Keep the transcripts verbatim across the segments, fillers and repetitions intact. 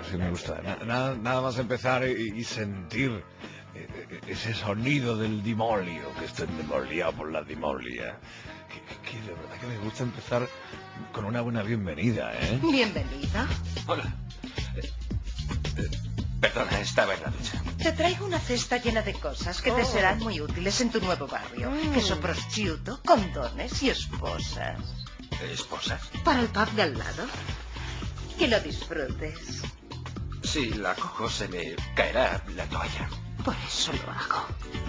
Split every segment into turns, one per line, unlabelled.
así me gusta. Nada, nada más empezar y, y sentir ese sonido del dimolio, que estoy demoliado por la dimolia. Que, que de verdad que me gusta empezar con una buena bienvenida, ¿eh?
Bienvenida.
Hola. Eh, eh, perdona, estaba en la ducha.
Te traigo una cesta llena de cosas que te
Oh.
serán muy útiles en tu nuevo barrio. Mm. Queso prosciutto, condones y esposas.
¿Esposas?
Para el pub de al lado. Que lo disfrutes.
Si la cojo, se me caerá la toalla.
Por eso lo hago.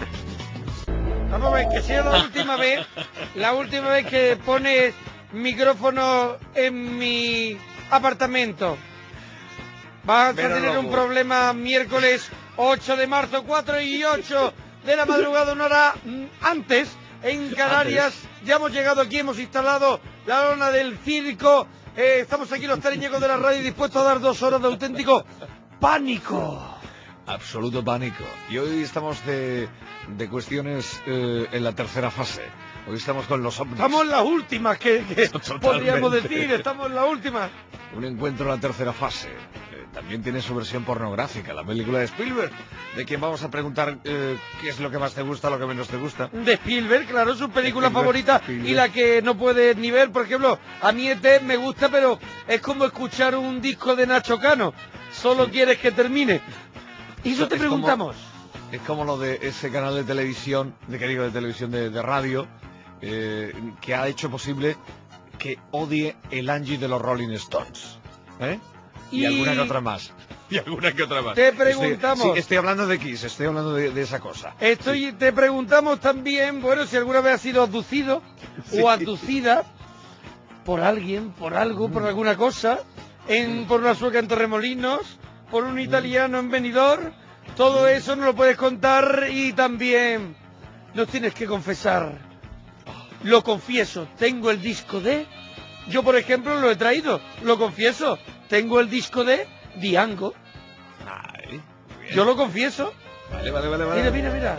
Vamos a ver, que sea la última vez, la última vez que pones micrófono en mi apartamento. Vas a
Pero
tener
loco.
un problema miércoles ocho de marzo, cuatro y ocho de la madrugada, una hora antes, en Canarias.
Antes.
Ya hemos llegado aquí, hemos instalado la lona del circo. Eh, estamos aquí los treñecos de la radio dispuestos a dar dos horas de auténtico pánico.
Absoluto pánico. Y hoy estamos de, de cuestiones eh, en la tercera fase. Hoy estamos con los ovnis.
Estamos en las últimas, que, que
Totalmente.
podríamos decir, estamos en las últimas.
Un encuentro en la tercera fase. Eh, también tiene su versión pornográfica, la película de Spielberg, de quien vamos a preguntar eh, qué es lo que más te gusta, lo que menos te gusta.
De Spielberg, claro, su película
Spielberg,
favorita
Spielberg.
y la que no puedes ni ver. Por ejemplo, a mí E T me gusta, pero es como escuchar un disco de Nacho Cano. Solo
Sí.
quieres que termine. Y eso te
Es
preguntamos.
Como, es como lo de ese canal de televisión, de que digo, de televisión de, de radio, eh, que ha hecho posible que odie el Angie de los Rolling Stones. ¿Eh? Y,
Y-
alguna que otra más. Y alguna que otra más.
Te preguntamos.
Estoy, sí, estoy hablando de Kiss, estoy hablando de, de esa cosa.
Estoy, te preguntamos también, bueno, si alguna vez has sido abducido
Sí.
o abducida por alguien, por algo,
Mm.
por alguna cosa, en, por una sueca en Torremolinos, por un italiano en Benidorm. Todo eso nos lo puedes contar y también nos tienes que confesar. Lo confieso, tengo el disco de... Yo, por ejemplo, lo he traído, lo confieso. Tengo el disco de Diango.
Ay, muy bien.
Yo lo confieso.
Vale, vale, vale, vale.
Mira, mira, mira.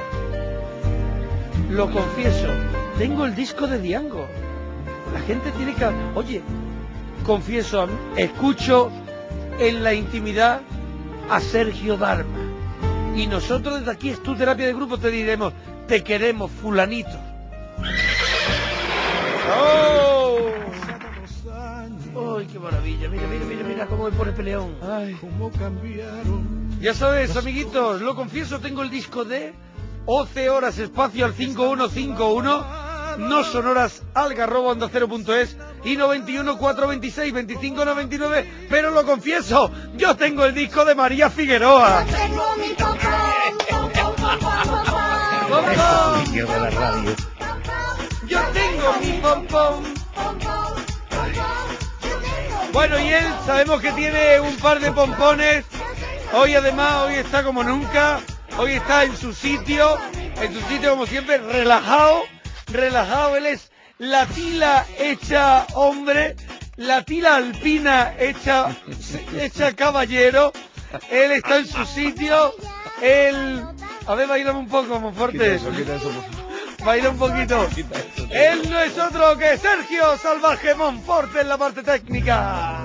Lo confieso. Tengo el disco de Diango. La gente tiene que... Oye, confieso, escucho en la intimidad a Sergio Dalma. Y nosotros desde aquí, es tu terapia de grupo, te diremos, te queremos, fulanito. ¡Oh! ¡Ay, qué maravilla! Mira, mira, mira, mira cómo me pone peleón. Ay.
Cómo cambiaron.
Ya sabes, amiguitos, lo confieso, tengo el disco de once horas espacio al cinco uno cinco uno, no sonoras algarrobo onda cero punto es y noventa y uno cuatrocientos veintiséis veinticinco noventa y nueve, pero lo confieso, yo tengo el disco de María Figueroa. ¡Pompón!
Niño de la radio.
Yo tengo mi pompón. Bueno, y él sabemos que tiene un par de pompones. Hoy además, hoy está como nunca. Hoy está en su sitio, en su sitio como siempre, relajado, relajado. Él es la tila hecha hombre, la tila alpina hecha, hecha caballero. Él está en su sitio. Él... A ver, bailame un poco, Monforte.
Quita eso, quita eso, por favor.
Baila un poquito.
Quita eso, tío.
Él no es otro que Sergio Salvaje Monforte en la parte técnica.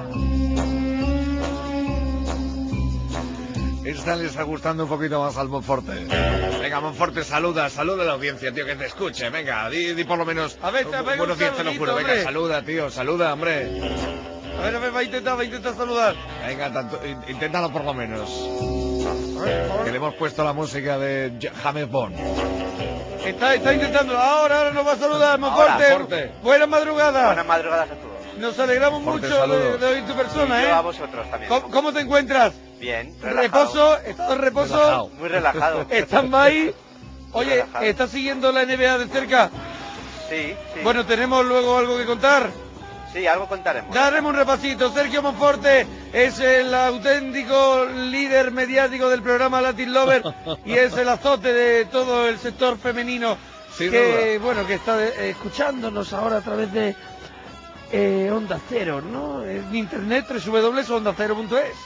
Esta le está gustando un poquito más al Monforte. Venga, Monforte, saluda, saluda a la audiencia, tío, que te escuche. Venga, di, di por lo menos...
A ver, te pega un
buenos días, te lo
saludito,
juro. Venga,
hombre.
saluda, tío, saluda, hombre.
A ver, a ver, va a intentar, va a intentar saludar.
Venga, tanto, in- inténtalo por lo menos. Que le hemos puesto la música de J- James Bond.
Está, está intentando. Ahora, ahora nos va a saludar, Monforte.
Monforte.
Buenas madrugadas.
Buenas madrugadas a todos.
Nos alegramos
Monforte,
mucho de,
saludos.
de oír tu persona,
Y yo a
¿eh?
vosotros también.
¿Cómo, cómo te encuentras?
Bien, relajado.
¿Reposo? ¿Estás en reposo?
Relajado.
Muy relajado.
¿Stand-by? Oye,
relajado.
¿estás siguiendo la N B A de cerca?
Sí, sí.
Bueno, tenemos luego algo que contar.
Sí, algo contaremos.
Daremos un repasito. Sergio Monforte es el auténtico líder mediático del programa Latin Lover y es el azote de todo el sector femenino
Sin
que,
duda.
bueno, que está eh, escuchándonos ahora a través de eh, Onda Cero, ¿no? En internet, doble u doble u doble u punto onda cero punto es.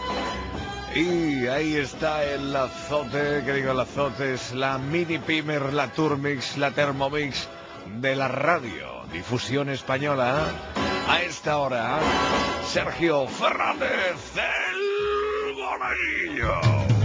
Y ahí está el azote, que digo el azote, es la mini pimer, la turmix, la thermomix de la radio, difusión española. A esta hora, Sergio Fernández, el Monaguillo.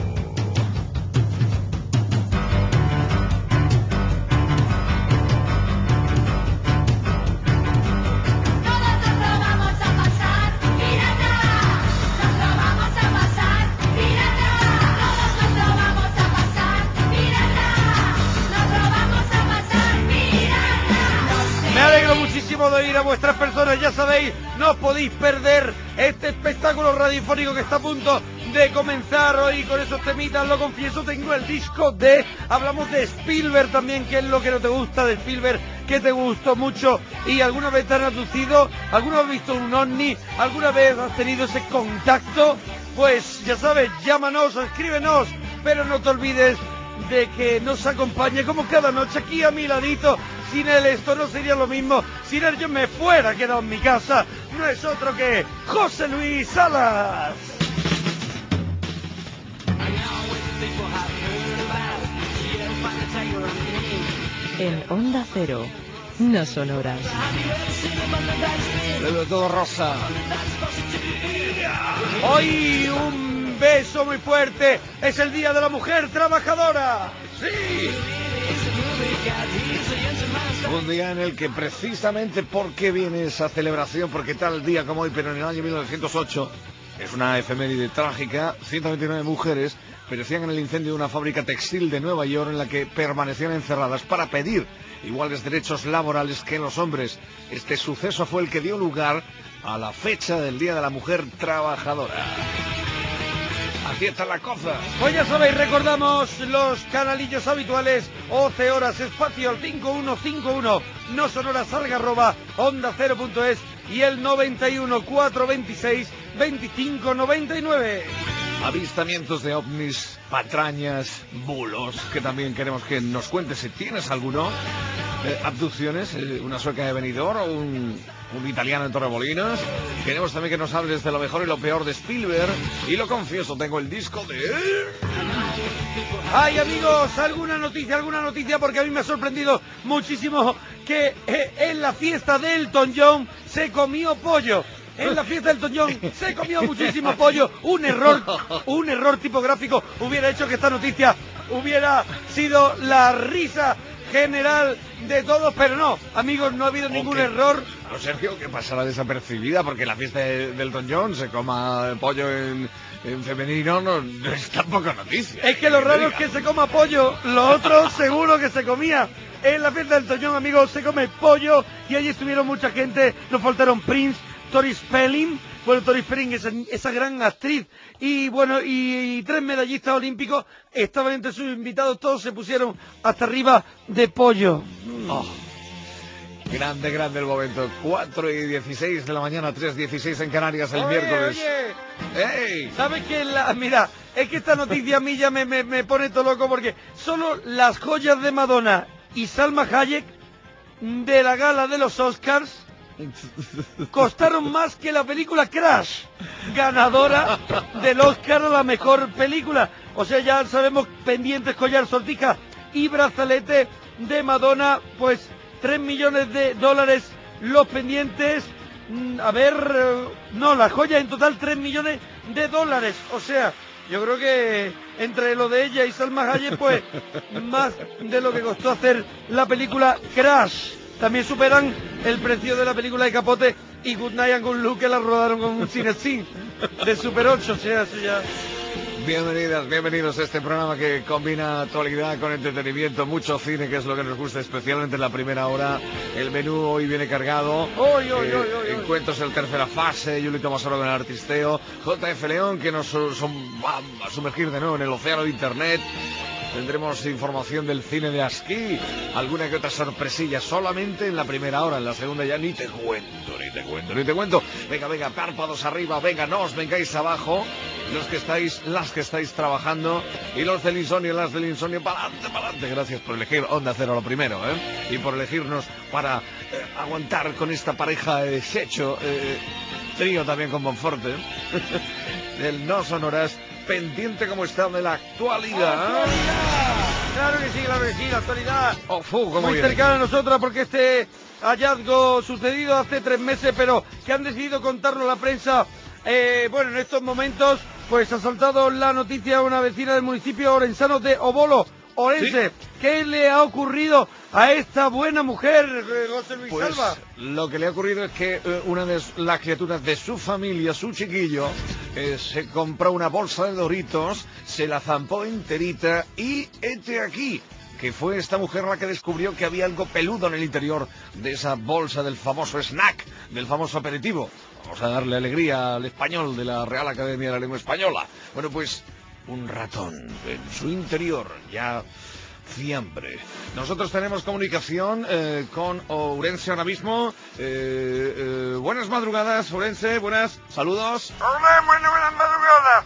Me alegro muchísimo de oír a vuestras personas, ya sabéis, no os podéis perder este espectáculo radiofónico que está a punto de comenzar hoy con esos temitas, lo confieso, tengo el disco de, hablamos de Spielberg también, que es lo que no te gusta de Spielberg, que te gustó mucho y alguna vez te han aducido, alguna vez has visto un ovni, alguna vez has tenido ese contacto, pues ya sabes, llámanos, escríbenos, pero no te olvides de que nos acompañe como cada noche aquí a mi ladito. Sin él esto no sería lo mismo. Sin él yo me fuera quedado en mi casa. No es otro que José Luis Salas.
En Onda Cero, no sonoras.
Luego todo rosa.
Hoy un beso muy fuerte. Es el Día de la Mujer Trabajadora.
Sí. Un día en el que precisamente, ¿por qué viene esa celebración? Porque tal día como hoy, pero en el año mil novecientos ocho, es una efeméride trágica, ciento veintinueve mujeres perecían en el incendio de una fábrica textil de Nueva York en la que permanecían encerradas para pedir iguales derechos laborales que los hombres. Este suceso fue el que dio lugar a la fecha del Día de la Mujer Trabajadora. Así está la cosa.
Pues ya sabéis, recordamos los canalillos habituales, once horas espacio al cinco uno cinco uno, no sonoras algarroba, onda cero punto es y el noventa y uno, cuatrocientos veintiséis, veinticinco noventa y nueve.
Avistamientos de ovnis, patrañas, bulos, que también queremos que nos cuentes si tienes alguno. Eh, abducciones, eh, una sueca de Benidorm o un, un italiano en Torremolinos. Queremos también que nos hables de lo mejor y lo peor de Spielberg. Y lo confieso, tengo el disco de...
Ay, amigos, alguna noticia, alguna noticia, porque a mí me ha sorprendido muchísimo que eh, en la fiesta de Elton John se comió pollo. En la fiesta del Elton John se comió muchísimo pollo. Un error, un error tipográfico hubiera hecho que esta noticia hubiera sido la risa general de todos, pero no, amigos, no ha habido ningún
Okay.
error.
No, Sergio, que pasará desapercibida porque la fiesta de, del Elton John se coma pollo en, en femenino, no, no es tampoco noticia.
Es que lo raro es que se coma pollo, lo otro seguro que se comía. En la fiesta del Elton John, amigos, se come pollo y allí estuvieron mucha gente, nos faltaron Prince, Tori Spelling, bueno, Tori Spelling, esa, esa gran actriz, y bueno, y, y tres medallistas olímpicos estaban entre sus invitados, todos se pusieron hasta arriba de pollo.
Oh, grande, grande el momento. cuatro y dieciséis de la mañana, tres dieciséis en Canarias el
Oye,
miércoles.
Oye,
¡Ey!
¿sabes qué? La, mira, es que esta noticia a mí ya me, me, me pone todo loco porque solo las joyas de Madonna y Salma Hayek de la gala de los Oscars costaron más que la película Crash, ganadora del Oscar a la mejor película. O sea, ya sabemos, pendientes, collar, sortija y brazalete de Madonna, pues tres millones de dólares los pendientes. A ver, no, la joya en total tres millones de dólares. O sea, yo creo que entre lo de ella y Salma Hayek, pues más de lo que costó hacer la película Crash. También superan el precio de la película de Capote y Good Night and Good Luck, que la rodaron con un cine sin de Super ocho, o sea, eso ya...
Bienvenidas, bienvenidos a este programa que combina actualidad con entretenimiento, mucho cine, que es lo que nos gusta, especialmente en la primera hora. El menú hoy viene cargado.
Oy, oy,
eh,
oy, oy, oy.
Encuentros en tercera fase, Yuli Tomasoro con el artisteo, J F León, que nos son, son- va a sumergir de nuevo en el océano de internet. Tendremos información del cine de Asquí, alguna que otra sorpresilla solamente en la primera hora, en la segunda ya ni te cuento, ni te cuento, ni te cuento. Venga, venga, párpados arriba, venga, no os vengáis abajo, los que estáis, las que estáis trabajando, y los del insomnio, las del insomnio, para adelante, para adelante. Gracias por elegir Onda Cero lo primero, ¿eh? Y por elegirnos para eh, aguantar con esta pareja de Checho, eh, trío también con Monforte, del No Sonoras, pendiente como está de la actualidad.
Claro que sí, claro que sí, la actualidad
Oh, fu, ¿cómo
muy
viene?
cercana a nosotros, porque este hallazgo sucedido hace tres meses, pero que han decidido contarlo a la prensa, eh, bueno, en estos momentos, pues ha saltado la noticia a una vecina del municipio orensano de Obolo, Orense. ¿Sí? ¿Qué le ha ocurrido a esta buena mujer, José Luis
Pues
Salva?
lo que le ha ocurrido es que eh, una de las criaturas de su familia, su chiquillo, eh, se compró una bolsa de Doritos, se la zampó enterita y hete aquí, que fue esta mujer la que descubrió que había algo peludo en el interior de esa bolsa del famoso snack, del famoso aperitivo. Vamos a darle alegría al español de la Real Academia de la Lengua Española. Bueno, pues un ratón en su interior, ya fiambre. Nosotros tenemos comunicación eh, con Ourense ahora mismo. Eh, eh, buenas madrugadas, Ourense, buenas, saludos.
Hola, buenas, buenas madrugadas.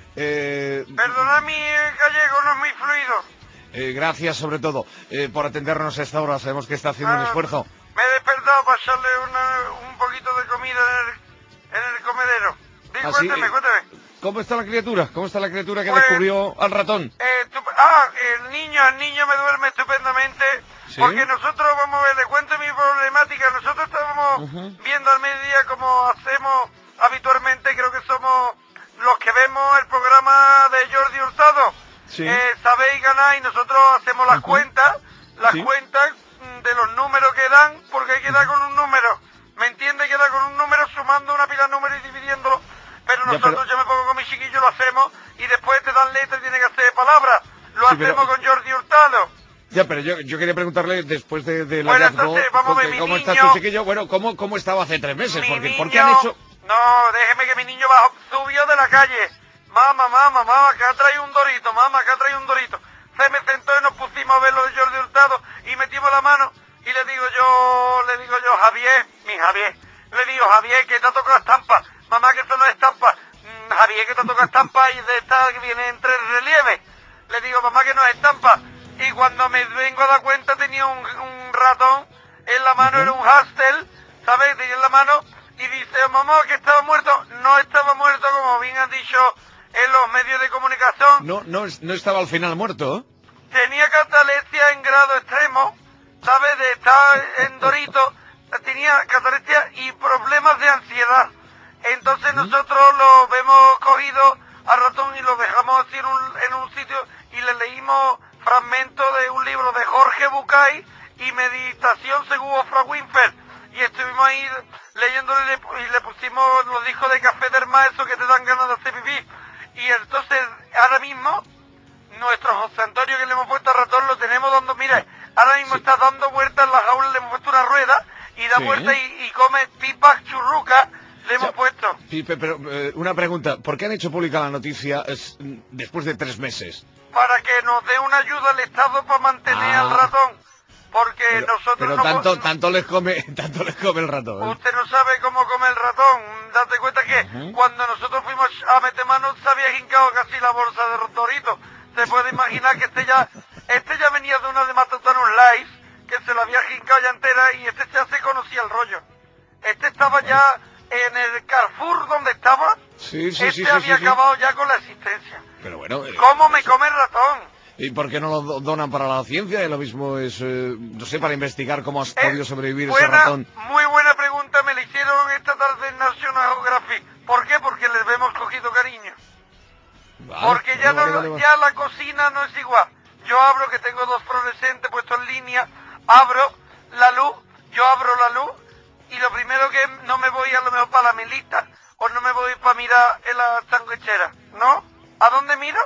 Eh,
Perdona mi gallego, no es muy fluido.
Eh, gracias sobre todo eh, por atendernos a esta hora, sabemos que está haciendo ah, un esfuerzo.
Me he despertado para echarle una, un poquito de comida en el, en el comedero. Dí, ¿Ah, cuénteme, sí? cuénteme.
¿Cómo está la criatura? ¿Cómo está la criatura que
pues,
descubrió al ratón?
Eh, tu, ah, el niño, el niño me duerme estupendamente. ¿Sí? Porque nosotros, vamos a ver, le cuento mi problemática. Nosotros estábamos uh-huh. viendo al mediodía como hacemos habitualmente, creo que somos los que vemos el programa de Jordi Hurtado. Sí. Eh, sabéis ganar y nosotros hacemos las uh-huh. cuentas, las ¿Sí? cuentas de los números que dan, porque hay que dar con un número. ¿Me entiende? Hay que dar con un número sumando una pila de números y dividiéndolo. Pero nosotros, ya, pero... yo me pongo con mi chiquillo, lo hacemos y después te dan letras y tiene que hacer palabras. Lo sí, hacemos pero... con Jordi Hurtado.
Ya, pero yo, yo quería preguntarle, después de, del
bueno,
hallazgo,
entonces, vamos a ver, mi
¿cómo
niño,
está tu chiquillo? Bueno, ¿cómo, cómo estaba hace tres meses?
Mi
Porque,
niño,
¿por qué han hecho...?
No, déjeme que mi niño bajó, subió de la calle. Mamá, mamá, mamá, acá trae un dorito, mamá, acá trae un dorito. Se me sentó y nos pusimos a ver lo de Jordi Hurtado y metimos la mano y le digo yo, le digo yo, Javier, mi Javier, le digo, Javier, que te ha tocado estampa. Mamá, que esto no es estampa. Mm, Javier, que te ha tocado estampa y de esta que viene entre relieve. Le digo, mamá, que no es estampa. Y cuando me vengo a dar cuenta tenía un, un ratón en la mano, uh-huh. era un Hastel, ¿sabes? Tenía en la mano y dice, mamá, que estaba muerto. No estaba muerto, como bien han dicho en los medios de comunicación.
No, no, no estaba al final muerto.
Tenía catalepsia en grado extremo, ¿sabes? De estar en Dorito. Tenía catalepsia y problemas de ansiedad. Entonces ¿Mm? nosotros lo hemos cogido al ratón y lo dejamos así en un, en un sitio y le leímos fragmentos de un libro de Jorge Bucay y Meditación según Oprah Winfrey. Y estuvimos ahí leyéndole y le pusimos los discos de Café Derma, eso que te dan ganas de hacer pipí. Y entonces, ahora mismo, nuestro José Antonio que le hemos puesto al ratón lo tenemos dando, mira, ahora mismo sí. está dando vueltas en la jaula, le hemos puesto una rueda y da sí. vueltas y, y come pipas churruca, le hemos o sea, puesto.
Pipe, pero eh, una pregunta, ¿por qué han hecho pública la noticia es, después de tres meses?
Para que nos dé una ayuda al Estado para mantener ah. al ratón. Porque
pero,
nosotros
pero
no
tanto,
no,
tanto les come, tanto les come el ratón. ¿Eh?
Usted no sabe cómo come el ratón. Date cuenta que uh-huh. cuando nosotros fuimos a meter manos se había jincado casi la bolsa de Doritos. Se puede imaginar que este ya, este ya venía de una de Matatanus Live, que se la había jincado ya entera y este ya se conocía el rollo. Este estaba ya en el Carrefour donde estaba.
Sí, sí,
este
sí, sí,
había
sí, sí.
acabado ya con la existencia.
Pero bueno. Eh,
¿Cómo me come el ratón?
¿Y por qué no lo donan para la ciencia? Y lo mismo es, eh, no sé, para investigar cómo has podido sobrevivir
buena,
ese ratón.
Muy buena pregunta, me la hicieron esta tarde en National Geographic. ¿Por qué? Porque les hemos cogido cariño. Vale, Porque ya, vale, no, vale, vale. ya la cocina no es igual. Yo abro, que tengo dos fluorescentes puestos en línea, abro la luz, yo abro la luz, y lo primero que no me voy a lo mejor para la melita, o no me voy para mirar en la sandwichera, ¿no? ¿A dónde miro?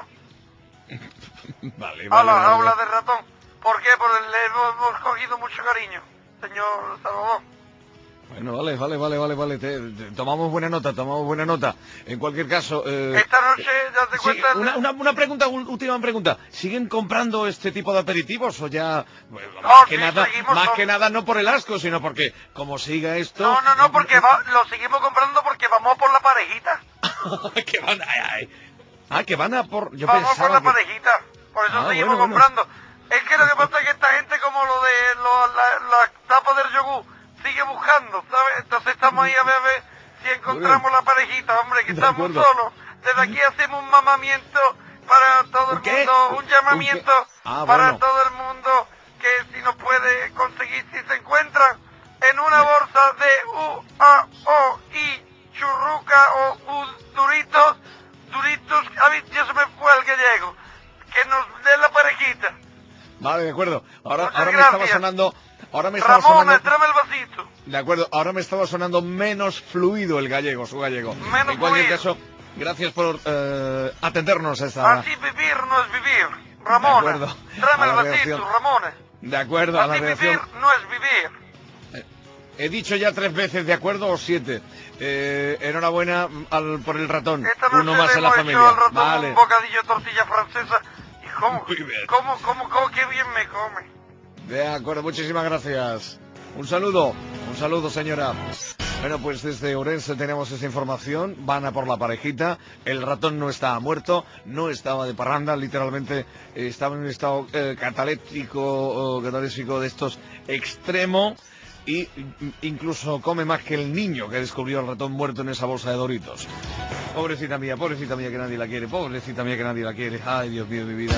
Vale, vale,
a la
vale,
jaula
vale.
del ratón. ¿Por qué? Porque le hemos, hemos cogido mucho cariño, señor Salvador.
Bueno, vale, vale, vale, vale, vale. Te, te, tomamos buena nota, tomamos buena nota. En cualquier caso... Eh,
Esta noche ya te
sí,
cuenta...
Una, una, una pregunta, última pregunta. ¿Siguen comprando este tipo de aperitivos o ya... Bueno,
no,
más que
sí,
nada, más
con...
que nada no por el asco, sino porque como siga esto...
No, no, no, porque va, lo seguimos comprando porque vamos por la parejita.
que van... Ay, ay. Ah, que van a por... Yo
vamos por la
que...
parejita. Por eso
ah,
seguimos
bueno,
comprando.
Bueno.
Es que lo que pasa es que esta gente, como lo de lo, la, la tapa del yogur, sigue buscando, ¿sabes? Entonces estamos ahí a ver, a ver si encontramos la parejita, hombre, que de estamos acuerdo. solos. Desde aquí hacemos un mamamiento para todo el
¿Qué?
mundo, un llamamiento
¿Un ah,
para
bueno.
todo el mundo, que si nos puede conseguir, si se encuentran en una bolsa de U A O I churruca o u, duritos, duritos
visita.
Vale, de acuerdo. Ahora,
Muchas
ahora me
gracias.
estaba sonando... Ahora me estaba
Ramón,
sonando...
tráeme el vasito.
De acuerdo, ahora me estaba sonando menos fluido el gallego, su gallego.
Menos
en cualquier
fluido.
caso, gracias por eh, atendernos a esta...
Así vivir no es vivir.
De
Ramona,
acuerdo.
tráeme
A
el
la
vasito,
reacción.
Ramona.
De acuerdo, a la
Así
reacción.
vivir no es vivir.
He dicho ya tres veces de acuerdo o siete. Eh, enhorabuena al, por el ratón.
Esta noche
Uno más
le
en la
hemos
familia.
hecho al ratón
Vale.
un bocadillo de tortilla francesa. Y cómo,
Muy bien.
cómo, cómo, cómo, qué bien me come.
De acuerdo, muchísimas gracias. Un saludo, un saludo, señora. Bueno, pues desde Ourense tenemos esa información. Van a por la parejita. El ratón no estaba muerto, no estaba de parranda, literalmente eh, estaba en un estado eh, cataléptico o cataléptico de estos extremo. Y mm, incluso come más que el niño que descubrió al ratón muerto en esa bolsa de Doritos. Pobrecita mía, pobrecita mía que nadie la quiere, pobrecita mía que nadie la quiere. Ay, Dios mío, mi vida.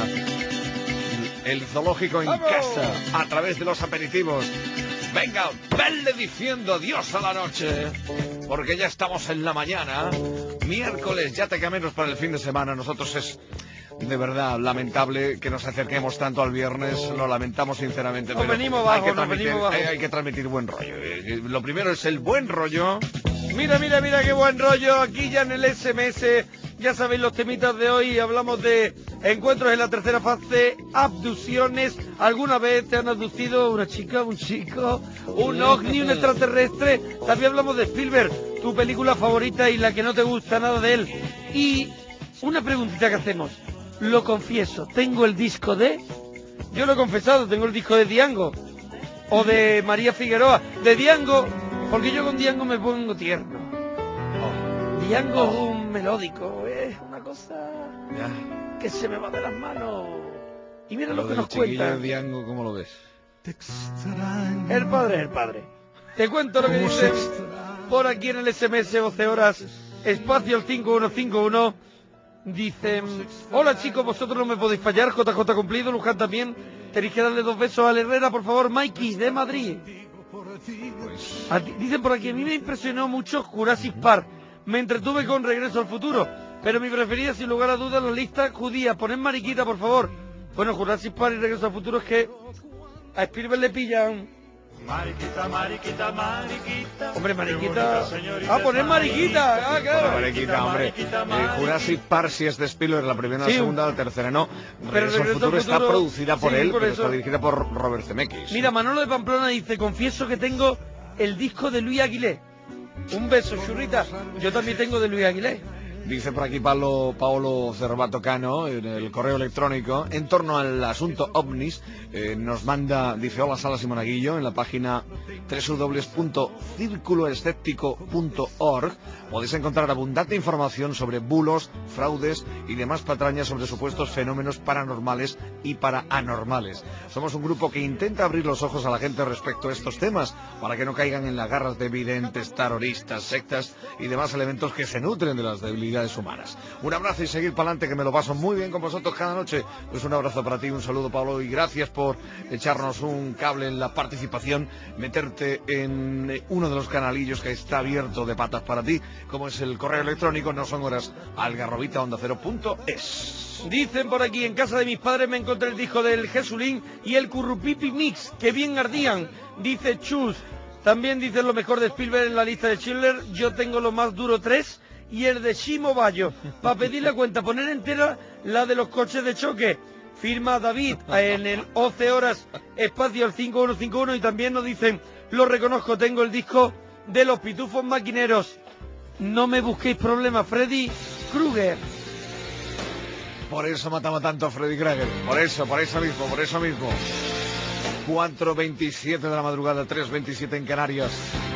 El zoológico en
¡Vamos!
casa, a través de los aperitivos. Venga, venle diciendo adiós a la noche, porque ya estamos en la mañana. Miércoles, ya te menos para el fin de semana. Nosotros es de verdad lamentable que nos acerquemos tanto al viernes. Lo lamentamos sinceramente,
Nos
pero
venimos abajo,
hay, que
nos
transmitir,
venimos abajo.
hay, hay que transmitir buen rollo. Eh, Lo primero es el buen rollo.
Mira, mira, mira qué buen rollo. Aquí ya en el S M S, ya sabéis los temitas de hoy. Hablamos de encuentros en la tercera fase, abducciones. ¿Alguna vez te han abducido una chica, un chico, un ovni, un extraterrestre? También hablamos de Spielberg, tu película favorita y la que no te gusta nada de él. Y una preguntita que hacemos. Lo confieso, tengo el disco de... Yo lo he confesado, tengo el disco de Diango. O de María Figueroa. De Diango, porque yo con Diango me pongo tierno. Diango es un melódico, es una cosa
Ya.
que se me va de las manos. Y mira lo,
Lo
que
del
nos
chiquillo
cuenta.
de Diango, ¿cómo lo ves?
El padre es el padre. Te cuento lo que dicen por aquí en el S M S doce horas, espacio el cinco uno cinco uno. Dicen, hola chicos, vosotros no me podéis fallar, J J cumplido, Luján también. Tenéis que darle dos besos al Herrera, por favor, Mikey, de Madrid.
Pues...
A ti- dicen por aquí, a mí me impresionó mucho Jurassic Park. Me entretuve con Regreso al Futuro, pero mi preferida, sin lugar a dudas, la lista judía. Poned Mariquita, por favor. Bueno, Jurassic Park y Regreso al Futuro es que a Spielberg le pillan.
Mariquita, mariquita, mariquita.
Hombre, Mariquita.
Qué bonita señorita
Ah, poner Mariquita. Ah, claro.
Mariquita, hombre. Eh, Jurassic Park sí es de Spielberg, la primera,
Sí.
la segunda, la tercera no.
Pero
Regreso al
Regreso al
futuro está
Futuro-
producida por
sí,
él,
por
pero
eso.
está dirigida por Robert Zemeckis.
Mira, Manolo de Pamplona dice, confieso que tengo el disco de Luis Aguilé. Un beso, churrita. Yo también tengo de Luis Aguilé.
Dice por aquí Pablo, Paolo Cervato Cano en el correo electrónico en torno al asunto ovnis, eh, nos manda, dice hola Salas y Monaguillo en la página doble u doble u doble u punto círculo escéptico punto org podéis encontrar abundante información sobre bulos, fraudes y demás patrañas sobre supuestos fenómenos paranormales y paranormales. Somos un grupo que intenta abrir los ojos a la gente respecto a estos temas para que no caigan en las garras de videntes, taroristas, sectas y demás elementos que se nutren de las debilidades humanas. Un abrazo y seguir para adelante, que me lo paso muy bien con vosotros cada noche. Pues un abrazo para ti, un saludo Pablo y gracias por echarnos un cable en la participación, meterte en uno de los canalillos que está abierto de patas para ti, como es el correo electrónico, no son horas, algarrobita onda cero punto es.
Dicen por aquí, en casa de mis padres me encontré el disco del Jesulín y el Currupipi Mix, que bien ardían. Dice Chus. También dicen lo mejor de Spielberg en la lista de Schindler. Yo tengo lo más duro tres y el de Shimo Bayo. Para pedir la cuenta, poner entera la de los coches de choque. Firma David en el once horas, espacio el cinco uno cinco uno. Y también nos dicen, lo reconozco, tengo el disco de los Pitufos Maquineros. No me busquéis problemas, Freddy Krueger.
Por eso mataba tanto a Freddy Krueger, por eso, por eso mismo, por eso mismo. cuatro veintisiete de la madrugada, tres veintisiete en Canarias.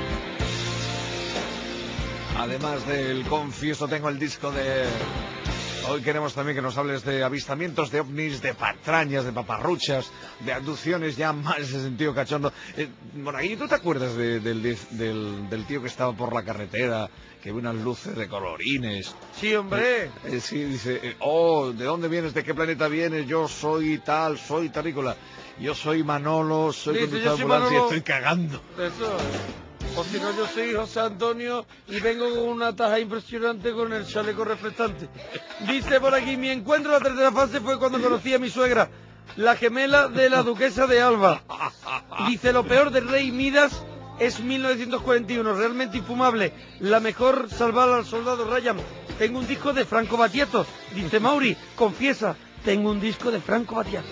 Además del confieso, tengo el disco de... Hoy queremos también que nos hables de avistamientos de ovnis, de patrañas, de paparruchas, de abducciones ya más en ese sentido cachondo. Eh, Monaguillo, ¿tú te acuerdas de- del, del, del tío que estaba por la carretera, que ve unas luces de colorines?
Sí, hombre.
Eh, eh, sí, dice, eh, oh, ¿de dónde vienes? ¿De qué planeta vienes? Yo soy tal, soy terrícola. Yo soy Manolo, soy
Dice,
conductor
yo
de
soy
ambulancia y
Manolo.
estoy cagando.
Eso. O si no, yo soy José Antonio y vengo con una taja impresionante con el chaleco reflectante. Dice por aquí, mi encuentro en la tercera fase fue cuando conocí a mi suegra. la gemela de la duquesa de Alba. Dice, lo peor del Rey Midas es mil novecientos cuarenta y uno, realmente infumable. La mejor, salvar al soldado Ryan. Tengo un disco de Franco Battiato. Dice Mauri, confiesa, tengo un disco de Franco Battiato.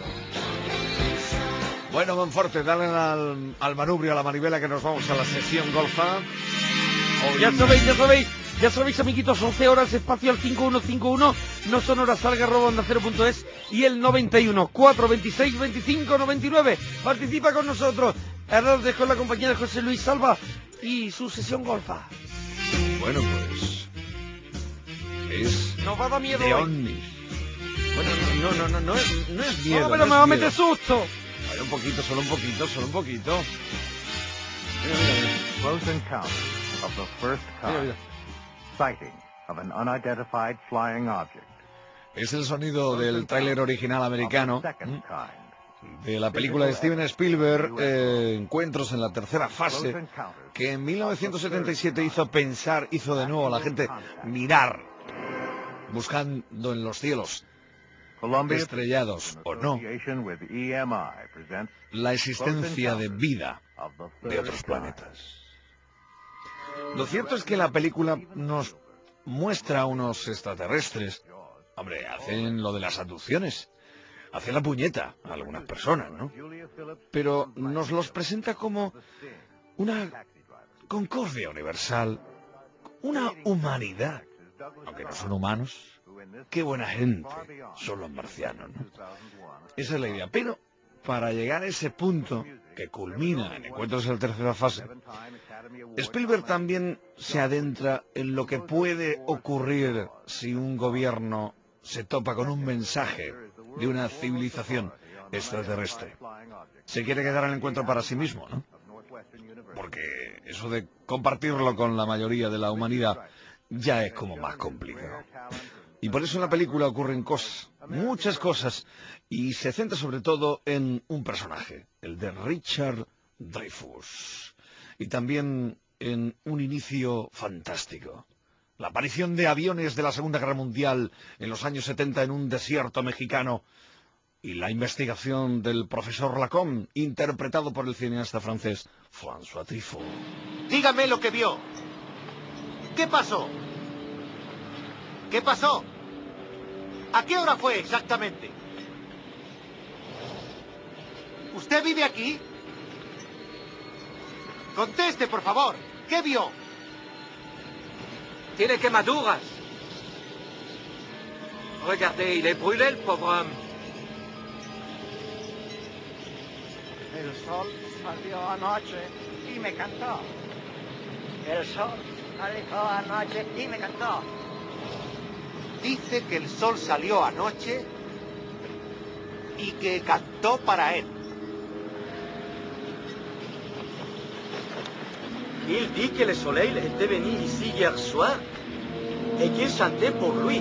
Bueno, Monforte, dale al, al manubrio, a la manivela, que nos vamos a la sesión golfa.
Hoy... Ya sabéis, ya sabéis, ya sabéis, amiguitos, once horas, espacio al cinco uno cinco uno, no son horas, salga, arroba onda cero punto es, y el noventa y uno, cuatro, veintiséis, veinticinco, noventa y nueve. Participa con nosotros. Ahora os dejo en la compañía de José Luis Salva y su sesión golfa.
Bueno, pues... es...
Nos va a dar miedo
de
hoy.
ovnis. Bueno, no, no, no, no es, no es miedo.
No, pero
no
me
es
va a
miedo.
meter susto.
A ver, un poquito, solo un poquito, solo un poquito. Mira, mira, mira.
Close encounter of the first
Mira,
kind.
mira.
Sighting of an unidentified flying object.
Es el sonido del tráiler original americano,
Of the second
¿m?
kind.
de la película de Steven Spielberg, eh, Encuentros en la tercera fase,
Close encounters
que en mil novecientos setenta y siete
of the
hizo
third
pensar, hizo de nuevo a la gente mirar, buscando en los cielos,
Columbia
estrellados o no,
Association with E M I presents
la existencia de vida
of the
de
third
otros
kind.
planetas. Lo cierto es que la película nos muestra a unos extraterrestres. Hombre, hacen lo de las abducciones, hacen la puñeta a algunas personas, ¿no? Pero nos los presenta como una concordia universal, una humanidad. Aunque no son humanos, qué buena gente son los marcianos, ¿no? Esa es la idea. Pero para llegar a ese punto que culmina en Encuentros en la tercera fase, Spielberg también se adentra en lo que puede ocurrir si un gobierno se topa con un mensaje de una civilización extraterrestre. Se quiere quedar el encuentro para sí mismo, ¿no? Porque eso de compartirlo con la mayoría de la humanidad ya es como más complicado. Y por eso en la película ocurren cosas, muchas cosas, y se centra sobre todo en un personaje, el de Richard Dreyfuss, y también en un inicio fantástico. La aparición de aviones de la Segunda Guerra Mundial en los años setenta en un desierto mexicano, y la investigación del profesor Lacombe, interpretado por el cineasta francés François Truffaut.
Dígame lo que vio. ¿Qué pasó? ¿Qué pasó? ¿A qué hora fue exactamente? ¿Usted vive aquí? Conteste, por favor. ¿Qué vio?
Tiene quemaduras. Regardez, il est brûlé, el pauvre homme.
El sol salió anoche y me cantó. El sol salió anoche y me cantó.
Dice que el sol salió anoche y que cantó para él.
Il dit que le soleil était venu ici hier soir et qu'il chantait pour lui.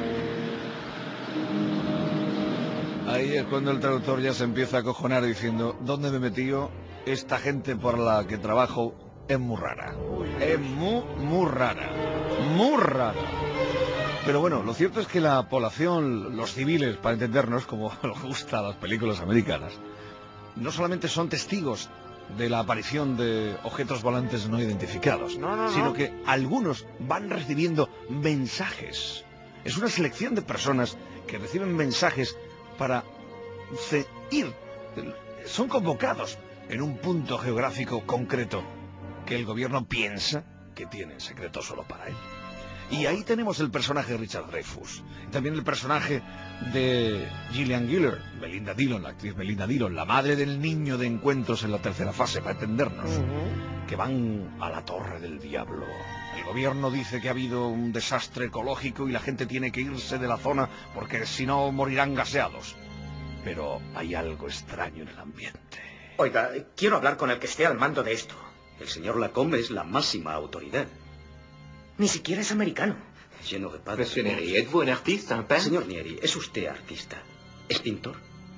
Ahí es cuando el traductor ya se empieza a acojonar diciendo, ¿dónde me he metido? Esta gente por la que trabajo es muy rara. Es muy, muy rara. Muy rara. Pero bueno, lo cierto es que la población, los civiles, para entendernos, como nos gusta a las películas americanas, no solamente son testigos de la aparición de objetos volantes no identificados,
no, no,
sino
no.
que algunos van recibiendo mensajes. Es una selección de personas que reciben mensajes para ir, son convocados en un punto geográfico concreto que el gobierno piensa que tiene en secreto solo para él. Y ahí tenemos el personaje de Richard Dreyfuss, y también el personaje de Gillian Giller, Melinda Dillon, la actriz Melinda Dillon, la madre del niño de Encuentros en la tercera fase, para entendernos, uh-huh. que van a la Torre del Diablo. El gobierno dice que ha habido un desastre ecológico y la gente tiene que irse de la zona porque si no morirán gaseados. Pero hay algo extraño en el ambiente.
Oiga, quiero hablar con el que esté al mando de esto. El señor Lacombe es la máxima autoridad. Ni siquiera es americano. Je n'aurais pas de
Monsieur Neri, ¿êtes-vous un artiste, un peintre?
Señor Neri, ¿es usted artista? ¿Es pintor?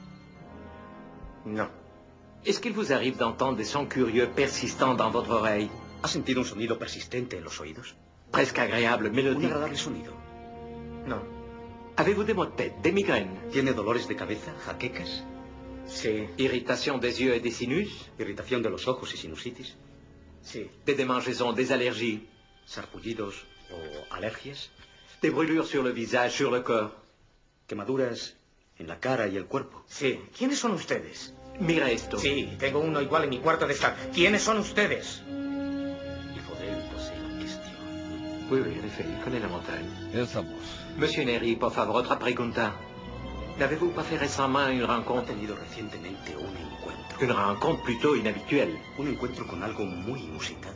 No.
Est-ce qu'il vous arrive d'entendre des sons curieux persistants dans votre oreille?
¿Ha sentido un sonido persistente en los oídos?
Presque agréable,
Un
mélodique.
agradable sonido. No.
Avez-vous des maux de tête, des migraines?
¿Tiene dolores de cabeza, jaquecas? Sí.
Irritation des yeux et des sinus.
Irritación de los ojos y sinusitis.
Sí. Des démangeaisons, des allergies.
Sarpullidos o alergias.
Des brûlures sur le visage, sur le corps.
Quemaduras en la cara y el cuerpo.
Sí. ¿Quiénes son ustedes?
Mira esto.
Sí, tengo uno igual en mi cuarto de estar. ¿Quiénes son ustedes? Il faudrait lui poser la question.
Oui, oui, en effet, il connaît la montagne.
Ya estamos.
Monsieur Neri, por favor, otra pregunta. N'avez-vous pas fait récemment une
He
rencontre?
tenido recientemente un encuentro.
Une rencontre plutôt inhabituelle.
Un encuentro con algo muy inusitado.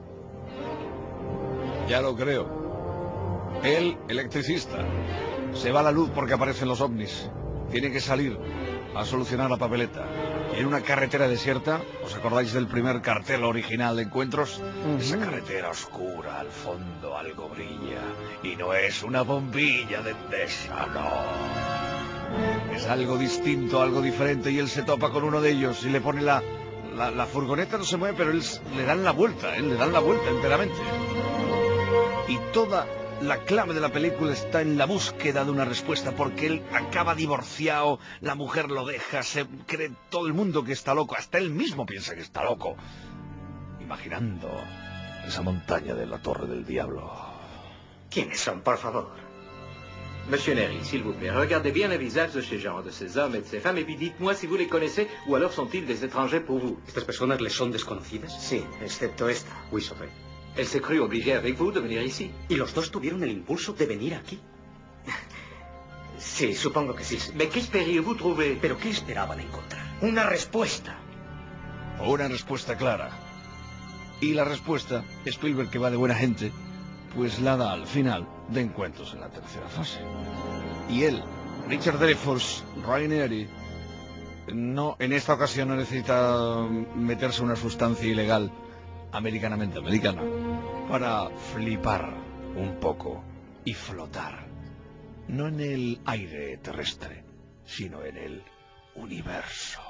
Ya lo creo. El electricista. Se va la luz porque aparecen los ovnis. Tiene que salir a solucionar la papeleta. Y en una carretera desierta, ¿os acordáis del primer cartel original de Encuentros? Uh-huh. Esa carretera oscura, al fondo algo brilla. Y no es una bombilla de Endesa, no. Es algo distinto, algo diferente, y él se topa con uno de ellos y le pone la... La, la furgoneta no se mueve, pero él le dan la vuelta, ¿eh? Le dan la vuelta enteramente. Y toda la clave de la película está en la búsqueda de una respuesta, porque él acaba divorciado, la mujer lo deja, se cree todo el mundo que está loco, hasta él mismo piensa que está loco, imaginando esa montaña de la Torre del Diablo.
¿Quiénes son, por favor?
Monsieur Neri, s'il vous plaît, regardez bien le visage de ces gens, de ces hommes et de ces femmes, et puis dites-moi si vous les connaissez, ou alors sont-ils des étrangers pour vous.
¿Estas personas les son desconocidas?
Sí, excepto esta.
Oui, c'est vrai.
Elle s'est crue obligée avec vous de venir ici.
¿Y los dos tuvieron el impulso de venir aquí?
Sí, supongo que sí.
Mais qu'espériez-vous trouver?
¿Pero qué esperaban encontrar?
Una respuesta.
O una respuesta clara. Y la respuesta, Spielberg, que va de buena gente, pues la da al final de Encuentros en la tercera fase. Y él, Richard Dreyfuss, Rainieri, no, en esta ocasión no necesita meterse una sustancia ilegal americanamente americana para flipar un poco y flotar, no en el aire terrestre, sino en el universo.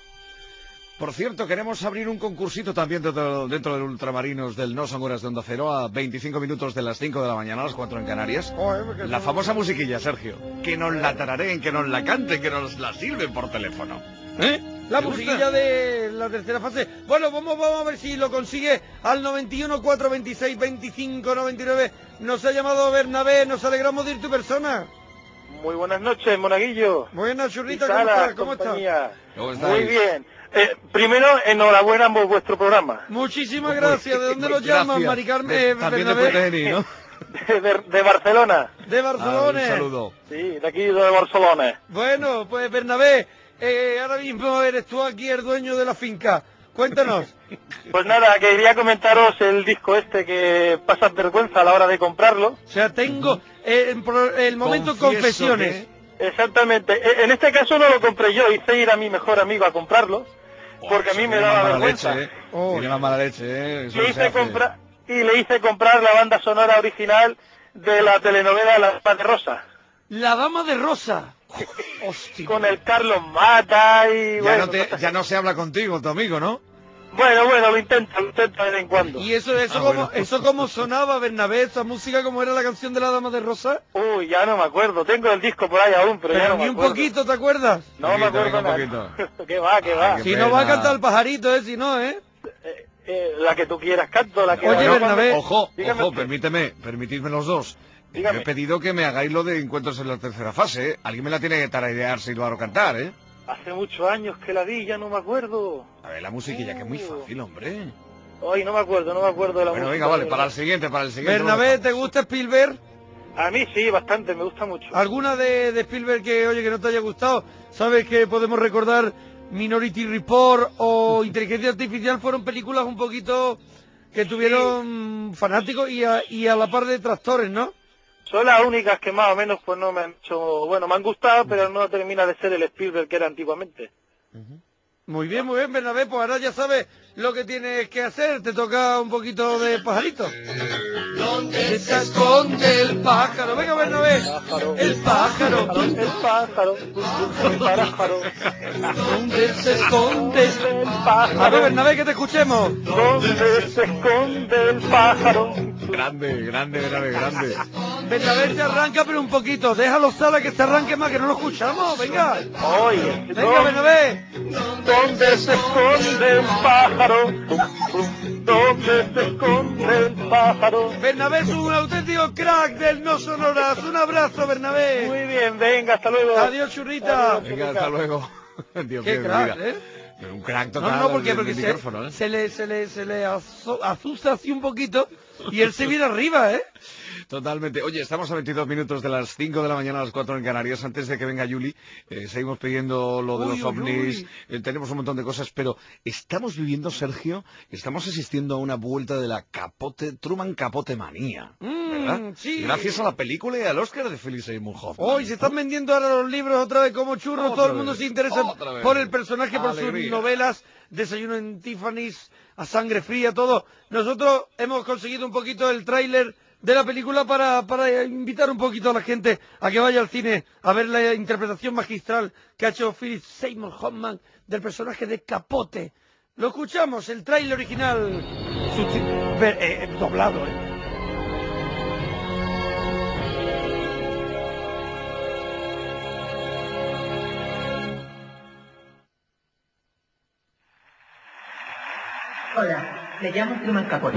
Por cierto, queremos abrir un concursito también dentro, dentro del Ultramarinos del No Son Horas de Onda Cero a veinticinco minutos de las cinco de la mañana, a las cuatro en Canarias. La famosa musiquilla, Sergio. Que nos la tarareen, que nos la canten, que nos la sirven por teléfono. ¿Eh?
La musiquilla de la tercera fase. Bueno, vamos, vamos a ver si lo consigue al noventa y uno, cuatro veintiséis, veinticinco, noventa y nueve. Nos ha llamado Bernabé, nos alegramos de ir tu persona.
Muy buenas noches, Monaguillo.
Buenas, Churrita,
¿cómo
estás? ¿Cómo estás?
¿Cómo
Muy bien. Eh, primero, enhorabuena por vuestro programa.
Muchísimas gracias. ¿De dónde lo llaman, Mari Carmen?
De, también de Puerto ¿no?
De, de, de Barcelona.
De Barcelona.
Ah, un saludo.
Sí, de aquí de Barcelona.
Bueno, pues Bernabé, eh, ahora mismo eres tú aquí el dueño de la finca. Cuéntanos.
Pues nada, quería comentaros el disco este que pasas vergüenza a la hora de comprarlo.
O sea, tengo eh, el momento
Confieso
confesiones.
Que... Exactamente. En este caso no lo compré yo, hice ir a mi mejor amigo a comprarlo. Porque a mí me daba vergüenza.
Leche, ¿eh? oh. Tiene más mala leche, ¿eh?
Le hice comprar, y le hice comprar la banda sonora original de la telenovela La Dama de Rosa.
La Dama de Rosa. Hostia.
Con el Carlos Mata y...
Ya,
bueno,
no te, ya no se habla contigo, tu amigo, ¿no?
Bueno, bueno, lo intento, lo intento de vez en cuando.
¿Y eso, eso, ah, como, bueno. eso cómo sonaba, Bernabé? ¿Esa música cómo era la canción de La Dama de Rosa?
Uy, ya no me acuerdo. Tengo el disco por ahí aún, pero, pero ya no
ni
me
un
acuerdo.
poquito, ¿te acuerdas?
No
poquito,
me acuerdo nada. ¿Qué va, qué va?
Ay,
si
pena.
no va a cantar el pajarito, ¿eh? Si no, ¿eh?
eh, eh la que tú quieras canto, la que...
Oye,
no,
Bernabé.
Ojo,
Dígame
ojo,
usted.
permíteme, permitidme los dos.
Dígame.
Yo he pedido que me hagáis lo de Encuentros en la tercera fase, ¿eh? Alguien me la tiene que tararear sin lugar a cantar, ¿eh?
Hace muchos años que la vi, ya no me acuerdo.
A ver, la musiquilla, que es muy fácil, hombre.
Ay, no me acuerdo, no me acuerdo de la
bueno,
música.
Bueno, venga, vale, para el siguiente, para el siguiente.
Bernabé, ¿te gusta Spielberg?
A mí sí, bastante, me gusta mucho.
¿Alguna de, de Spielberg que, oye, que no te haya gustado? ¿Sabes que podemos recordar Minority Report o Inteligencia Artificial? Fueron películas un poquito que tuvieron sí. fanáticos y a, y a la par de detractores, ¿no?
Son las únicas que más o menos pues no me han hecho... Bueno, me han gustado, pero no termina de ser el Spielberg que era antiguamente.
Uh-huh. Muy bien, muy bien, Bernabé, pues ahora ya sabes lo que tienes que hacer, te toca un poquito de pajarito. ¿Dónde se esconde el pájaro? Venga, Bernabé. El pájaro.
El pájaro. El pájaro.
¿Dónde se esconde el pájaro? A ver, Bernabé, que te escuchemos.
¿Dónde se esconde el pájaro?
Grande, grande, Bernabé, grande.
Bernabé se arranca, pero un poquito. Déjalo, Sala, que se arranque más, que no lo escuchamos. Venga.
Oye,
Venga, Bernabé.
¿Dónde se esconde el pájaro? ¿Dónde se esconde el pájaro?
Bernabé es un auténtico crack del No Sonoras. Un abrazo, Bernabé.
Muy bien, venga, hasta luego.
Adiós, churrita.
Adiós,
Venga, hasta luego. Dios
Qué
mío,
crack,
mira.
¿eh?
Un crack total.
No, no, porque,
del
porque se,
micrófono, ¿eh?
se le, se le, se le azu- asusta así un poquito y él se viene arriba, ¿eh?
Totalmente. Oye, estamos a veintidós minutos de las cinco de la mañana a las cuatro en Canarias. Antes de que venga Yuli, eh, seguimos pidiendo lo de
Uy,
los
uy,
ovnis.
uy.
Eh, tenemos un montón de cosas, pero estamos viviendo, Sergio, estamos asistiendo a una vuelta de la capote, Truman Capote manía. ¿Verdad?
Mm, sí.
Gracias a la película y al Oscar de Philip Seymour Hoffman.
Hoy se están vendiendo ahora los libros otra vez como churros,
Otra
todo el
vez,
mundo se interesa
otra vez.
por el personaje, por
Alegría.
sus novelas, Desayuno en Tiffany's, A Sangre Fría, todo. Nosotros hemos conseguido un poquito el tráiler de la película para, para invitar un poquito a la gente a que vaya al cine a ver la interpretación magistral que ha hecho Philip Seymour Hoffman del personaje de Capote. Lo escuchamos, el tráiler original, subti- ver- eh, eh, doblado, ¿eh?
Hola, me llamo Truman Capote.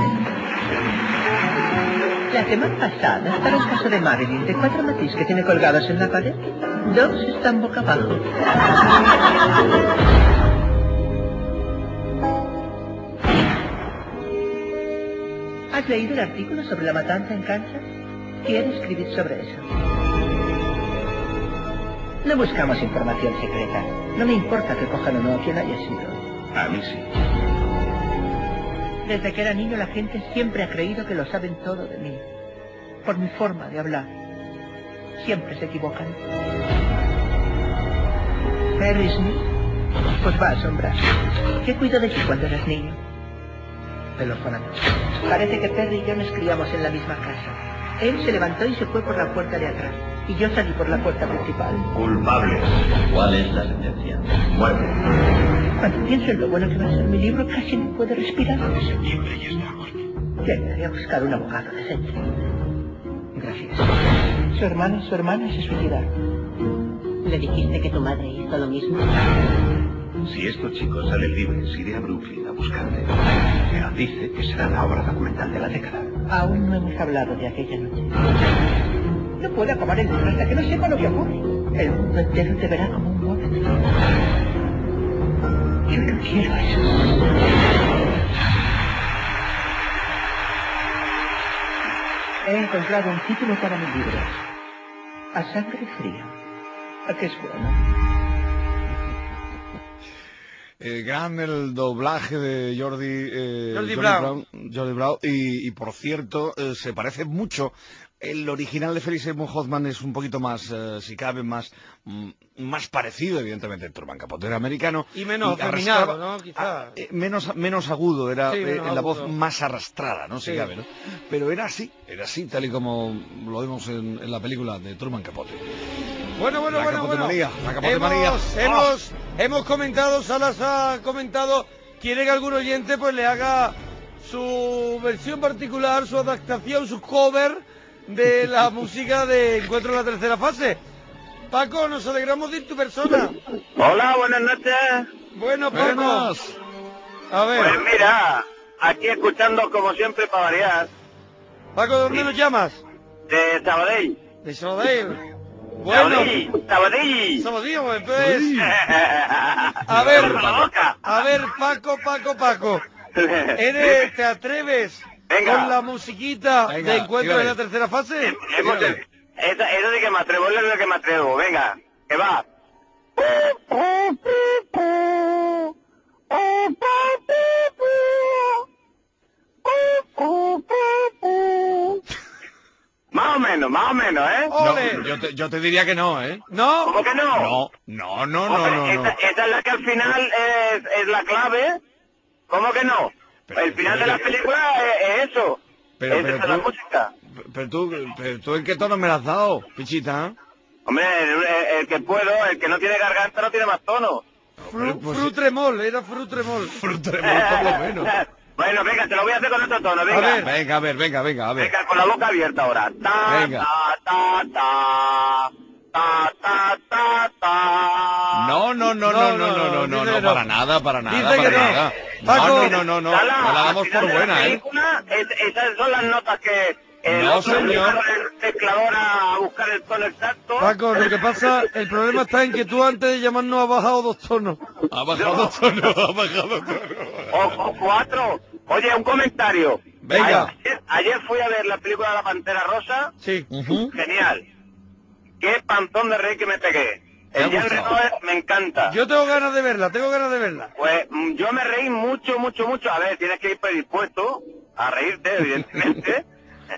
La semana pasada, para el caso de Marilyn, de cuatro matices que tiene colgados en la pared, dos están boca abajo. ¿Has leído el artículo sobre la matanza en Kansas? Quiero escribir sobre eso. No buscamos información secreta. No me importa que cojan o no a quien haya sido.
A mí sí.
Desde que era niño la gente siempre ha creído que lo saben todo de mí. Por mi forma de hablar. Siempre se equivocan. Perry Smith, pues va a asombrar. ¿Qué cuidó de ti cuando eras niño? El orfanato. Parece que Perry y yo nos criamos en la misma casa. Él se levantó y se fue por la puerta de atrás. Y yo salí por la puerta principal.
Culpable. ¿Cuál es la sentencia? Muerte.
Cuando pienso en lo bueno que va a ser mi libro, casi no puedo respirar.
Libre y está muerto.
Ya iré a buscar un abogado decente. Gracias. Su hermano y su hermana se suicidaron. ¿Le dijiste que tu madre hizo lo mismo?
Si estos chicos salen libres, iré a Brooklyn a buscarte. Pero dice que será la obra documental de la década.
Aún no hemos hablado de aquella noche. No puedo acabar el libro hasta que no sepa lo que ocurre. El mundo entero te verá como un monstruo. Yo no quiero eso. He encontrado un título para mi libro. A Sangre Fría. ¿A qué es bueno?
Eh, gran el doblaje de Jordi, eh,
Jordi Brown.
Jordi Brown, y, y por cierto, eh, se parece mucho. El original de Philip Seymour Hoffman es un poquito más, eh, si cabe, más, mm, más parecido, evidentemente, Truman Capote era americano.
Y menos
arrastraba-
afeminado, ¿no? Quizá.
eh, menos, menos agudo, era
Sí,
eh,
menos
la
agudo.
voz más arrastrada, ¿no? Si
Sí.
cabe, ¿no? Pero era así, era así, tal y como lo vemos en, en la película de Truman Capote.
Bueno, bueno,
La
bueno,
Capote
bueno.
Manía, la Capote
hemos,
Manía.
hemos, hemos comentado, Salas ha comentado, quiere que algún oyente pues le haga su versión particular, su adaptación, su cover de la música de Encuentro en la tercera fase. Paco, nos alegramos de ir tu persona.
Hola, buenas noches.
Bueno, Paco.
Buenas.
A ver,
Pues mira, aquí escuchando como siempre para variar,
Paco, ¿de dónde nos llamas?
de Sabadell.
De Sabadell. Bueno,
Sabadell, Sabadell.
Sabadell, pues. A ver, a ver, Paco, Paco, Paco. ¿Eres, ¿Te atreves
Venga.
con la musiquita
Venga,
de Encuentro
tírale.
en la tercera fase?
Hemos de- esa- Eso sí que me atrevo, es lo que me atrevo. Venga, que va. Más o menos, más o menos, ¿eh?
¡Ole!
No, yo, te, yo te diría que no, ¿eh?
¿No?
¿Cómo que no?
No, no, no, no,
Hombre,
no, no.
esa, esa es la que al final es, es la clave. ¿Cómo que no?
Pero-
el final
pero-
de la película es, es eso.
Pero,
es
pero
esa la
tú,
música.
pero tú, pero tú, ¿en qué tono me la has dado, pichita?
Hombre, el, el- el que puedo, el que no tiene garganta no tiene más tono.
Fru, frutremol, era frutremol.
Frutremol, por lo menos.
Bueno, venga, te lo voy a hacer con otro tono, venga.
A ver, venga, a ver, venga, venga, a ver.
Venga, con la boca abierta ahora. Ta,
Venga.
ta, ta, ta. Ta, ta, ta, ta.
No, no, no, no, no, no, no, no, no, para nada, para nada,
Dice
para
que no.
nada.
Paco.
No, no, no, no, no,
Sala,
no la
al
damos
final
por
de la
buena, ¿eh?
película, es- esas son las notas que el
No,
otro
señor.
lleva el teclador a buscar el tono exacto.
Paco, lo que pasa, el problema está en que tú antes de llamarnos has bajado dos tonos.
Ha bajado tono, ha bajado tono.
O, o cuatro. Oye, un comentario.
Venga.
Ayer, ayer fui a ver la película de La Pantera Rosa.
Sí.
Genial. Qué panzón de rey que me pegué.
¿Te ha
El Jean
gustado?
Reno me encanta.
Yo tengo ganas de verla, tengo ganas de verla.
Pues mm, yo me reí mucho, mucho, mucho. A ver, tienes que ir predispuesto a reírte, evidentemente.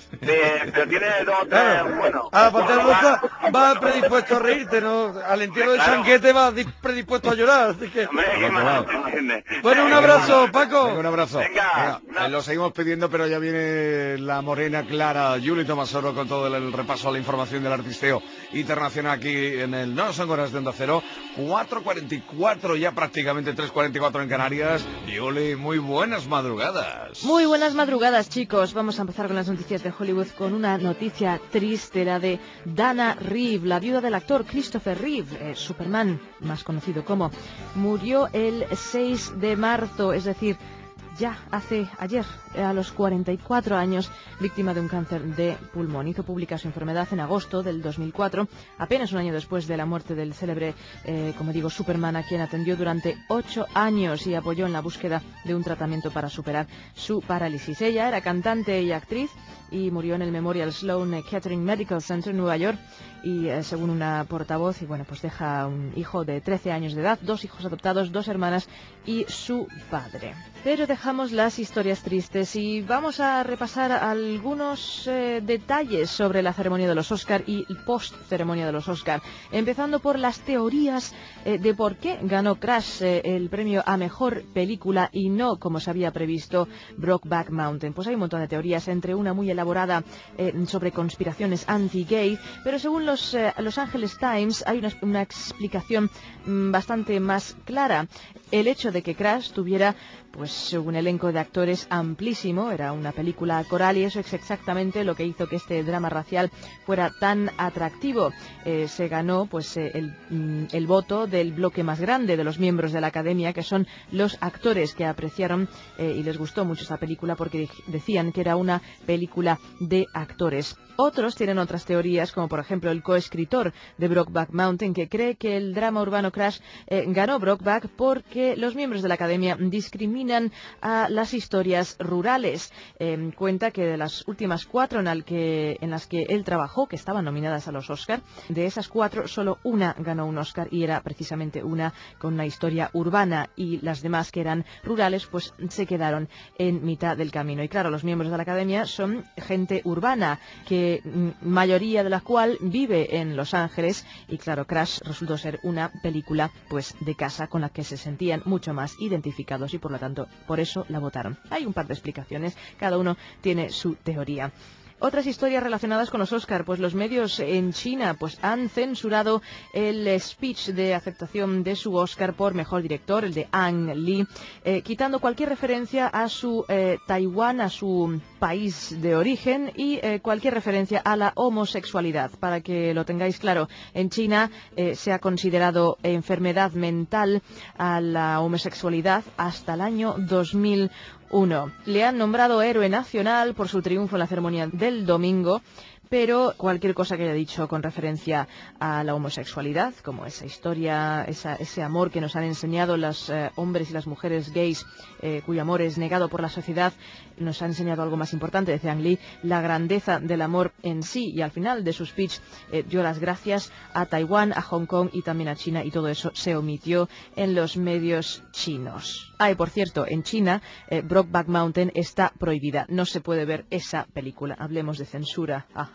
Eh, pero tiene dos o tres,
Claro.
bueno.
A la Pantera Rosa vas predispuesto a reírte, ¿no? Al entierro de
Claro.
Chanquete vas di- predispuesto a llorar, así que...
Hombre, qué mal, ¿te entiendes?
Bueno, un abrazo, Paco.
Venga, un abrazo.
Venga.
Venga, eh, lo seguimos pidiendo, pero ya viene la morena Clara Juli Tomasoro con todo el, el repaso a la información del artisteo internacional aquí en el No Son Horas de Onda Cero. cuatro cuarenta y cuatro, ya prácticamente tres cuarenta y cuatro en Canarias. Juli, muy buenas madrugadas.
Muy buenas madrugadas, chicos. Vamos a empezar con las noticias de Hollywood con una noticia triste, la de Dana Reeve, la viuda del actor Christopher Reeve, eh, Superman, más conocido como, murió el seis de marzo, es decir, ya hace ayer, a los cuarenta y cuatro años, víctima de un cáncer de pulmón. Hizo pública su enfermedad en agosto del dos mil cuatro, apenas un año después de la muerte del célebre, eh, como digo, Superman, a quien atendió durante ocho años y apoyó en la búsqueda de un tratamiento para superar su parálisis. Ella era cantante y actriz y murió en el Memorial Sloan Kettering Medical Center en Nueva York, y eh, según una portavoz, y bueno, pues deja un hijo de trece años de edad, dos hijos adoptados, dos hermanas y su padre. Pero dejamos las historias tristes y vamos a repasar algunos eh, detalles sobre la ceremonia de los Oscar y post ceremonia de los Oscar, empezando por las teorías eh, de por qué ganó Crash eh, el premio a mejor película y no, como se había previsto, Brokeback Mountain. Pues hay un montón de teorías, entre una muy elaborada eh, sobre conspiraciones anti-gay, pero según los eh, Los Angeles Times hay una, una explicación mm, bastante más clara. El hecho de que Crash tuviera pues un elenco de actores amplísimo, era una película coral, y eso es exactamente lo que hizo que este drama racial fuera tan atractivo. Eh, se ganó pues eh, el, mm, el voto del bloque más grande de los miembros de la Academia, que son los actores, que apreciaron eh, y les gustó mucho esta película porque decían que era una película de actores. Otros tienen otras teorías, como por ejemplo el coescritor de Brokeback Mountain, que cree que el drama urbano Crash eh, ganó Brokeback porque los miembros de la Academia discriminan a las historias rurales. Eh, cuenta que de las últimas cuatro en, al que, en las que él trabajó, que estaban nominadas a los Oscar, de esas cuatro solo una ganó un Oscar, y era precisamente una con una historia urbana, y las demás, que eran rurales, pues se quedaron en mitad del camino. Y claro, los miembros de la Academia son gente urbana, que mayoría de la cual vive en Los Ángeles, y claro, Crash resultó ser una película pues de casa con la que se sentían mucho más identificados, y por lo tanto por eso la votaron. Hay un par de explicaciones, cada uno tiene su teoría. Otras historias relacionadas con los Oscar, pues los medios en China pues han censurado el speech de aceptación de su Oscar por mejor director, el de Ang Lee, eh, quitando cualquier referencia a su eh, Taiwán, a su país de origen, y eh, cualquier referencia a la homosexualidad. Para que lo tengáis claro, en China eh, se ha considerado enfermedad mental a la homosexualidad hasta el año dos mil uno. Le han nombrado héroe nacional por su triunfo en la ceremonia del domingo, pero cualquier cosa que haya dicho con referencia a la homosexualidad, como esa historia, esa, ese amor que nos han enseñado los eh, hombres y las mujeres gays, eh, cuyo amor es negado por la sociedad, nos ha enseñado algo más importante, decía Ang Lee, la grandeza del amor en sí. Y al final de su speech eh, dio las gracias a Taiwán, a Hong Kong y también a China, y todo eso se omitió en los medios chinos. Ah, y por cierto, en China, eh, Brokeback Mountain está prohibida, no se puede ver esa película. Hablemos de censura. Ajá.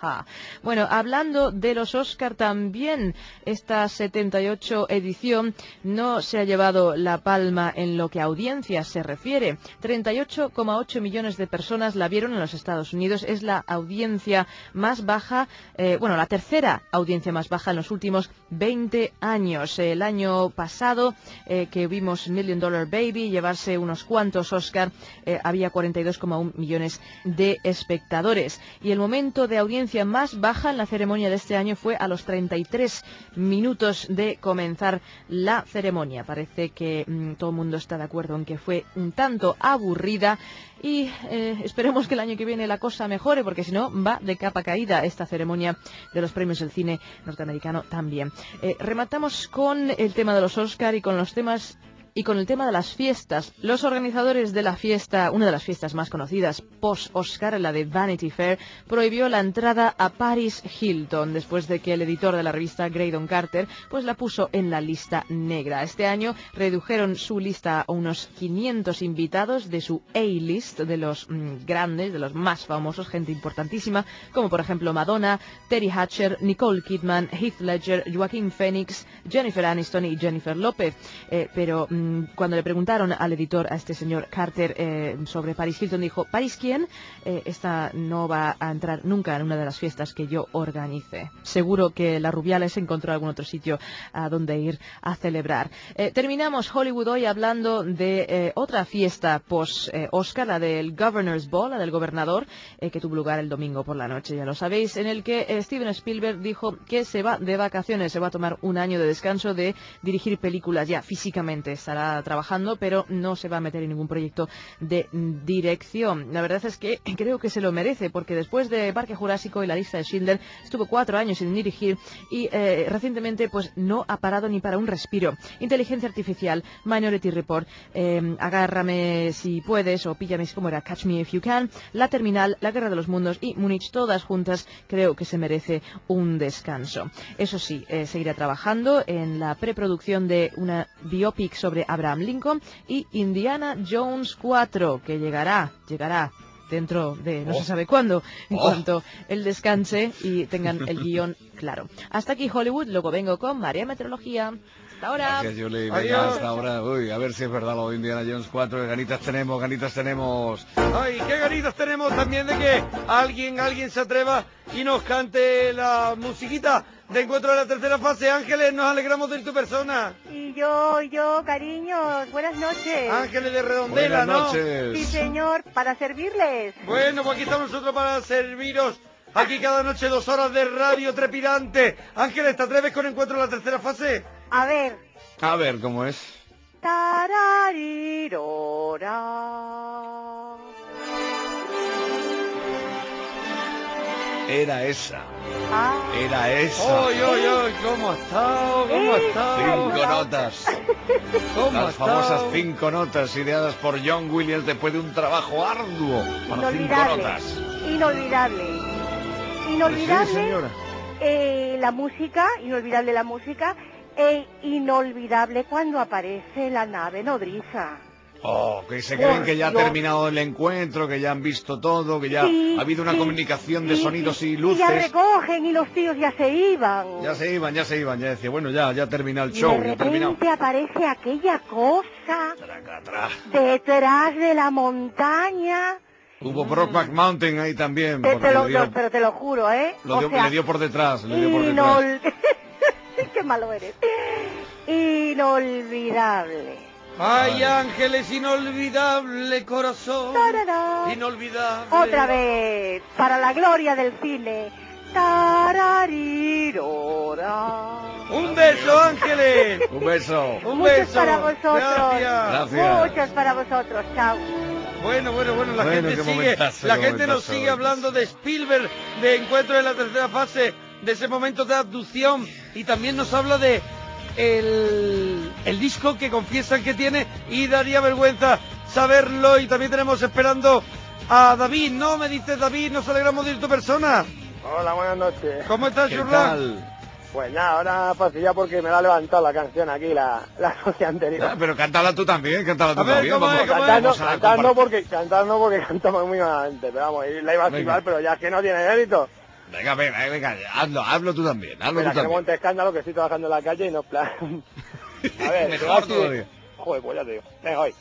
Ja. Bueno, hablando de los Oscar también, esta setenta y ocho edición no se ha llevado la palma en lo que a audiencia se refiere. treinta y ocho coma ocho millones de personas la vieron en los Estados Unidos. Es la audiencia más baja, eh, bueno, la tercera audiencia más baja en los últimos veinte años. El año pasado, eh, que vimos Million Dollar Baby llevarse unos cuantos Oscar, eh, había cuarenta y dos coma uno millones de espectadores. Y el momento de audiencia más baja en la ceremonia de este año fue a los treinta y tres minutos de comenzar la ceremonia. Parece que mmm, todo el mundo está de acuerdo en que fue un tanto aburrida y eh, esperemos que el año que viene la cosa mejore, porque si no va de capa caída esta ceremonia de los premios del cine norteamericano también. Eh, rematamos con el tema de los Oscar y con los temas Y con el tema de las fiestas. Los organizadores de la fiesta, una de las fiestas más conocidas post-Oscar, la de Vanity Fair, prohibió la entrada a Paris Hilton después de que el editor de la revista Graydon Carter pues la puso en la lista negra. Este año redujeron su lista a unos quinientos invitados de su A-list, de los mmm, grandes, de los más famosos, gente importantísima, como por ejemplo Madonna, Terry Hatcher, Nicole Kidman, Heath Ledger, Joaquin Phoenix, Jennifer Aniston y Jennifer López. Eh, pero mmm, cuando le preguntaron al editor, a este señor Carter, eh, sobre Paris Hilton, dijo: ¿Paris quién? Eh, esta no va a entrar nunca en una de las fiestas que yo organice. Seguro que la Rubiales encontró algún otro sitio a donde ir a celebrar. Eh, terminamos Hollywood hoy hablando de eh, otra fiesta post-Oscar, eh, la del Governor's Ball, la del gobernador, eh, que tuvo lugar el domingo por la noche, ya lo sabéis, en el que eh, Steven Spielberg dijo que se va de vacaciones, se va a tomar un año de descanso de dirigir películas ya físicamente. Estará trabajando, pero no se va a meter en ningún proyecto de dirección. La verdad es que creo que se lo merece, porque después de Parque Jurásico y La lista de Schindler estuvo cuatro años sin dirigir y eh, recientemente pues no ha parado ni para un respiro. Inteligencia Artificial, Minority Report, eh, Agárrame si puedes, o Píllame, como era, Catch Me If You Can, La Terminal, La Guerra de los Mundos y Múnich, todas juntas, creo que se merece un descanso. Eso sí, eh, seguirá trabajando en la preproducción de una biopic sobre Abraham Lincoln y Indiana Jones cuatro, que llegará, llegará dentro de no oh. se sabe cuándo, en oh. cuanto él descanse y tengan el guión claro. Hasta aquí Hollywood, luego vengo con María Meteorología. Hasta ahora.
Gracias, Julie. Venga, hasta ahora. Uy, a ver si es verdad lo de Indiana Jones cuatro. Ganitas tenemos, ganitas tenemos.
Ay, qué ganitas tenemos también de que alguien, alguien se atreva y nos cante la musiquita de Encuentro de la tercera fase. Ángeles, nos alegramos de tu persona.
Y yo, yo, cariños, buenas noches.
Ángeles de Redondela,
buenas
¿no?
noches.
Sí, señor, para servirles.
Bueno, pues aquí estamos nosotros para serviros. Aquí cada noche dos horas de radio trepidante. Ángeles, ¿te atreves con Encuentro de la tercera fase?
A ver.
A ver, ¿cómo es?
Tararirora.
Era esa.
Ah.
Era esa.
¡Oy, oy, oy! ¿Cómo ha estado? ¿Cómo ha estado?
Cinco notas.
¿Cómo ha
Las
estado?
famosas cinco notas ideadas por John Williams después de un trabajo arduo para cinco notas.
Inolvidable. Inolvidable.
Sí, señora.
Eh, la música, inolvidable la música, e inolvidable cuando aparece la nave nodriza.
Oh, que se creen que ya ha terminado el encuentro, que ya han visto todo, que ya
sí,
ha habido una
sí,
comunicación de
sí,
sonidos
sí,
y luces.
Y ya recogen y los tíos ya se iban.
Ya se iban, ya se iban, ya decía, bueno, ya, ya termina el
y
show,
de
ya ha terminado.
repente aparece aquella cosa
Tracatra.
detrás de la montaña.
Hubo Brokeback Mountain ahí también.
Te,
porque
te lo,
le dio,
no, pero te lo juro, ¿eh?
Lo
o
dio,
sea,
le dio por detrás, le dio por
inol...
detrás.
Qué malo eres. Inolvidable.
Ay, Ángeles, inolvidable corazón.
Tarará.
Inolvidable.
Otra vez, para la gloria del cine. Tararirora.
Un beso, Ángeles.
Un beso.
Un
Muchos
beso.
para vosotros.
Gracias.
Gracias.
Muchos para vosotros. Chao.
Bueno, bueno, bueno, la
Bueno,
gente
qué
sigue,
momentazo,
la
qué
gente nos
momentazo.
sigue hablando de Spielberg, de Encuentro en la tercera fase, de ese momento de abducción, y también nos habla de el, el disco que confiesan que tiene y daría vergüenza saberlo. Y también tenemos esperando a David, ¿no? Me dices, David, nos alegramos de ir tu persona.
Hola, buenas noches.
¿Cómo estás,
¿Qué
Churra?
tal?
Pues nada, ahora facilidad porque me la ha levantado la canción aquí, la, la noche anterior.
Ah, pero cántala tú también, cántala tú
A ver,
también.
¿cómo
Vamos,
es, cómo es?
Cantar no,
vamos a
cantar no
compartir.
porque, cantar no porque cantamos muy malamente, pero vamos, y la iba a
Venga.
silbar, pero ya es que no tiene mérito.
Venga, venga, venga, hazlo, hazlo tú también, hazlo
Mira,
tú
que no
también.
monte escándalo, que estoy trabajando en la calle y no plan... A ver, te voy a
Mejor
decir-
todavía.
Joder, pues ya te digo. Venga, hoy.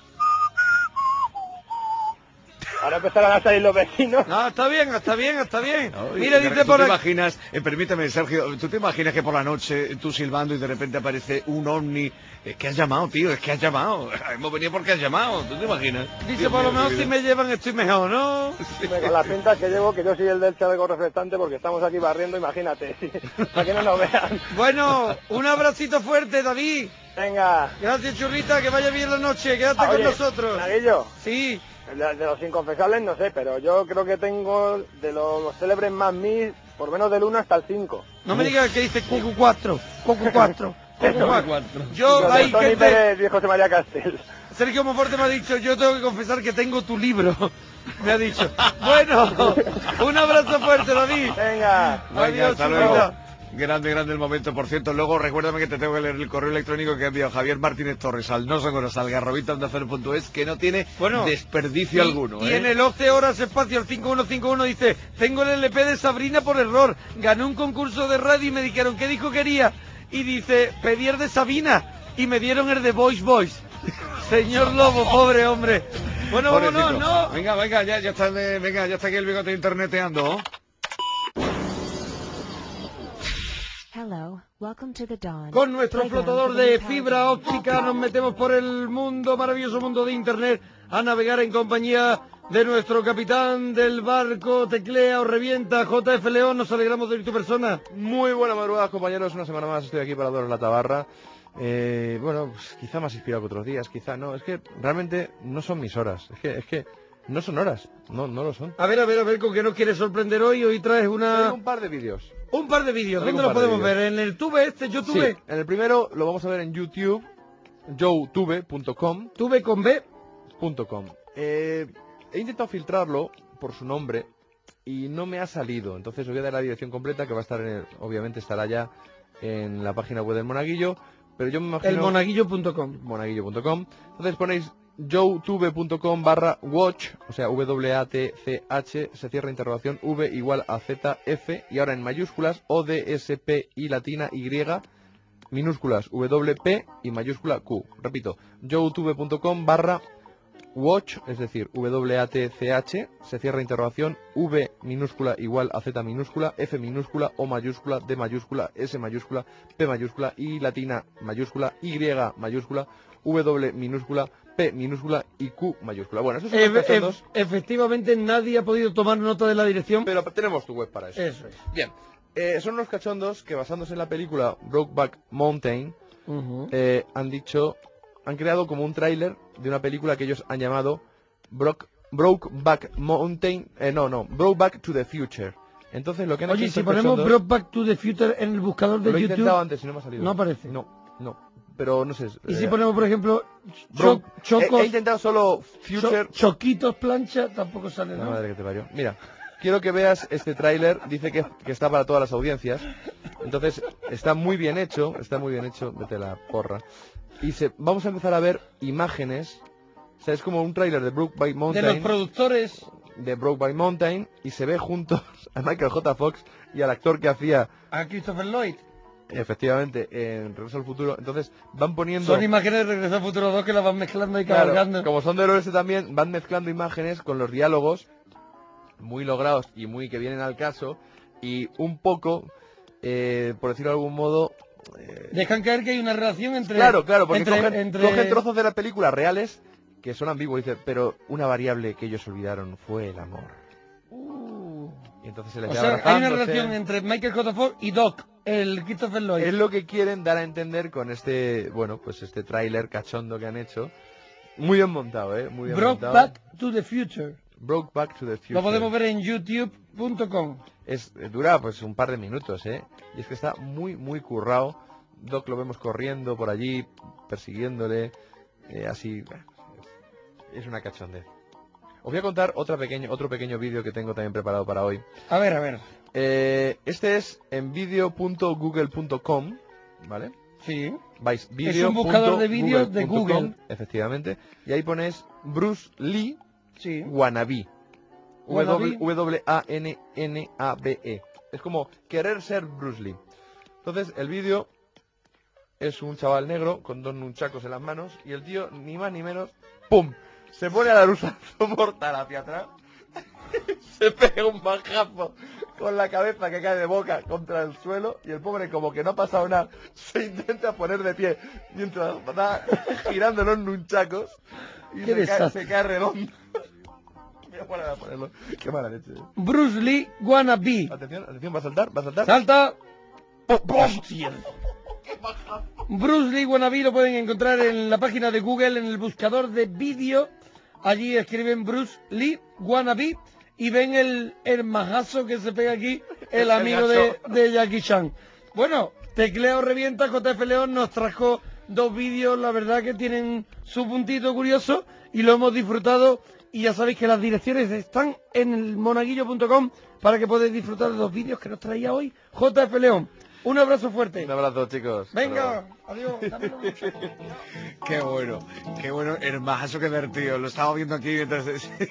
Ahora empezarán a salir los vecinos.
No, está bien, está bien, está bien.
Oye,
Mira,
¿tú
dice
te
por aquí...
imaginas, eh, permíteme, Sergio, ¿tú te imaginas que por la noche tú silbando y de repente aparece un ovni? Es que has llamado, tío, es que has llamado. Hemos venido porque has llamado, ¿tú te imaginas?
Dice,
Dios
por lo
mío,
menos
qué
si
vida.
me llevan estoy mejor, ¿no?
Hombre, con las pintas que llevo, que yo soy el del chaleco reflectante porque estamos aquí barriendo, imagínate. Para que no nos vean.
Bueno, un abracito fuerte, David.
Venga.
Gracias, churrita, que vaya bien la noche, quédate
Ah,
con
oye,
nosotros.
Naguillo.
Sí.
De, de los inconfesables no sé, pero yo creo que tengo de los célebres más mil, por menos del uno hasta el cinco.
No me digas que dice Coco cuatro, Coco cuatro, Coco
Eso.
cuatro. Yo,
Los de
hay
Tony
gente...
Pérez y José María Castel.
Sergio Monforte me ha dicho, yo tengo que confesar que tengo tu libro. Me ha dicho. Bueno, un abrazo fuerte, David.
Venga.
Venga,
Adiós,
hasta luego.
churrita.
Grande, grande el momento. Por cierto, luego recuérdame que te tengo que leer el correo electrónico que ha enviado Javier Martínez Torres al no sonoro salgarrobita onda cero punto es, que no tiene
Bueno,
desperdicio
y,
alguno.
Y
¿eh?
en el once horas espacio el cinco uno cinco uno dice, tengo el L P de Sabrina por error. Gané un concurso de radio y me dijeron, ¿qué disco quería? Y dice, pedí el de Sabina. Y me dieron el de Voice Voice. Señor Lobo, pobre hombre. Bueno,
Pobrecito.
vámonos, ¿no?
Venga, venga, ya, ya está, eh, venga, ya está aquí el bigote interneteando.
Hello, welcome to the dawn.
Con nuestro
Playground
flotador
for the
de
new
fibra óptica nos metemos por el mundo, maravilloso mundo de Internet, a navegar en compañía de nuestro capitán del barco, teclea o revienta, J F León. Nos alegramos de ir tu persona.
Muy buena madrugada, compañeros. Una semana más estoy aquí para daros la tabarra. Eh, bueno, pues, quizá más inspirado que otros días, quizá no. Es que realmente no son mis horas. Es que, es que no son horas. No, no lo son.
A ver, a ver, a ver, ¿con qué nos quieres sorprender hoy? Hoy traes una...
Traigo un par de vídeos.
Un par de vídeos.
Traigo
¿Dónde
un
lo
par de
podemos
vídeos.
ver? ¿En el tube este, YouTube?
Sí, en el primero lo vamos a ver en YouTube, youtube punto com.
¿Tube con B?
Punto com. Eh, he intentado filtrarlo por su nombre y no me ha salido. Entonces os voy a dar la dirección completa, que va a estar, en el- obviamente estará ya en la página web del Monaguillo. Pero yo me imagino...
El monaguillo punto com.
monaguillo punto com. Entonces ponéis youtube punto com barra watch, o sea, W A T C H, se cierra interrogación, V igual a Z F, y ahora en mayúsculas, O D S P I latina Y, minúsculas W P y mayúscula Q. Repito, youtube punto com barra watch, es decir, W A T C H, se cierra interrogación, V minúscula igual a Z minúscula, F minúscula, O mayúscula, D mayúscula, S mayúscula, P mayúscula, I latina mayúscula, Y mayúscula, W minúscula, P minúscula y Q mayúscula. Bueno, esos son los
Ef-
cachondos,
ef- efectivamente nadie ha podido tomar nota de la dirección.
pero tenemos tu web para eso.
Eso es.
Bien, eh, son unos cachondos que basándose en la película Brokeback Mountain,
Ujú.
eh, han dicho, han creado como un tráiler de una película que ellos han llamado Broke, Brokeback Mountain, eh, no, no, Brokeback to the Future. Entonces lo que han
Oye,
hecho
si
estos
ponemos
cachondos-
Brokeback to the Future en el buscador de
lo he
YouTube,
intentado antes y no me ha salido.
no aparece.
No, no, pero no sé.
Y
eh,
si ponemos, por ejemplo,
Bro-
cho- chocos,
he, he intentado solo Future.
cho- choquitos plancha, tampoco sale,
La
¿no?
madre que te parió. Mira, quiero que veas este tráiler. Dice que, que está para todas las audiencias. Entonces, está muy bien hecho. Está muy bien hecho. Vete la porra. Y se, vamos a empezar a ver imágenes. O sea, es como un tráiler de Brokeback
De
Mountain.
los productores.
De Brokeback Mountain. Y se ve juntos a Michael J. Fox y al actor que hacía,
A Christopher Lloyd.
efectivamente, en Regreso al Futuro. Entonces, van poniendo...
Son imágenes de Regreso al Futuro dos que las van mezclando y
Claro,
cabalgando.
como son del oeste también, van mezclando imágenes con los diálogos muy logrados y muy que vienen al caso, y un poco, eh, por decirlo de algún modo... eh,
Dejan caer que hay una relación entre...
claro, claro, porque
entre-
cogen,
entre-
cogen trozos de la película reales que son ambiguos, dice, pero una variable que ellos olvidaron fue el amor.
Uh.
Y entonces se les
O
ve
sea, hay una
abrazándose.
relación entre Michael J. Fox y Doc, el Christopher Lloyd.
Es lo que quieren dar a entender con este, bueno, pues este tráiler cachondo que han hecho. Muy bien montado, ¿eh? Muy bien montado.
Brokeback to the Future.
Brokeback to the Future.
Lo podemos ver en youtube punto com.
Es, eh, dura pues un par de minutos, ¿eh? Y es que está muy, muy currado. Doc lo vemos corriendo por allí, persiguiéndole, eh, así. Es una cachondez. Os voy a contar otra pequeño, otro pequeño vídeo que tengo también preparado para hoy.
A ver, a ver.
Eh, este es en video punto google punto com, ¿vale?
Sí.
Vais
Es un buscador de vídeos de Google.
efectivamente, y ahí ponéis Bruce Lee
Sí.
wannabe. W A N N A B E. Es como querer ser Bruce Lee. Entonces, el vídeo es un chaval negro con dos nunchacos en las manos y el tío, ni más ni menos, ¡pum! Se pone a dar un salto mortal hacia atrás, se pega un bajazo con la cabeza que cae de boca contra el suelo y el pobre, como que no ha pasado nada, se intenta poner de pie mientras va girando los nunchacos y se cae, se cae redondo. Voy a poner a ponerlo. Qué mala leche.
Bruce Lee Wannabe.
Atención, atención, va a saltar, va a saltar.
Salta. ¡Hostia! Bruce Lee Wannabe lo pueden encontrar en la página de Google, en el buscador de vídeo. Allí escriben Bruce Lee Wannabe y ven el, el majazo que se pega aquí el amigo de, de Jackie Chan. Bueno, Tecleo Revienta, J F León nos trajo dos vídeos, la verdad que tienen su puntito curioso y lo hemos disfrutado. Y ya sabéis que las direcciones están en el monaguillo punto com para que podáis disfrutar de los vídeos que nos traía hoy J F León. Un abrazo fuerte.
Un abrazo, chicos.
Venga, adiós.
Qué bueno, qué bueno el majazo que del tío. Lo estaba viendo aquí mientras...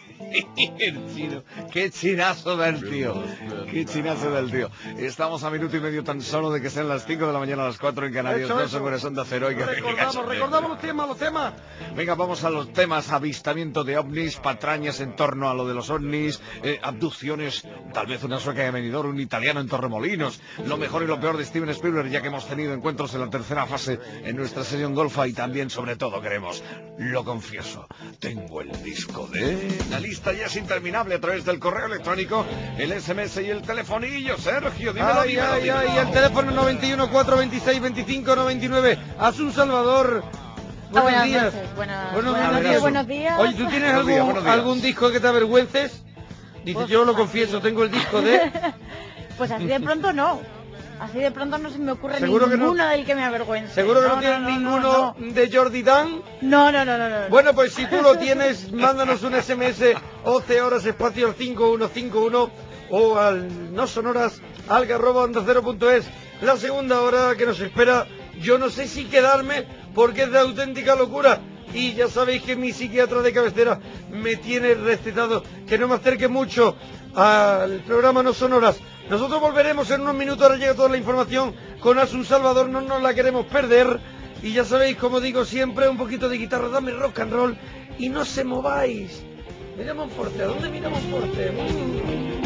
el chino. Qué chinazo del tío. Qué chinazo del tío. Estamos a minuto y medio tan solo de que sean las cinco de la mañana a las cuatro en Canarias. No se corazón de acero.
Recordamos, recordamos los temas, los temas.
Venga, vamos a los temas. Avistamiento de ovnis, patrañas en torno a lo de los ovnis, eh, abducciones, tal vez una sueca de Benidorm, un italiano en Torremolinos, lo mejor y lo peor de Steven Spielberg, ya que hemos tenido encuentros en la tercera fase en nuestra sesión golfa y también, sobre todo, queremos, lo confieso, tengo el disco de... La lista ya es interminable a través del correo electrónico, el S M S y el telefonillo. Sergio, dímelo,
ay,
dímelo,
ay,
dímelo.
ay, el teléfono noventa y uno, cuatrocientos veintiséis, veinticinco noventa y nueve. Asun Salvador. Buenos
Ah, buenas
días.
noches, buenas,
Buenos,
buenos
buenos
días,
días.
buenos días.
Oye, ¿tú tienes
Buenos
algún,
días, buenos días.
algún disco que te avergüences? Dice,
Pues
yo lo
así.
confieso, tengo el disco de...
Pues así de pronto no. Así de pronto no se me ocurre
¿Seguro que no?
ninguno del que me avergüence.
¿Seguro que no,
no
tienes
no, no,
ninguno
no,
de Jordi Dan?
No, no, no, no, no.
Bueno, pues si tú lo tienes, mándanos un S M S once horas espacio al cinco uno cinco uno o al no sonoras algarroba onda cero punto es. La segunda hora que nos espera, yo no sé si quedarme porque es de auténtica locura. Y ya sabéis que mi psiquiatra de cabecera me tiene recetado que no me acerque mucho al programa No Sonoras. Nosotros volveremos en unos minutos, ahora llega toda la información con Asun Salvador, no nos la queremos perder. Y ya sabéis, como digo siempre, un poquito de guitarra, dame rock and roll y no se mováis. Mira Monforte, ¿a dónde mira Monforte? Mm.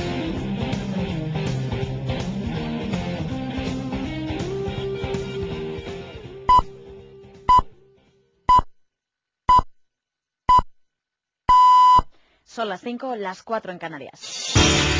Son las cinco, las cuatro en Canarias.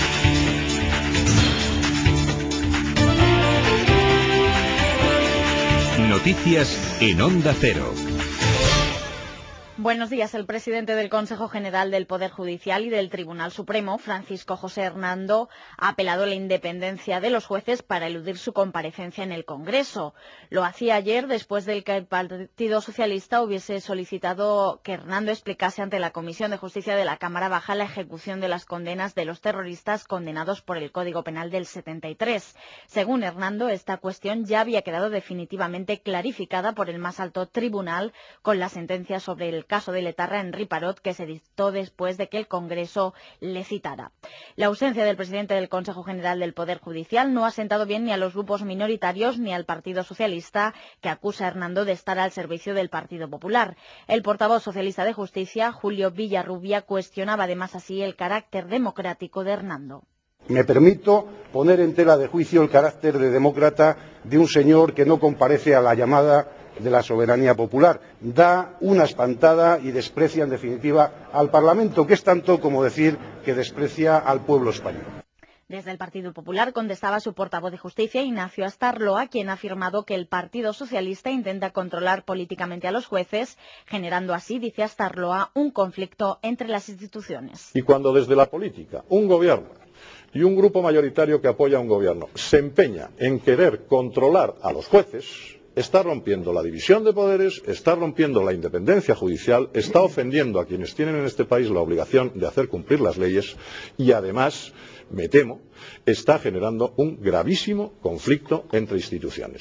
Noticias en Onda Cero.
Buenos días. El presidente del Consejo General del Poder Judicial y del Tribunal Supremo, Francisco José Hernando, ha apelado a la independencia de los jueces para eludir su comparecencia en el Congreso. Lo hacía ayer después de que el Partido Socialista hubiese solicitado que Hernando explicase ante la Comisión de Justicia de la Cámara Baja la ejecución de las condenas de los terroristas condenados por el Código Penal del setenta y tres. Según Hernando, esta cuestión ya había quedado definitivamente clarificada por el más alto tribunal con la sentencia sobre el caso de Letarra en Riparot, que se dictó después de que el Congreso le citara. La ausencia del presidente del Consejo General del Poder Judicial no ha sentado bien ni a los grupos minoritarios ni al Partido Socialista, que acusa a Hernando de estar al servicio del Partido Popular. El portavoz socialista de Justicia, Julio Villarrubia, cuestionaba además así el carácter democrático de Hernando.
Me permito poner en tela de juicio el carácter de demócrata de un señor que no comparece a la llamada de la soberanía popular. Da una espantada y desprecia en definitiva al Parlamento, que es tanto como decir que desprecia al pueblo español.
Desde el Partido Popular contestaba su portavoz de Justicia, Ignacio Astarloa, quien ha afirmado que el Partido Socialista intenta controlar políticamente a los jueces, generando así, dice Astarloa, un conflicto entre las instituciones.
Y cuando desde la política un gobierno y un grupo mayoritario que apoya a un gobierno se empeña en querer controlar a los jueces, está rompiendo la división de poderes, está rompiendo la independencia judicial, está ofendiendo a quienes tienen en este país la obligación de hacer cumplir las leyes y además, me temo, está generando un gravísimo conflicto entre instituciones.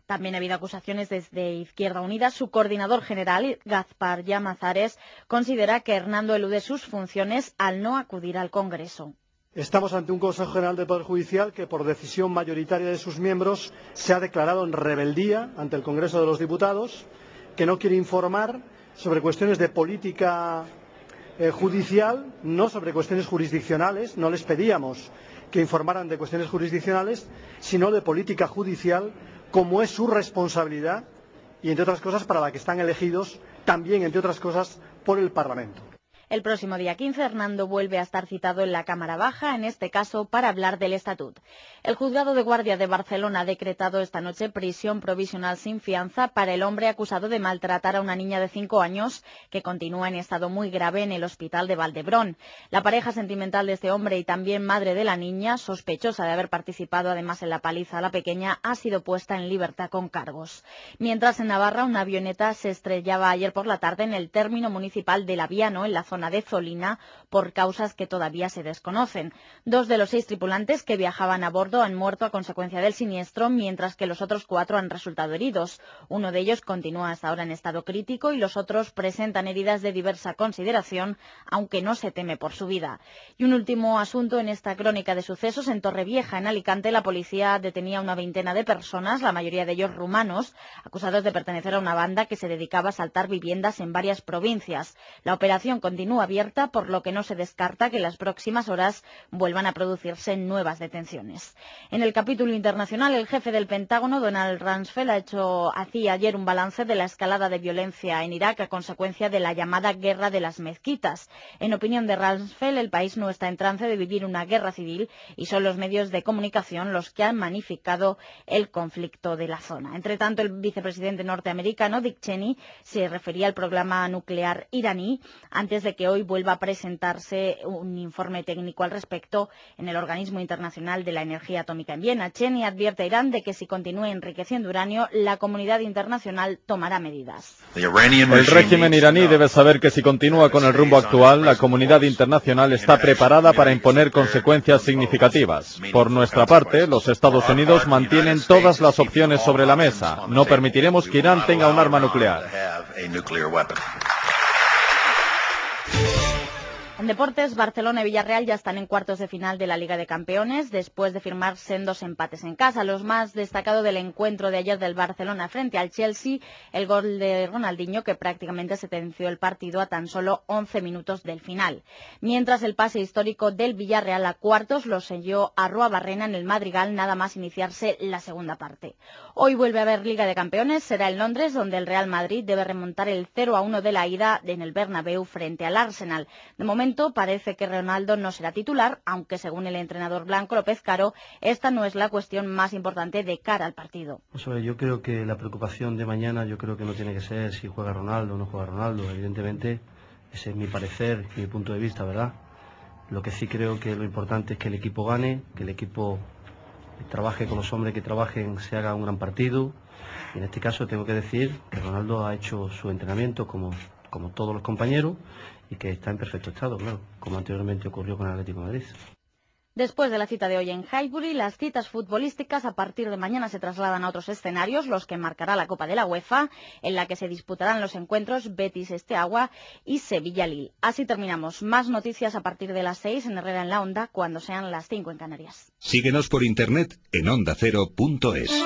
También ha habido acusaciones desde Izquierda Unida. Su coordinador general, Gaspar Llamazares, considera que Hernando elude sus funciones al no acudir al Congreso.
Estamos ante un Consejo General del Poder Judicial que, por decisión mayoritaria de sus miembros, se ha declarado en rebeldía ante el Congreso de los Diputados, que no quiere informar sobre cuestiones de política eh, judicial, no sobre cuestiones jurisdiccionales. No les pedíamos que informaran de cuestiones jurisdiccionales, sino de política judicial, como es su responsabilidad y, entre otras cosas, para la que están elegidos también, entre otras cosas, por el Parlamento.
El próximo día quince, Hernando vuelve a estar citado en la Cámara Baja, en este caso para hablar del Estatut. El Juzgado de Guardia de Barcelona ha decretado esta noche prisión provisional sin fianza para el hombre acusado de maltratar a una niña de cinco años que continúa en estado muy grave en el hospital de Valdebrón. La pareja sentimental de este hombre y también madre de la niña, sospechosa de haber participado además en la paliza a la pequeña, ha sido puesta en libertad con cargos. Mientras en Navarra una avioneta se estrellaba ayer por la tarde en el término municipal de Laviano, en la zona de Zolina, por causas que todavía se desconocen. Dos de los seis tripulantes que viajaban a bordo han muerto a consecuencia del siniestro, mientras que los otros cuatro han resultado heridos. Uno de ellos continúa hasta ahora en estado crítico y los otros presentan heridas de diversa consideración, aunque no se teme por su vida. Y un último asunto en esta crónica de sucesos. En Torrevieja, en Alicante, la policía detenía a una veintena de personas, la mayoría de ellos rumanos, acusados de pertenecer a una banda que se dedicaba a asaltar viviendas en varias provincias. La operación continúa abierta, por lo que no se descarta que en las próximas horas vuelvan a producirse nuevas detenciones. En el capítulo internacional, el jefe del Pentágono, Donald Rumsfeld, ha hecho hacía ayer un balance de la escalada de violencia en Irak a consecuencia de la llamada guerra de las mezquitas. En opinión de Rumsfeld, el país no está en trance de vivir una guerra civil y son los medios de comunicación los que han magnificado el conflicto de la zona. Entre tanto, el vicepresidente norteamericano, Dick Cheney, se refería al programa nuclear iraní antes de que hoy vuelva a presentarse un informe técnico al respecto en el Organismo Internacional de la Energía Atómica en Viena. Cheney advierte a Irán de que si continúa enriqueciendo uranio, la comunidad internacional tomará medidas.
El régimen iraní debe saber que si continúa con el rumbo actual, la comunidad internacional está preparada para imponer consecuencias significativas. Por nuestra parte, los Estados Unidos mantienen todas las opciones sobre la mesa. No permitiremos que Irán tenga un arma nuclear.
En deportes, Barcelona y Villarreal ya están en cuartos de final de la Liga de Campeones después de firmar sendos empates en casa. Los más destacados del encuentro de ayer del Barcelona frente al Chelsea, el gol de Ronaldinho, que prácticamente sentenció el partido a tan solo once minutos del final. Mientras el pase histórico del Villarreal a cuartos lo selló Arruabarrena en el Madrigal nada más iniciarse la segunda parte. Hoy vuelve a haber Liga de Campeones, será en Londres, donde el Real Madrid debe remontar el cero a uno de la ida en el Bernabéu frente al Arsenal. De momento parece que Ronaldo no será titular, aunque según el entrenador blanco López Caro, esta no es la cuestión más importante de cara al partido.
Pues, oye, yo creo que la preocupación de mañana yo creo que no tiene que ser si juega Ronaldo o no juega Ronaldo. Evidentemente, ese es mi parecer, mi punto de vista, ¿verdad? Lo que sí creo que lo importante es que el equipo gane, que el equipo trabaje con los hombres que trabajen, se haga un gran partido. Y en este caso tengo que decir que Ronaldo ha hecho su entrenamiento como, como todos los compañeros y que está en perfecto estado, claro, como anteriormente ocurrió con el Atlético de Madrid.
Después de la cita de hoy en Highbury, las citas futbolísticas a partir de mañana se trasladan a otros escenarios, los que marcará la Copa de la UEFA, en la que se disputarán los encuentros Betis-Esteagua y Sevilla-Lille. Así terminamos. Más noticias a partir de las seis en Herrera en la Onda, cuando sean las cinco en Canarias.
Síguenos por internet en onda cero punto es.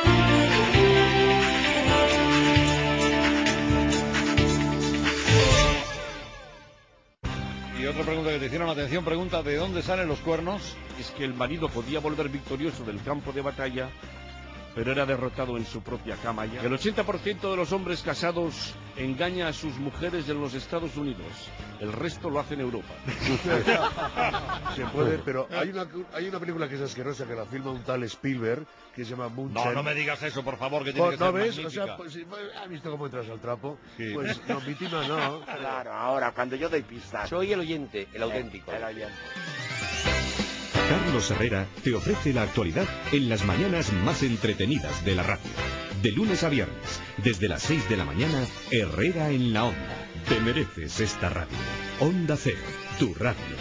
Y otra pregunta que te hicieron atención, pregunta, ¿de dónde salen los cuernos?
Es que el marido podía volver victorioso del campo de batalla, pero era derrotado en su propia cama ya. El ochenta por ciento de los hombres casados engaña a sus mujeres en los Estados Unidos. El resto lo hace en Europa.
Se puede, pero hay una, hay una película que es asquerosa, que la filma un tal Spielberg, que se llama Moonshine.
No, no me digas eso, por favor, que tiene
pues,
que ser
¿no ves?
magnífica.
O sea, pues, ¿has visto cómo entras al trapo?
Sí.
Pues no, víctima no.
Claro, ahora, cuando yo doy pistas.
Soy el oyente, el auténtico.
El, el oyente.
Carlos Herrera te ofrece la actualidad en las mañanas más entretenidas de la radio. De lunes a viernes, desde las seis de la mañana, Herrera en la Onda. Te mereces esta radio. Onda Cero, tu radio.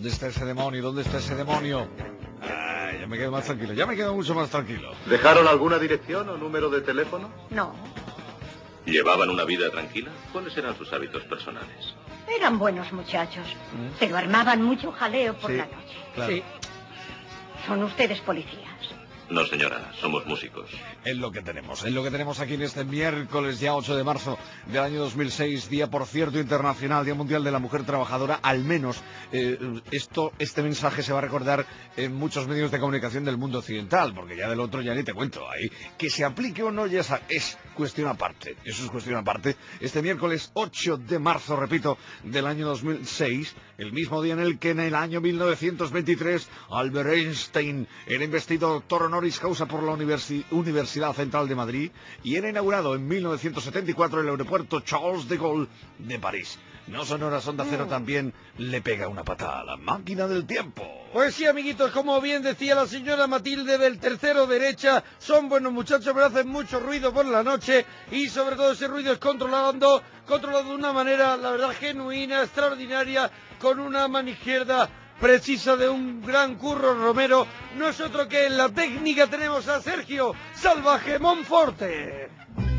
¿Dónde está ese demonio? ¿Dónde está ese demonio? Ah, ya me quedo más tranquilo, ya me quedo mucho más tranquilo.
¿Dejaron alguna dirección o número de teléfono?
No,
¿Llevaban una vida tranquila? ¿Cuáles eran sus hábitos personales?
eran buenos muchachos, pero armaban mucho jaleo por
Sí,
la noche.
claro. Sí.
Son ustedes policías.
No, señora, somos músicos.
Es lo que tenemos, es lo que tenemos aquí en este miércoles, ya ocho de marzo del año dos mil seis, día, por cierto, internacional, Día Mundial de la Mujer Trabajadora. Al menos eh, esto, este mensaje se va a recordar en muchos medios de comunicación del mundo occidental, porque ya del otro ya ni te cuento. Ahí, que se aplique o no ya es, es cuestión aparte, eso es cuestión aparte. Este miércoles ocho de marzo, repito, del año dos mil seis, el mismo día en el que en el año mil novecientos veintitrés Albert Einstein era investido doctor honoris causa por la Universi- Universidad Central de Madrid y era inaugurado en mil novecientos setenta y cuatro el aeropuerto Charles de Gaulle de París. No son horas, Onda Cero también le pega una patada a la máquina del tiempo.
Pues sí, amiguitos, como bien decía la señora Matilde del tercero derecha, son buenos muchachos, pero hacen mucho ruido por la noche y sobre todo ese ruido es controlado, controlado de una manera, la verdad, genuina, extraordinaria, con una mano izquierda precisa de un gran Curro Romero. No es otro que en la técnica tenemos a Sergio Salvaje Monforte.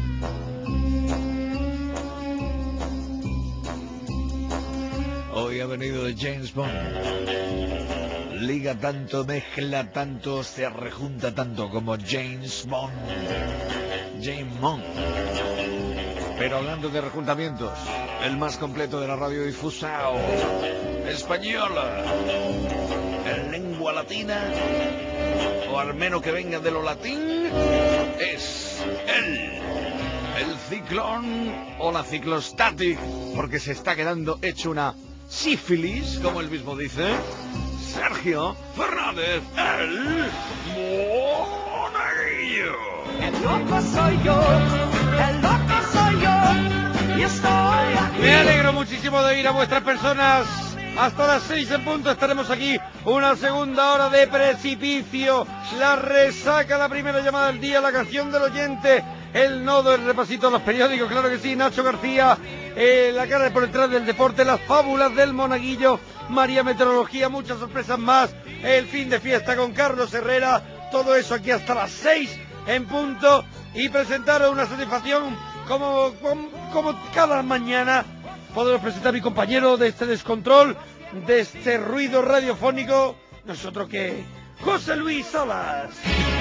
Hoy ha venido de James Bond. Liga tanto, mezcla tanto, se rejunta tanto como James Bond. James Bond. Pero hablando de rejuntamientos, el más completo de la radiodifusión española, en lengua latina, o al menos que venga de lo latín, es él. El ciclón o la ciclostatic, porque se está quedando hecho una sífilis, como él mismo dice, Sergio Fernández, el Monaguillo.
El loco soy yo, el loco soy yo, y estoy aquí.
Me alegro muchísimo de ir a vuestras personas. Hasta las seis en punto estaremos aquí. Una segunda hora de precipicio. La resaca, la primera llamada del día, la canción del oyente, el nodo, el repasito de los periódicos, claro que sí, Nacho García, eh, la cara de por detrás del deporte, las fábulas del Monaguillo, María Meteorología, muchas sorpresas más, el fin de fiesta con Carlos Herrera, todo eso aquí hasta las seis en punto, y presentaros una satisfacción como, como, como cada mañana, poderos presentar a mi compañero de este descontrol, de este ruido radiofónico, nosotros que José Luis Salas.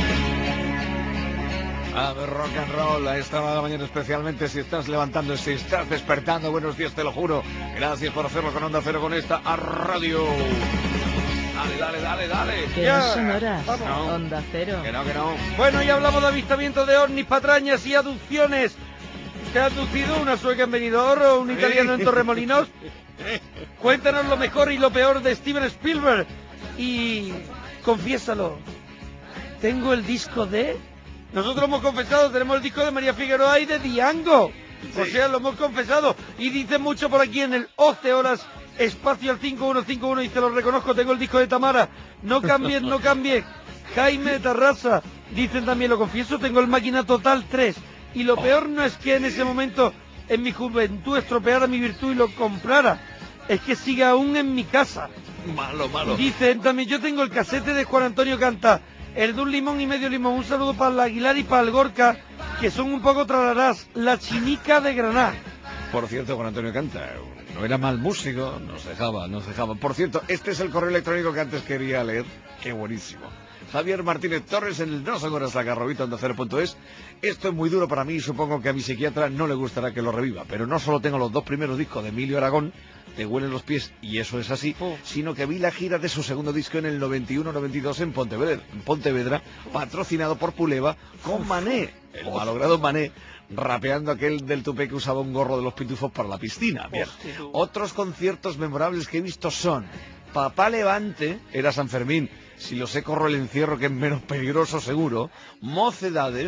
A ver, rock and roll a esta hora de la mañana, especialmente si estás levantando, si estás despertando. Buenos días, te lo juro. Gracias por hacerlo con Onda Cero, con esta a radio. Dale, dale, dale, dale.
Que
Ya.
no son horas.
Vamos.
Onda Cero.
Que no, que no.
Bueno, ya hablamos de avistamiento de ovnis, patrañas y aducciones. ¿Te ha aducido una sueca en Benidorm o un italiano en Torremolinos? Cuéntanos lo mejor y lo peor de Steven Spielberg. Y confiésalo, tengo el disco de... Nosotros hemos confesado, tenemos el disco de María Figueroa y de Diango. O sea, lo hemos confesado. Y dicen mucho por aquí en el once horas, espacio al cinco uno cinco uno, y te lo reconozco, tengo el disco de Tamara. No cambies, no cambies. Jaime Tarrasa, dicen también, lo confieso, tengo el Máquina Total tres. Y lo peor no es que en ese momento, en mi juventud, estropeara mi virtud y lo comprara. Es que sigue aún en mi casa.
Malo, malo.
Dicen también, yo tengo el casete de Juan Antonio Canta, el de un limón y medio limón. Un saludo para el Aguilar y para el Gorka, que son un poco tralarás. La Chinica de Granada.
Por cierto, Juan Antonio Canta, no era mal músico, nos dejaba, nos dejaba. Por cierto, este es el correo electrónico que antes quería leer. Qué buenísimo. Javier Martínez Torres, en el no son horas, la garrobita onda cero punto es. Esto es muy duro para mí y supongo que a mi psiquiatra no le gustará que lo reviva, pero no solo tengo los dos primeros discos de Emilio Aragón, Te huelen los pies, y eso es así, oh. sino que vi la gira de su segundo disco en el noventa y uno noventa y dos en Pontevedra, en Pontevedra, patrocinado por Puleva, con Mané, el malogrado Mané, rapeando aquel del tupé que usaba un gorro de los pitufos para la piscina. Bien. Otros conciertos memorables que he visto son Papá Levante, era San Fermín, si lo sé corro el encierro, que es menos peligroso seguro, Mocedades,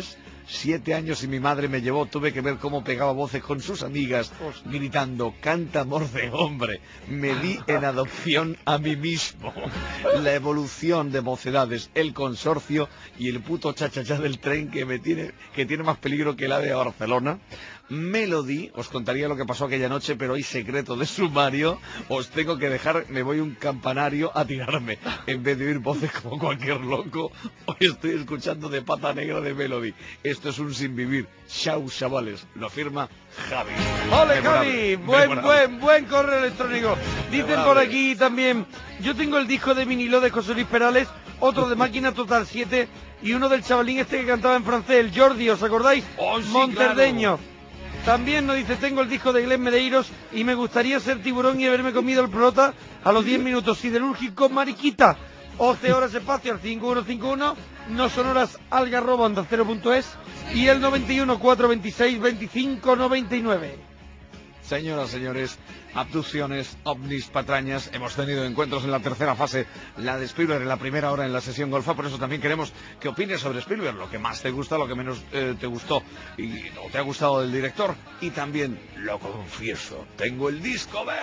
siete años y mi madre me llevó, tuve que ver cómo pegaba voces con sus amigas, gritando, canta amor de hombre. Me di en adopción a mí mismo. La evolución de mocedades, el consorcio y el puto chachachá del tren que me tiene, que tiene más peligro que el ave a Barcelona. Melody, os contaría lo que pasó aquella noche, pero hay secreto de sumario, os tengo que dejar, me voy a un campanario a tirarme, en vez de oír voces como cualquier loco, hoy estoy escuchando de Pata Negra de Melody. Esto es un sin vivir. Chau, chavales, lo firma Javi.
¡Ole,
Memorable,
Javi! Buen,
memorable.
buen, buen correo electrónico. Dicen
Memorable.
por aquí también, yo tengo el disco de vinilo de José Luis Perales, otro de Máquina Total siete y uno del chavalín este que cantaba en francés, el Jordi, ¿os acordáis?
Oh, sí,
Monterdeño.
claro.
También nos dice, tengo el disco de Glenn Medeiros y me gustaría ser tiburón y haberme comido el prota a los diez minutos. Siderúrgico Mariquita. once horas espacio al cinco uno cinco uno. No sonoras algarrobo onda cero punto es y el noventa y uno, cuatrocientos veintiséis, veinticinco noventa y nueve.
Señoras, señores, abducciones, ovnis, patrañas, hemos tenido encuentros en la tercera fase, la de Spielberg en la primera hora en la sesión golfa, por eso también queremos que opines sobre Spielberg, lo que más te gusta, lo que menos eh, te gustó y no te ha gustado del director, y también, lo confieso, tengo el disco de...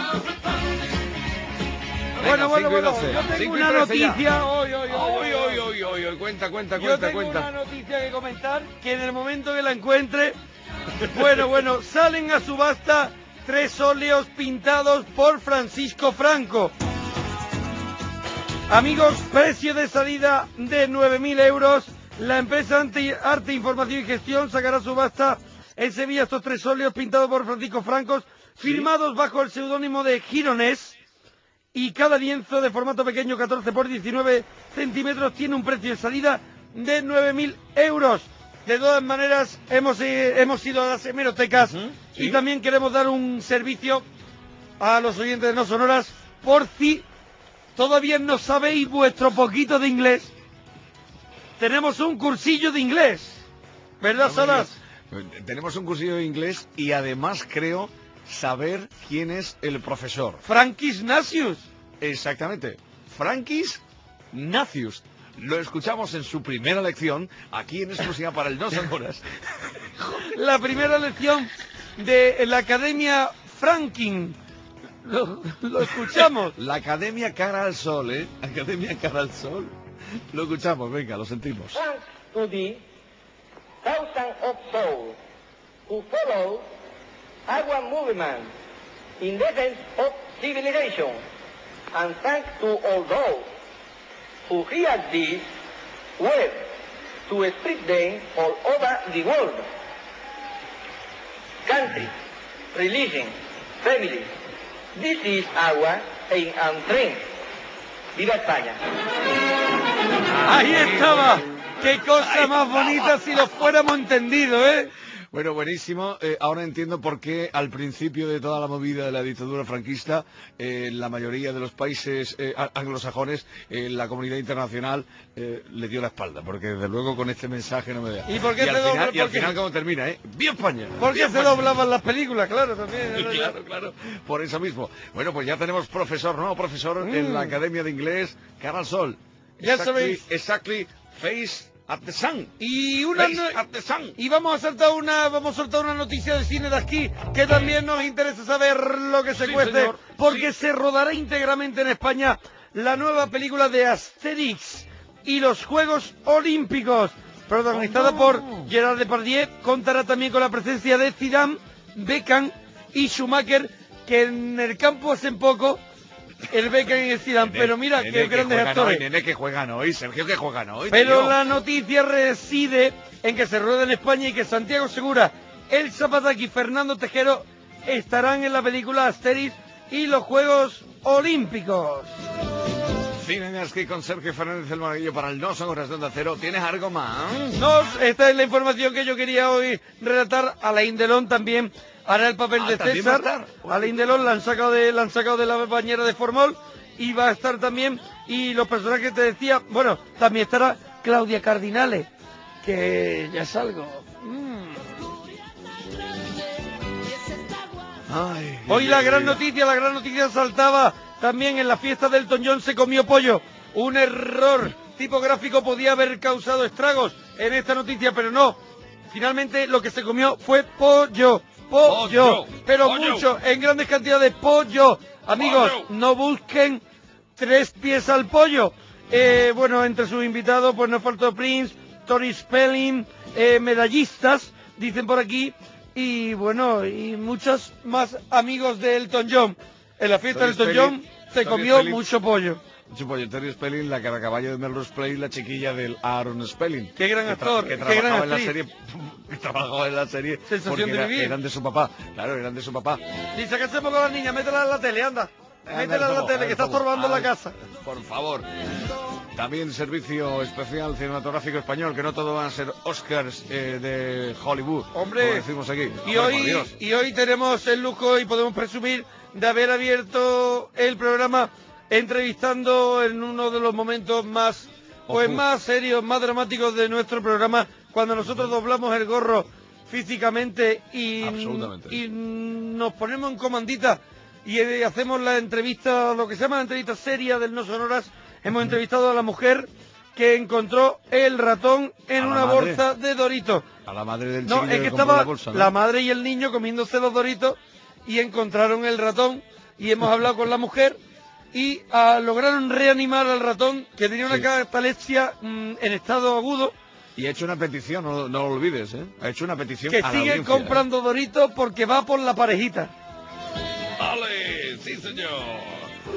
Bueno, bueno,
cinco y
bueno,
doce,
yo tengo
cinco y
una
trece ya.
noticia, hoy, hoy,
Hoy, hoy, hoy, hoy, hoy, cuenta, cuenta,
Yo
cuenta,
tengo
cuenta.
una noticia que comentar, que en el momento que la encuentre, bueno, bueno, salen a subasta tres óleos pintados por Francisco Franco. Amigos, precio de salida de nueve mil euros. La empresa Arte, Arte, Información y Gestión sacará a subasta en Sevilla estos tres óleos pintados por Francisco Franco, firmados ¿Sí? bajo el seudónimo de Gironés. Y cada lienzo de formato pequeño, catorce por diecinueve centímetros, tiene un precio de salida de nueve mil euros. De todas maneras, hemos, eh, hemos ido a las hemerotecas uh-huh, ¿sí? y también queremos dar un servicio a los oyentes de No Sonoras, por si todavía no sabéis vuestro poquito de inglés. Tenemos un cursillo de inglés, ¿verdad, Salas?
Tenemos un cursillo de inglés y además creo saber quién es el profesor.
Frankis Nacius.
Exactamente, Frankis Nacius. Lo escuchamos en su primera lección, aquí en exclusiva para el No Sonoras.
La primera lección de la Academia Franklin. Lo, lo escuchamos.
La Academia Cara al Sol, ¿eh? Academia Cara al Sol. Lo escuchamos, venga, lo sentimos.
Thanks to the thousands of souls who follow our movement in defense of civilization, and thanks to all those who hear this word to spread them all over the world. Country, religion, family, this is our aim and friend. ¡Viva España!
Ahí estaba. Qué cosa Ahí más estaba. bonita si lo fuéramos entendido, ¿eh?
Bueno, buenísimo. Eh, ahora entiendo por qué al principio de toda la movida de la dictadura franquista, eh, la mayoría de los países eh, anglosajones, eh, la comunidad internacional eh, le dio la espalda, porque desde luego con este mensaje no me da.
¿Y por qué
y
se
al
dobla,
final, y al
porque...
final cómo termina, ¿eh? ¡Viva España!
¿Por qué
¡Viva
se
España!
doblaban las películas? Claro, también. ¿no?
Claro, claro. Por eso mismo. Bueno, pues ya tenemos profesor, ¿no? Profesor mm. en la Academia de Inglés, Cara al Sol.
Ya
exactly,
sabéis.
Exactly, face at the sun.
Y una
face
no...
at the sun.
Y vamos a soltar una vamos a soltar una noticia de cine de aquí que también nos interesa saber lo que se sí, cueste, señor. porque sí. se rodará íntegramente en España la nueva película de Asterix y los Juegos Olímpicos, protagonizada oh, no. por Gerard Depardieu. Contará también con la presencia de Zidane, Beckham y Schumacher, que en el campo hacen poco. El Beckham y el Zidane, nene, pero mira qué grandes actores.
Hoy, nene que juegan hoy, Sergio que juegan hoy.
Pero
tío.
la noticia reside en que se rueda en España y que Santiago Segura, El Zapataki y Fernando Tejero estarán en la película Asterix y los Juegos Olímpicos.
Cineasky con Sergio Fernández el Monaguillo para el No Sonoras de Onda Cero. ¿Tienes algo más?
Nos, esta es la información que yo quería hoy relatar. Alain Delon también hará el papel
ah,
de César. Alain Delon la han sacado de la han sacado de la bañera de Formol y va a estar también. Y los personajes que te decía, bueno, también estará Claudia Cardinale, que ya es algo. Mm.
Ay,
hoy la gran noticia, la gran noticia saltaba también en la fiesta del Elton John, se comió pollo. Un error tipográfico podía haber causado estragos en esta noticia, pero no. finalmente lo que se comió fue pollo. Pollo,
Pollo,
pero
pollo.
mucho, en grandes cantidades, pollo. Amigos,
Pollo.
no busquen tres pies al pollo. Eh, bueno, entre sus invitados, pues nos faltó Prince, Tori Spelling, eh, medallistas, dicen por aquí, y bueno, y muchos más amigos de Elton John. En la fiesta
Tori
de Elton
Spelling,
John se
Tori
comió
Spelling.
mucho pollo.
Mucho pollo. Terry Spelling, la caracaballo de Melrose Place, la chiquilla del Aaron Spelling.
Qué gran
que tra-
actor,
que
qué
trabajaba
gran
en la
actriz.
serie, que trabajaba en la serie
Sensación
porque
de
era-
vivir.
eran de su papá. Claro, eran de su papá.
Dice, ¿qué hacemos con la niña? Métela en la tele, anda. Métela en la tele, que está estorbando la casa.
Por favor. También servicio especial cinematográfico español, que no todo van a ser Oscars eh, de Hollywood.
Hombre,
como decimos aquí.
Y
Hombre, por
hoy,
Dios.
y hoy tenemos el lujo y podemos presumir de haber abierto el programa entrevistando en uno de los momentos más, pues
Ojo.
más serios, más dramáticos de nuestro programa, cuando nosotros doblamos el gorro físicamente y,
Absolutamente.
y nos ponemos en comandita y eh, hacemos la entrevista, lo que se llama la entrevista seria del No Sonoras. Hemos entrevistado a la mujer que encontró el ratón en
A la
una
madre.
bolsa de Doritos.
A la madre del
No,
chiquillo
es que
compró
estaba
la bolsa, ¿no?
la madre y el niño comiéndose los Doritos y encontraron el ratón y hemos hablado con la mujer y ah, lograron reanimar al ratón que tenía una
Sí.
catalepsia mm, en estado agudo,
Y ha hecho una petición, no, no lo olvides, ¿eh? Ha hecho una petición
que
a la
sigue
audiencia,
comprando Doritos porque va por la parejita.
¿eh? ¡Vale! ¡Sí, señor!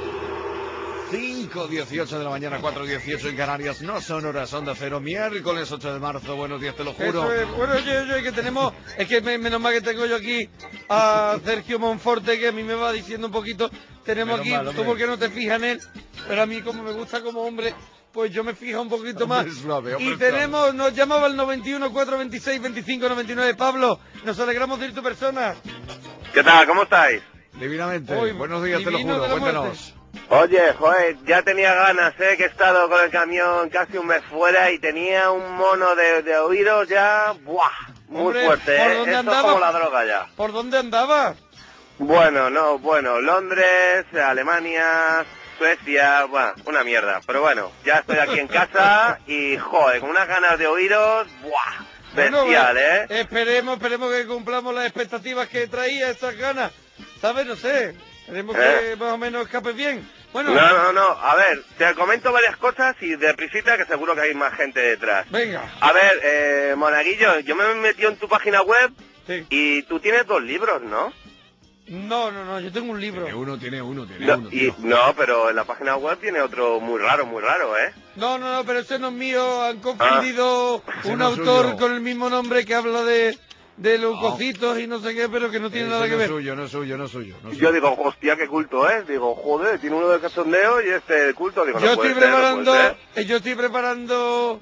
cinco dieciocho de la mañana, cuatro dieciocho en Canarias. No son horas Onda Cero, miércoles ocho de marzo. Buenos días, te lo juro.
Eso es, bueno, yo, yo, que tenemos, es que me- menos mal que tengo yo aquí a Sergio Monforte, que a mí me va diciendo un poquito. Tenemos
Menos
aquí,
mal,
tú
hombre.
porque no te fijas en él, pero a mí como me gusta como hombre, pues yo me fijo un poquito más.
Hombre suave, hombre
Y tenemos, nos llamaba el noventa y uno, cuatrocientos veintiséis, veinticinco noventa y nueve. Pablo, nos alegramos de ir tu persona.
¿Qué tal? ¿Cómo estáis?
Divinamente.
Uy,
Buenos días, te lo
divino
juro.
de la
Cuéntanos.
Oye, joder, ya tenía ganas, ¿eh? Que he estado con el camión casi un mes fuera y tenía un mono de, de oídos ya, ¡buah! Muy
Hombre,
fuerte,
¿por
¿eh?
dónde
Esto es
andaba?
como la droga ya.
¿Por dónde andabas?
Bueno, no, bueno, Londres, Alemania, Suecia, bueno, una mierda. Pero bueno, ya estoy aquí en casa y, joder, con unas ganas de oídos, ¡buah!
Bueno,
Bestial,
eh,
¿eh?
Esperemos, esperemos que cumplamos las expectativas que traía esas ganas. ¿Sabes? No sé. Esperemos
¿Eh?
que más o menos escapes bien. Bueno,
No, no, no, a ver, te comento varias cosas y de prisita que seguro que hay más gente detrás.
venga.
A ver, eh, Monaguillo, yo me he metido en tu página web
Sí.
y tú tienes dos libros, ¿no?
No, no, no, yo tengo un libro.
Tiene uno, tiene uno, tiene
No,
uno.
y,
tío.
no, pero en la página web tiene otro muy raro, muy raro, ¿eh?
No, no, no, pero ese no es mío. Han confundido
ese
un
no es
autor
suyo.
con el mismo nombre que habla de, de leucocitos y no sé qué, pero que no tiene
Ese
nada que
no es
ver.
suyo, no es suyo, no es suyo. No es
Yo
suyo.
digo, hostia, qué culto, ¿eh? Digo, joder, tiene uno de cachondeo y este de culto. Digo,
Yo
no
estoy
puede ser, no
preparando,
puede ser.
eh, yo estoy preparando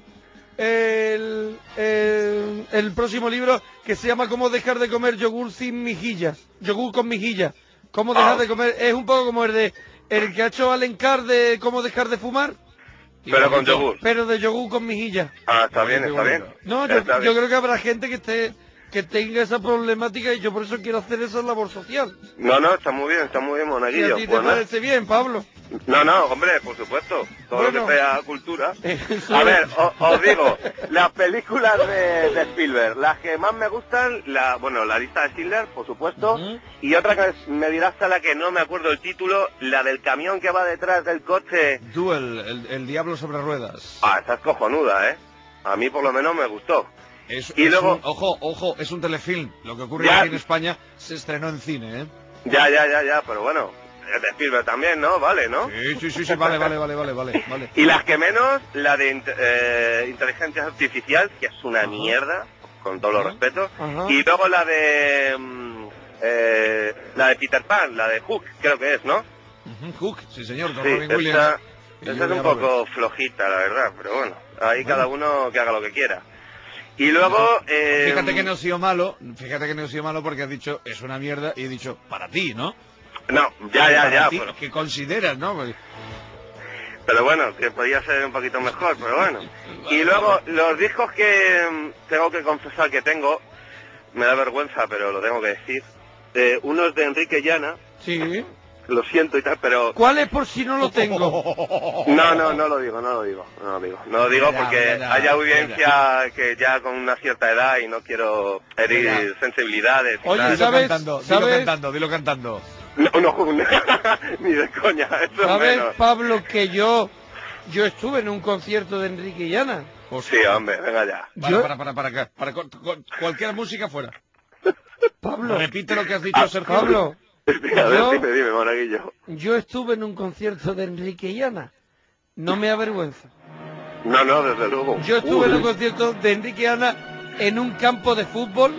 el, el, el próximo libro que se llama Cómo dejar de comer yogur sin mejillas, yogur con mejillas. Cómo dejar
Ah.
de comer, es un poco como el de el que ha hecho Alencar de cómo dejar de fumar,
Pero con yogur.
pero de yogur con mejillas.
Ah, está bien, está bien.
No, yo,
Está
yo
bien.
creo que habrá gente que esté que tenga esa problemática y yo por eso quiero hacer esa labor social.
No, no, está muy bien, está muy bien,
Si a
Monaguillo.
ti te
Pues nada.
parece bien, Pablo.
No, no, hombre, por supuesto. Todo
Bueno.
lo que sea cultura.
Eso
A
es.
ver, o- os digo, las películas de, de Spielberg, las que más me gustan, la, bueno, la lista de Schindler, por supuesto, y otra que es- me dirás a la que no me acuerdo el título, la del camión que va detrás del coche.
Duel, el, el diablo sobre ruedas.
Ah, esa es cojonuda, ¿eh? A mí por lo menos me gustó.
Es,
y
es
luego-
un- ojo, ojo, es un telefilm. Lo que ocurre
Ya.
aquí en España se estrenó en cine, ¿eh?
Ya, ya, ya, ya, pero bueno, es de Spielberg también, ¿no? Vale, ¿no?
Sí, sí, sí, sí, vale, vale, vale, vale, vale, vale.
Y las que menos, la de int- eh, inteligencia artificial, que es una mierda, con todos los respetos.
Ajá.
Y luego la de mm, eh, la de Peter Pan, la de Hook, creo que es, ¿no?
Ujú, Hook, sí señor, con
Sí,
Robin
esa,
Williams. y
esa es
Julia
un poco
Roberts.
flojita, la verdad, pero bueno, ahí
Bueno.
cada uno que haga lo que quiera. Y luego... eh,
Fíjate que no ha sido malo, fíjate que no ha sido malo porque has dicho, es una mierda, y he dicho, para ti, ¿no?
No, ya, ya,
Para
ya,
ti,
pero,
¿qué consideras, no? Pues,
pero bueno, que podía ser un poquito mejor, pero bueno. Y luego, los discos que mm, tengo que confesar que tengo, me da vergüenza, pero lo tengo que decir. Eh, uno es de Enrique Llana,
Sí.
lo siento y tal, pero...
¿Cuál es por si no lo tengo?
No, no, no lo digo, no lo digo, no lo digo. No lo digo
Mira,
porque
mira,
hay audiencia que ya con una cierta edad y no quiero herir
Mira.
sensibilidades. y
Oye,
tal.
Dilo
¿sabes?
cantando,
¿sabes?
dilo cantando, dilo cantando.
No, no, ni de coña, eso
¿Sabes,
menos.
Pablo, que yo yo estuve en un concierto de Enrique y Ana?
Sí, hombre, venga ya.
Para,
Yo-
para, para, para, acá. Para cu- cu- cualquier música fuera.
Pablo,
Repite lo que has dicho,
Ah,
Sergio.
Pablo,
A ver,
yo,
dime, dime, monaguillo.
yo estuve en un concierto de Enrique y Ana. No me avergüenza.
No, no, desde luego.
Yo estuve en
Uy.
un concierto de Enrique y Ana en un campo de fútbol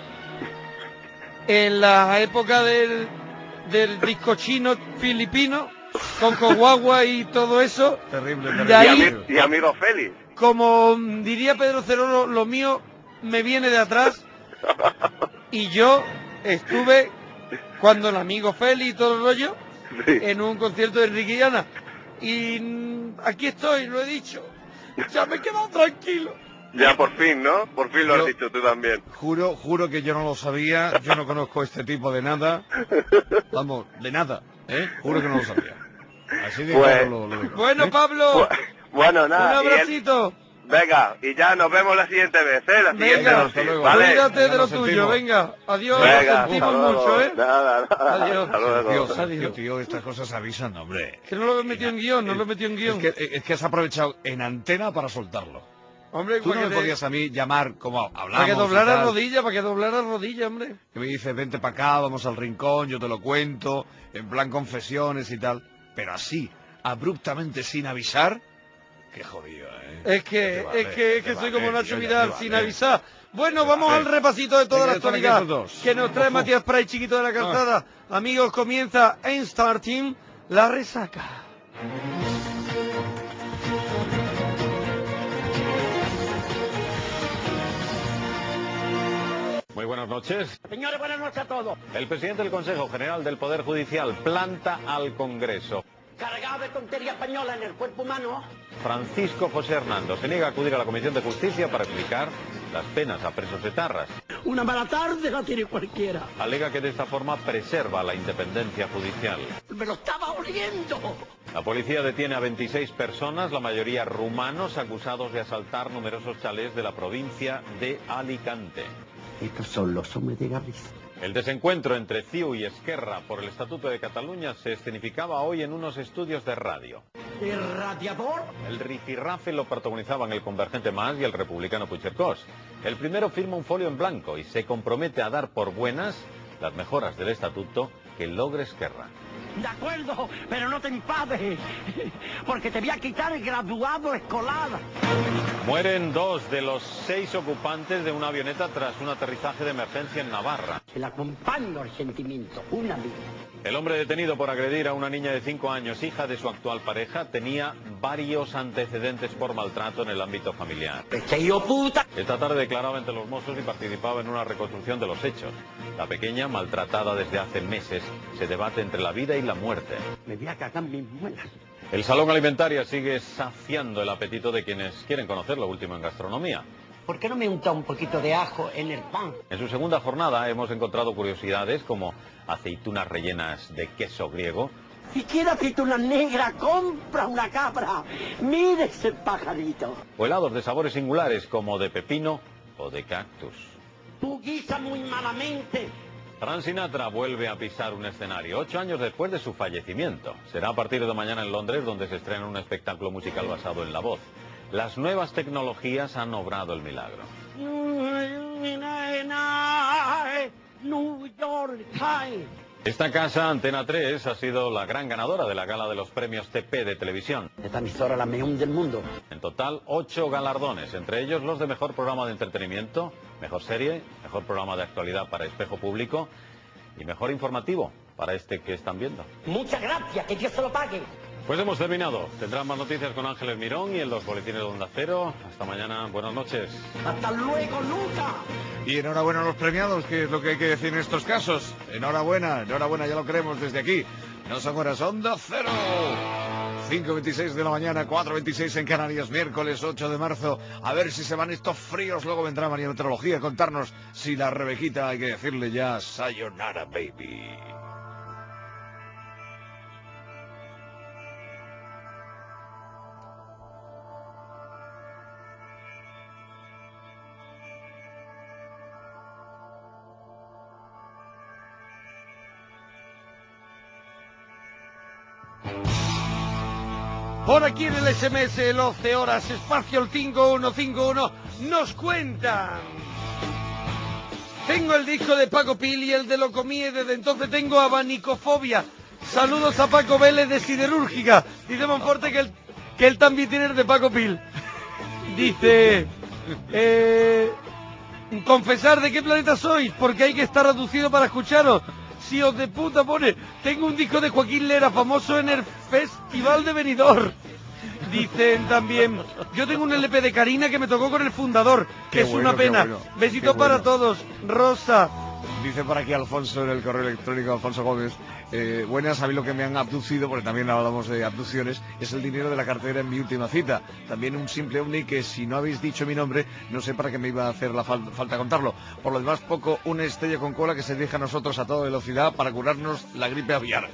en la época del, del disco chino filipino con Coguagua y todo eso.
Terrible,
De
terrible.
Y,
ahí,
ami- y amigo Félix.
como diría Pedro Cerolo, lo mío me viene de atrás y yo estuve cuando el amigo Félix y todo el rollo
Sí.
en un concierto de Enrique y Ana. Y mm, aquí estoy, lo he dicho. Ya me he quedado tranquilo.
Ya por fin, ¿no? Por fin lo
Yo-
has dicho tú también.
Juro, juro que yo no lo sabía, yo no conozco este tipo de nada. Vamos, de nada, ¿eh? Juro que no lo sabía. Así de
Pues-
claro lo, lo digo.
Bueno,
¿eh?
Pablo,
Bu- Bueno,
un
nada. y el-
abracito.
Venga, y ya nos vemos la siguiente vez, ¿eh? La siguiente
Venga,
dosis,
hasta luego.
¿vale?
Cuídate
Ya
de lo
nos
tuyo,
sentimos.
venga. Adiós,
Venga,
lo
hasta
sentimos
luego.
mucho, ¿eh?
Nada, nada.
Adiós.
Hasta luego.
Tío,
Adiós.
Sergio, tío, estas cosas avisan, hombre.
Que no lo he metido en guión, no lo he metido en guión.
Es que, es que has aprovechado en antena para soltarlo.
Hombre,
Tú
para
no
que,
me
te-
podías a mí llamar como hablamos.
para que
y
doblara
tal.
rodilla, para que doblara rodilla, hombre.
Que me dice, vente para acá, vamos al rincón, yo te lo cuento, en plan confesiones y tal. Pero así, abruptamente, sin avisar, qué jodido, ¿eh?
Es que,
¿Qué te vale?
es que, es
¿Qué
que
te
soy
vale,
como Nacho
tío? Ya
Vidal,
te
sin
vale.
avisar. Bueno,
Te
vamos
vale.
al repasito de toda
Venga,
la
están aquí
actualidad
estos dos.
que nos trae
Ojo.
Matías Pray, chiquito de la calzada. Amigos, comienza en Starting la resaca.
Muy buenas noches.
Señores, buenas noches a todos.
El presidente del Consejo General del Poder Judicial planta al Congreso.
Cargado de tontería española en el cuerpo humano.
Francisco José Hernando se niega a acudir a la Comisión de Justicia para explicar las penas a presos etarras.
Una mala tarde la tiene cualquiera.
Alega que de esta forma preserva la independencia judicial.
Me lo estaba oliendo.
La policía detiene a veintiséis personas, la mayoría rumanos, acusados de asaltar numerosos chalés de la provincia de Alicante.
Estos son los hombres de Garris.
El desencuentro entre C I U y Esquerra por el Estatuto de Cataluña se escenificaba hoy en unos estudios de radio.
¿El radiador?
El rifirrafe lo protagonizaban el Convergente Más y el republicano Puigcercós. El primero firma un folio en blanco y se compromete a dar por buenas las mejoras del Estatuto que logre Esquerra.
De acuerdo, pero no te enfades, porque te voy a quitar el graduado escolar.
Mueren dos de los seis ocupantes de una avioneta tras un aterrizaje de emergencia en Navarra.
El acompaño al sentimiento, un amigo.
El hombre detenido por agredir a una niña de cinco años, hija de su actual pareja, tenía varios antecedentes por maltrato en el ámbito familiar.
¡Este hijo puta!
Esta tarde declaraba ante los Mossos y participaba en una reconstrucción de los hechos. La pequeña, maltratada desde hace meses, se debate entre la vida y la muerte.
Me voy a cagar mis muelas.
El Salón Alimentaria sigue saciando el apetito de quienes quieren conocer lo último en gastronomía.
¿Por qué no me unta un poquito de ajo en el pan?
En su segunda jornada hemos encontrado curiosidades como aceitunas rellenas de queso griego,
Si quiere aceituna negra, compra una cabra. Mire ese pajarito.
o helados de sabores singulares como de pepino o de cactus.
Tú guisa muy malamente.
Frank Sinatra vuelve a pisar un escenario ocho años después de su fallecimiento. Será a partir de mañana en Londres, donde se estrena un espectáculo musical basado en la voz. Las nuevas tecnologías han obrado el milagro.
New York Times.
Esta casa, Antena tres, ha sido la gran ganadora de la gala de los premios T P de televisión.
Esta emisora la mejor del mundo.
En total, ocho galardones, entre ellos los de mejor programa de entretenimiento, mejor serie, mejor programa de actualidad para espejo público y mejor informativo para este que están viendo.
Muchas gracias, que Dios se lo pague.
Pues hemos terminado. Tendrán más noticias con Ángeles Mirón y en los boletines de Onda Cero. Hasta mañana. Buenas noches.
Hasta luego, Luca.
Y enhorabuena a los premiados, que es lo que hay que decir en estos casos. Enhorabuena, enhorabuena, ya lo creemos desde aquí. No son horas, Onda Cero. cinco veintiséis de la mañana, cuatro veintiséis en Canarias, miércoles ocho de marzo. A ver si se van estos fríos. Luego vendrá María Meteorología a contarnos si la Rebequita hay que decirle ya sayonara, baby.
Por aquí en el S M S, el once horas, espacio el cinco uno cinco uno, nos cuentan. Tengo el disco de Paco Pil y el de Locomía y desde entonces tengo abanicofobia. Saludos a Paco Vélez de Siderúrgica. Dice Monforte que él, que él también tiene el de Paco Pil. Dice... Eh, confesar de qué planeta sois, porque hay que estar reducido para escucharos. Si os de puta pone, tengo un disco de Joaquín Lera famoso en el Festival de Benidorm. Dicen también, yo tengo un L P de Karina que me tocó con el fundador, que
Qué
es
bueno,
una pena.
qué bueno,
Besitos
qué
para
bueno.
todos. Rosa.
Dice por aquí Alfonso en el correo electrónico, Alfonso Gómez, eh, buenas, sabéis lo que me han abducido, porque también hablamos de abducciones, es el dinero de la cartera en mi última cita. También un simple ovni que si no habéis dicho mi nombre, no sé para qué me iba a hacer la fal- falta contarlo. Por lo demás, poco, una estrella con cola que se deja a nosotros a toda velocidad para curarnos la gripe aviar.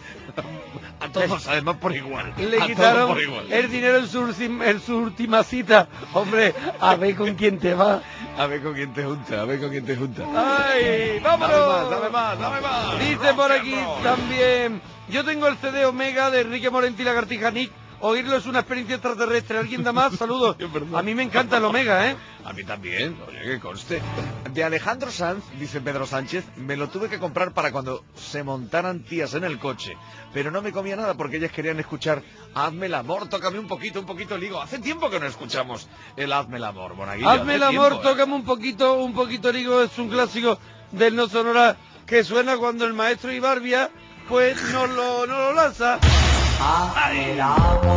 A todos, además, por igual.
Le
a
quitaron
todos por igual.
el dinero en su, ultim- en su última cita. Hombre, a ver con quién te va.
A ver con quién te junta, a ver con quién te junta.
¡Ay! ¡Vámonos!
Dame más, dame más, dame más.
Dice por aquí también, yo tengo el C D Omega de Enrique Morente y Lagartija Nick. Oírlo es una experiencia extraterrestre. ¿Alguien da más? Saludos. A mí me encanta el Omega, ¿eh?
A mí también, oye, que conste. De Alejandro Sanz, dice Pedro Sánchez, me lo tuve que comprar para cuando se montaran tías en el coche. Pero no me comía nada porque ellas querían escuchar Hazme el amor, tócame un poquito, un poquito el higo. Hace tiempo que no escuchamos el Hazme el amor, Monaguillo.
Hazme el
hace
amor,
tiempo, ¿eh?
tócame un poquito, un poquito Rigo, es un clásico del No Sonora que suena cuando el maestro Ibarbia pues no lo, no lo lanza.
Hazme el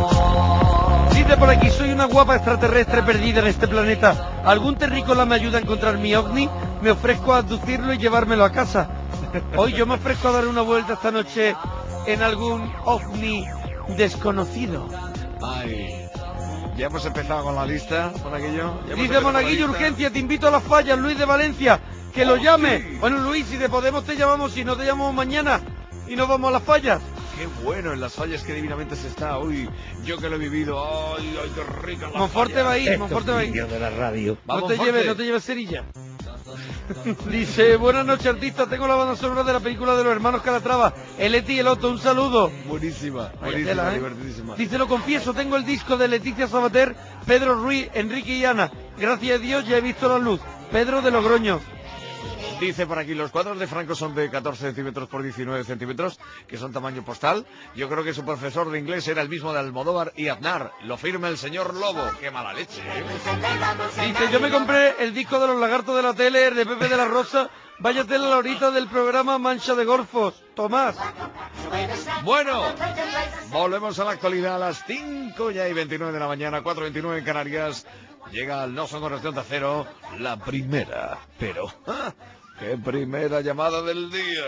amor.
Dice por aquí, soy una guapa extraterrestre perdida en este planeta. ¿Algún terrícola me ayuda a encontrar mi ovni? Me ofrezco a abducirlo y llevármelo a casa. Hoy yo me ofrezco a dar una vuelta esta noche en algún ovni desconocido.
Ay, ya hemos empezado con la lista, Monaguillo. Ya hemos
Dice
empezado con la
Monaguillo,
lista.
urgencia, te invito a las fallas, Luis de Valencia, que lo
Oh,
llame.
sí.
Bueno, Luis, si te podemos te llamamos, si no te llamamos mañana y nos vamos a las fallas.
Qué bueno, en las fallas que divinamente se está. Uy, yo que lo he vivido. Ay, ay, qué rica la
Monforte va a ir, Monforte va a ir.
de la radio.
No te lleves, no te lleves cerilla. Dice, buenas noches artista, tengo la banda sonora de la película de los hermanos Calatrava, el Eti y el Otto, un saludo.
Buenísima,
Vaya
buenísima,
tela, ¿eh?
divertidísima.
Dice, lo confieso, tengo el disco de Leticia Sabater, Pedro Ruiz, Enrique y Ana. Gracias a Dios ya he visto la luz. Pedro de Logroño.
Dice por aquí, los cuadros de Franco son de catorce centímetros por diecinueve centímetros, que son tamaño postal. Yo creo que su profesor de inglés era el mismo de Almodóvar y Aznar. Lo firma el señor Lobo. ¡Qué mala leche! ¿eh?
Dice, yo me compré el disco de los lagartos de la tele, el de Pepe de la Rosa. Vaya tela la horita del programa Mancha de Golfos. Tomás.
Bueno, volvemos a la actualidad a las cinco ya y veintinueve de la mañana, cuatro y veintinueve en Canarias. Llega al No Son Horas de Onda Cero, la primera, pero... ¡ah! ¡Qué primera llamada del día!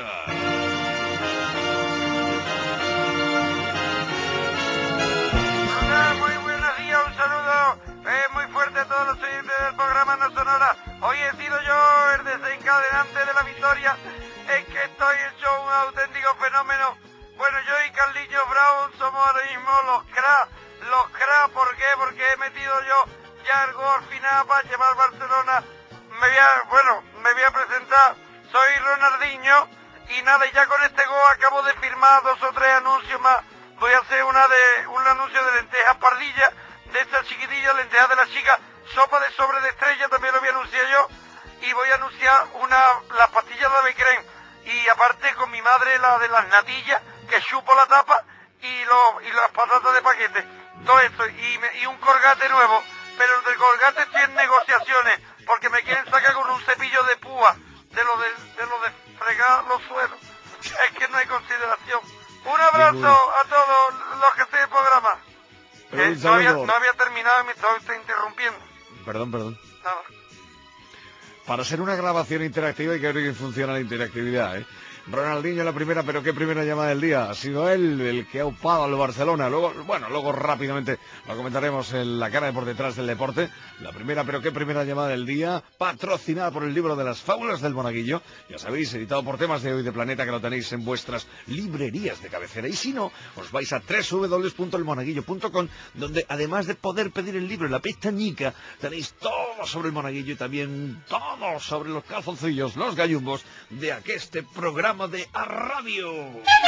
Hola, muy buenos días, un saludo eh, muy fuerte a todos los oyentes del programa No Sonora. Hoy he sido yo el desencadenante de la victoria. Es que estoy hecho un auténtico fenómeno. Bueno, yo y Carliño Brown somos ahora mismo los cracks. Los cracks, ¿por qué? Porque he metido yo ya el gol final para llevar Barcelona. Me voy a, bueno, me voy a presentar. Soy Ronaldinho y nada, y ya con este gol acabo de firmar dos o tres anuncios más. Voy a hacer una de un anuncio de lentejas pardilla, de esta chiquitilla, lentejas de la chica, sopa de sobre de estrella, también lo voy a anunciar yo. Y voy a anunciar una las pastillas de Becren. Y aparte con mi madre la de las natillas, que chupo la tapa, y, lo, y las patatas de paquete. Todo esto, y, me, y un colgate nuevo. Pero el del colgate estoy en negociaciones, porque me quieren sacar con un cepillo de púa, de lo de, de, lo de fregar los suelos. Es que no hay consideración. Un abrazo
Ninguno.
a todos los que estén en el programa.
Pero
Eh,
un
no, había,
saludo.
no había terminado y me estaba usted interrumpiendo.
Perdón, perdón.
Nada.
Para ser una grabación interactiva hay que ver que funciona la interactividad, ¿eh? Ronaldinho la primera, pero qué primera llamada del día. Ha sido él el que ha upado al Barcelona. Luego, bueno, luego rápidamente lo comentaremos en la cara de por detrás del deporte. La primera, pero qué primera llamada del día, patrocinada por el libro de las fábulas del Monaguillo. Ya sabéis, editado por Temas de Hoy de Planeta, que lo tenéis en vuestras librerías de cabecera. Y si no, os vais a doble u doble u doble u punto el monaguillo punto com, donde además de poder pedir el libro en la pestañica, tenéis todo sobre el Monaguillo y también todo sobre los calzoncillos, los gallumbos de aqueste programa de A Radio.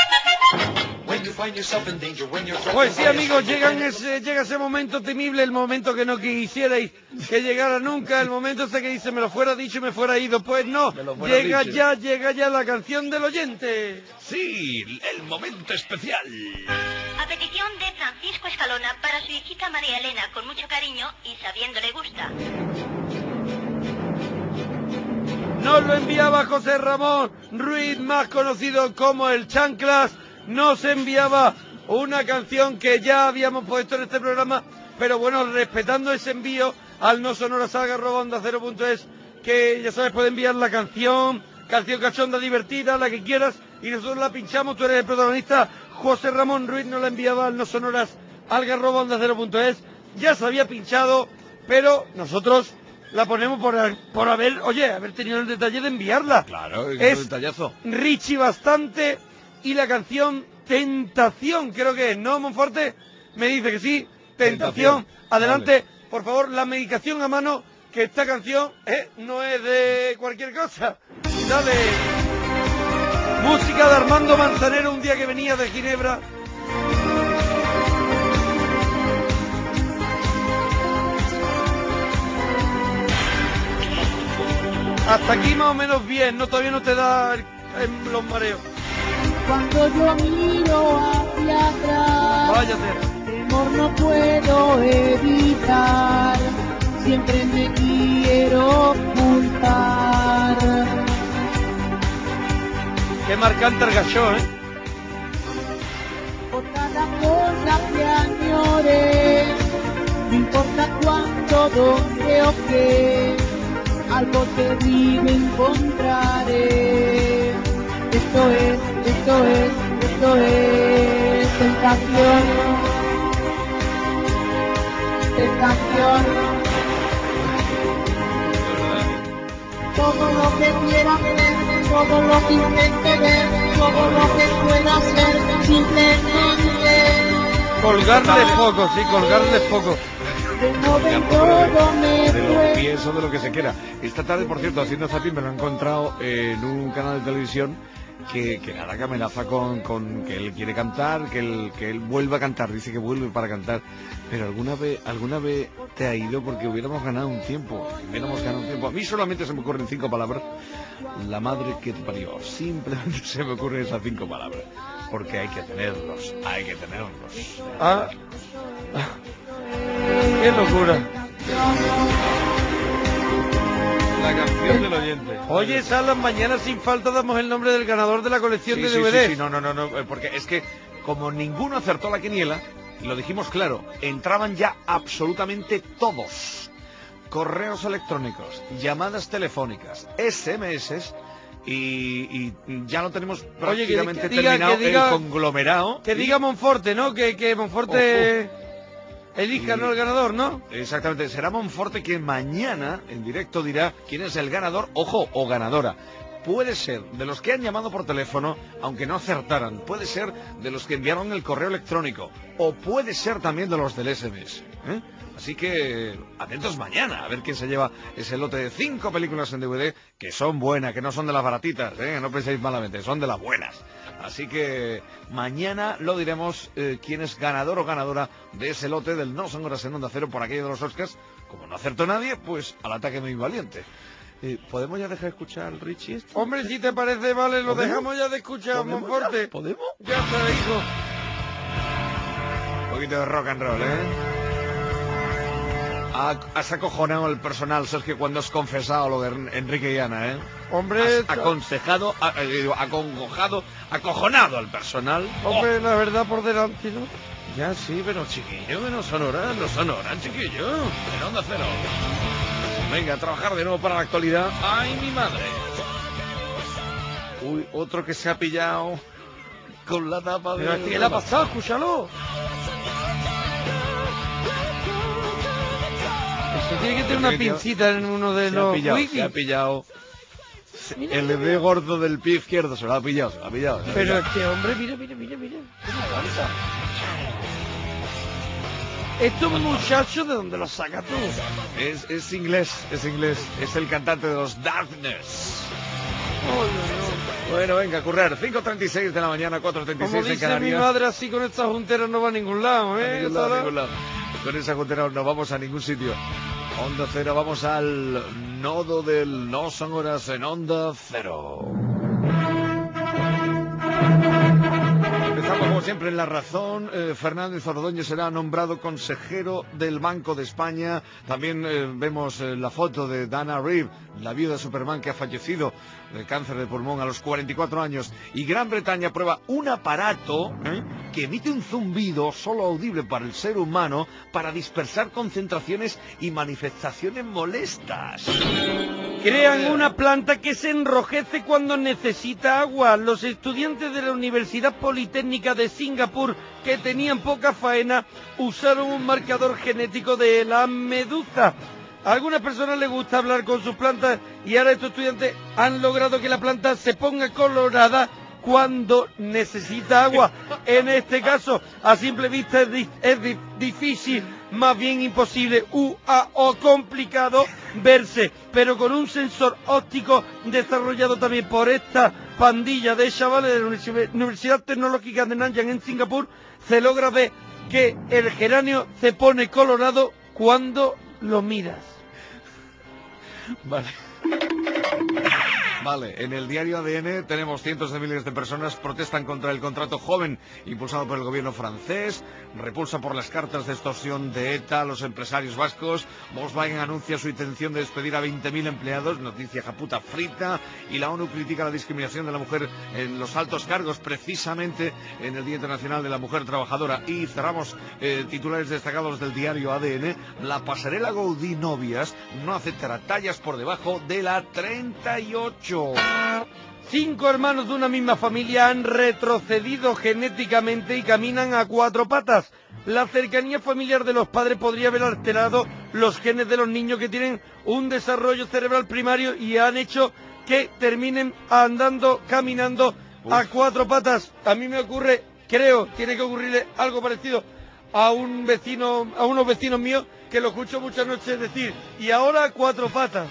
Pues sí, amigos, llegan ese, llega ese momento temible, el momento que no quisierais que llegara nunca, el momento ese que dice, me lo fuera dicho y me fuera ido. Pues no, llega
dicho.
ya, llega ya la canción del oyente.
Sí, el momento especial.
A petición de Francisco Escalona para su hijita María Elena, con mucho cariño y sabiendo le gusta.
Nos lo enviaba José Ramón Ruiz, más conocido como el Chanclas. Nos enviaba una canción que ya habíamos puesto en este programa, pero bueno, respetando ese envío al no sonora salga arroba onda cero punto es, que ya sabes, puede enviar la canción, canción cachonda, divertida, la que quieras, y nosotros la pinchamos. Tú eres el protagonista. José Ramón Ruiz nos la enviaba al no sonoras alga arroba onda cero punto es. Ya se había pinchado, pero nosotros la ponemos por, por haber, oye, haber tenido el detalle de enviarla.
Claro, es,
es
un detallazo.
Richie Bastante y la canción Tentación, creo que es, ¿no, Monforte? Me dice que sí, Tentación.
Tentación.
Adelante,
Vale.
por favor, la medicación a mano, que esta canción eh, no es de cualquier cosa. Dale. Música de Armando Manzanero, un día que venía de Ginebra. Hasta aquí más o menos bien, no, todavía no te da el- el- los mareos.
Cuando yo miro hacia atrás,
Váyate.
temor no puedo evitar, siempre me quiero ocultar.
Qué marcante el gachó, ¿eh?
Por cada cosa que añore, no importa cuánto, dónde o qué, algo terrible encontraré. Esto es, esto es, esto es tentación, tentación. Todo lo que quiera ver, todo lo que intente ver, todo lo que pueda hacer, simplemente.
Colgarle poco, sí, colgarle poco.
De joven todo me
De los
fue.
pies o de lo que se quiera. Esta tarde, por cierto, haciendo zapping, me lo he encontrado en un canal de televisión que, que nada, que amenaza con, con que él quiere cantar, que él, que él vuelva a cantar, dice que vuelve para cantar. Pero alguna vez, alguna vez te ha ido porque hubiéramos ganado un tiempo, hubiéramos ganado un tiempo. A mí solamente se me ocurren cinco palabras. La madre que te parió. Simplemente se me ocurren esas cinco palabras. Porque hay que tenerlos, hay que tenerlos.
Ah. Qué locura.
La canción del oyente.
Oye, Salas, mañana sin falta damos el nombre del ganador de la colección
Sí,
de
sí,
D V Ds.
sí, sí, no, no, no, no, eh, porque es que como ninguno acertó la quiniela, y lo dijimos claro, entraban ya absolutamente todos. Correos electrónicos, llamadas telefónicas, S M S, y, y ya lo tenemos
Oye, que-
prácticamente
que diga-
terminado
que diga-
el conglomerado.
Que
y-
diga Monforte, ¿no? Que, que Monforte elija,
Y-
¿no? El ganador, ¿no?
Exactamente, será Monforte quien mañana en directo dirá quién es el ganador, ojo, o ganadora. Puede ser de los que han llamado por teléfono, aunque no acertaran, puede ser de los que enviaron el correo electrónico, o puede ser también de los del S M S. ¿eh? Así que atentos mañana a ver quién se lleva ese lote de cinco películas en D V D, que son buenas, que no son de las baratitas, ¿eh? No penséis malamente, son de las buenas. Así que mañana lo diremos eh, quién es ganador o ganadora de ese lote del No Son Horas en Onda Cero por aquello de los Oscars. Como no acertó nadie, pues al ataque muy valiente. Eh, ¿Podemos ya dejar de escuchar al Richie este?
Hombre, si te parece, vale, lo
¿Podemos?
dejamos ya de escuchar,
¿Podemos
Monforte.
ya? ¿Podemos?
Ya está, hijo.
Un poquito de rock and roll, ¿eh? Ha- Has acojonado al personal, Sergio, cuando has confesado lo de En- Enrique y Ana, ¿eh?
Hombre,
Has
esto-
aconsejado, a- eh, digo, acongojado, acojonado al personal.
Hombre, la verdad por delante, ¿no?
Ya sí, pero chiquillo, que no son horas, no son horas, chiquillo. En Onda Cero. Venga, a trabajar de nuevo para la actualidad. ¡Ay, mi madre! Uy, otro que se ha pillado con la tapa de...
Pero ¿qué le ha pasado? Escúchalo. Eso tiene que tener una pincita en uno de
Se ha
los
pillado,
wikis.
se ha pillado. El dedo gordo del pie izquierdo se lo ha pillado, se lo ha pillado. se lo ha
Pero
pillado.
este hombre, mira, mira, mira, mira. ¿Cómo canta? Estos muchachos, ¿de dónde los sacas tú?
Es, es inglés, es inglés. Es el cantante de los Darkness.
Oh, no, no.
Bueno, venga, a currar. cinco treinta y seis de la mañana, cuatro treinta y seis
Como
en
dice
Canarias.
mi madre, así con esta juntera no va a ningún lado, ¿eh?
A ningún lado, a
Sara?
ningún lado. Con esa juntera no vamos a ningún sitio. Onda Cero, vamos al nodo del No Son Horas en Onda Cero. Empezamos como siempre en La Razón. Eh, Fernández Ordóñez será nombrado consejero del Banco de España. También eh, vemos eh, la foto de Dana Reeve, la viuda de Superman que ha fallecido de cáncer de pulmón a los cuarenta y cuatro años. Y Gran Bretaña prueba un aparato ¿eh? que emite un zumbido solo audible para el ser humano para dispersar concentraciones y manifestaciones molestas.
Crean una planta que se enrojece cuando necesita agua. Los estudiantes de la Universidad Politécnica de Singapur, que tenían poca faena, usaron un marcador genético de la medusa. A algunas personas les gusta hablar con sus plantas y ahora estos estudiantes han logrado que la planta se ponga colorada cuando necesita agua. En este caso, a simple vista es, di es di difícil, más bien imposible, u a o complicado verse, pero con un sensor óptico desarrollado también por esta pandilla de chavales de la Universidad Tecnológica de Nanyang en Singapur, se logra ver que el geranio se pone colorado cuando lo miras.
Vale. Vale, en el diario A D N tenemos cientos de miles de personas protestan contra el contrato joven impulsado por el gobierno francés, repulsa por las cartas de extorsión de ETA a los empresarios vascos, Volkswagen anuncia su intención de despedir a veinte mil empleados, noticia japuta frita, y la ONU critica la discriminación de la mujer en los altos cargos, precisamente en el Día Internacional de la Mujer Trabajadora. Y cerramos eh, titulares destacados del diario A D N, la pasarela Gaudí Novias no aceptará tallas por debajo de la treinta y ocho.
Cinco hermanos de una misma familia han retrocedido genéticamente y caminan a cuatro patas. La cercanía familiar de los padres podría haber alterado los genes de los niños que tienen un desarrollo cerebral primario y han hecho que terminen andando, caminando Uf. a cuatro patas. A mí me ocurre, creo, tiene que ocurrirle algo parecido a un vecino, a unos vecinos míos que lo escucho muchas noches decir, y ahora a cuatro patas.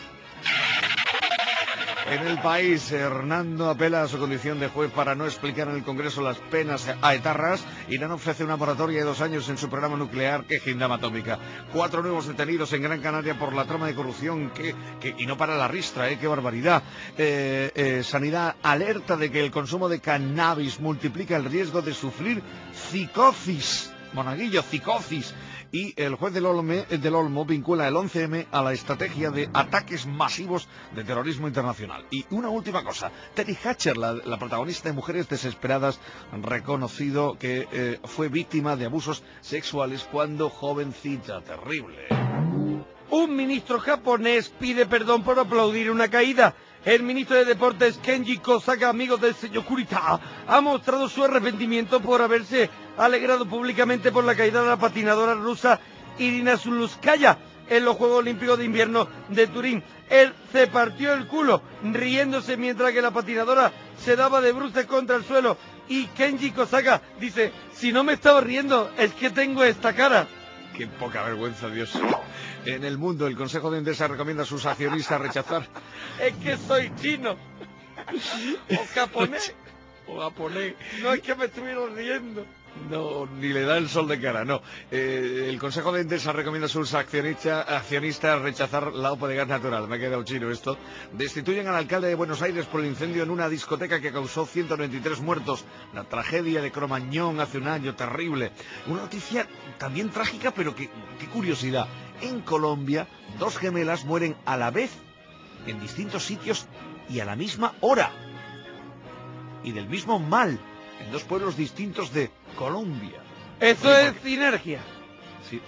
En El País, Hernando apela a su condición de juez para no explicar en el Congreso las penas a etarras. Irán ofrece una moratoria de dos años en su programa nuclear que Gindama Atómica. Cuatro nuevos detenidos en Gran Canaria por la trama de corrupción que, que y no para la ristra, ¿eh? ¡Qué barbaridad! Eh, eh, Sanidad alerta de que el consumo de cannabis multiplica el riesgo de sufrir psicosis. Monaguillo, psicosis. Y el juez del Olmo, del Olmo vincula el once eme a la estrategia de ataques masivos de terrorismo internacional. Y una última cosa, Terry Hatcher, la, la protagonista de Mujeres Desesperadas, reconocido que eh, fue víctima de abusos sexuales cuando jovencita, terrible.
Un ministro japonés pide perdón por aplaudir una caída. El ministro de Deportes, Kenji Kosaka, amigo del señor Kurita, ha mostrado su arrepentimiento por haberse alegrado públicamente por la caída de la patinadora rusa Irina Zulskaya en los Juegos Olímpicos de Invierno de Turín. Él se partió el culo riéndose mientras que la patinadora se daba de bruces contra el suelo. Y Kenji Kosaka dice, si no me estaba riendo, es que tengo esta cara.
Qué poca vergüenza, Dios. En El Mundo, el Consejo de Endesa recomienda a sus accionistas rechazar...
Es que soy chino. O japonés.
O japonés.
No es que me estuvieron riendo.
No, ni le da el sol de cara, no. Eh, el Consejo de Endesa recomienda a sus accionistas, accionistas rechazar la O P A de gas natural. Me ha quedado chino esto. Destituyen al alcalde de Buenos Aires por el incendio en una discoteca que causó ciento noventa y tres muertos. La tragedia de Cromañón hace un año, terrible. Una noticia también trágica, pero que, qué curiosidad. En Colombia, dos gemelas mueren a la vez en distintos sitios y a la misma hora. Y del mismo mal. En dos pueblos distintos de Colombia.
Eso es sinergia.
Sí.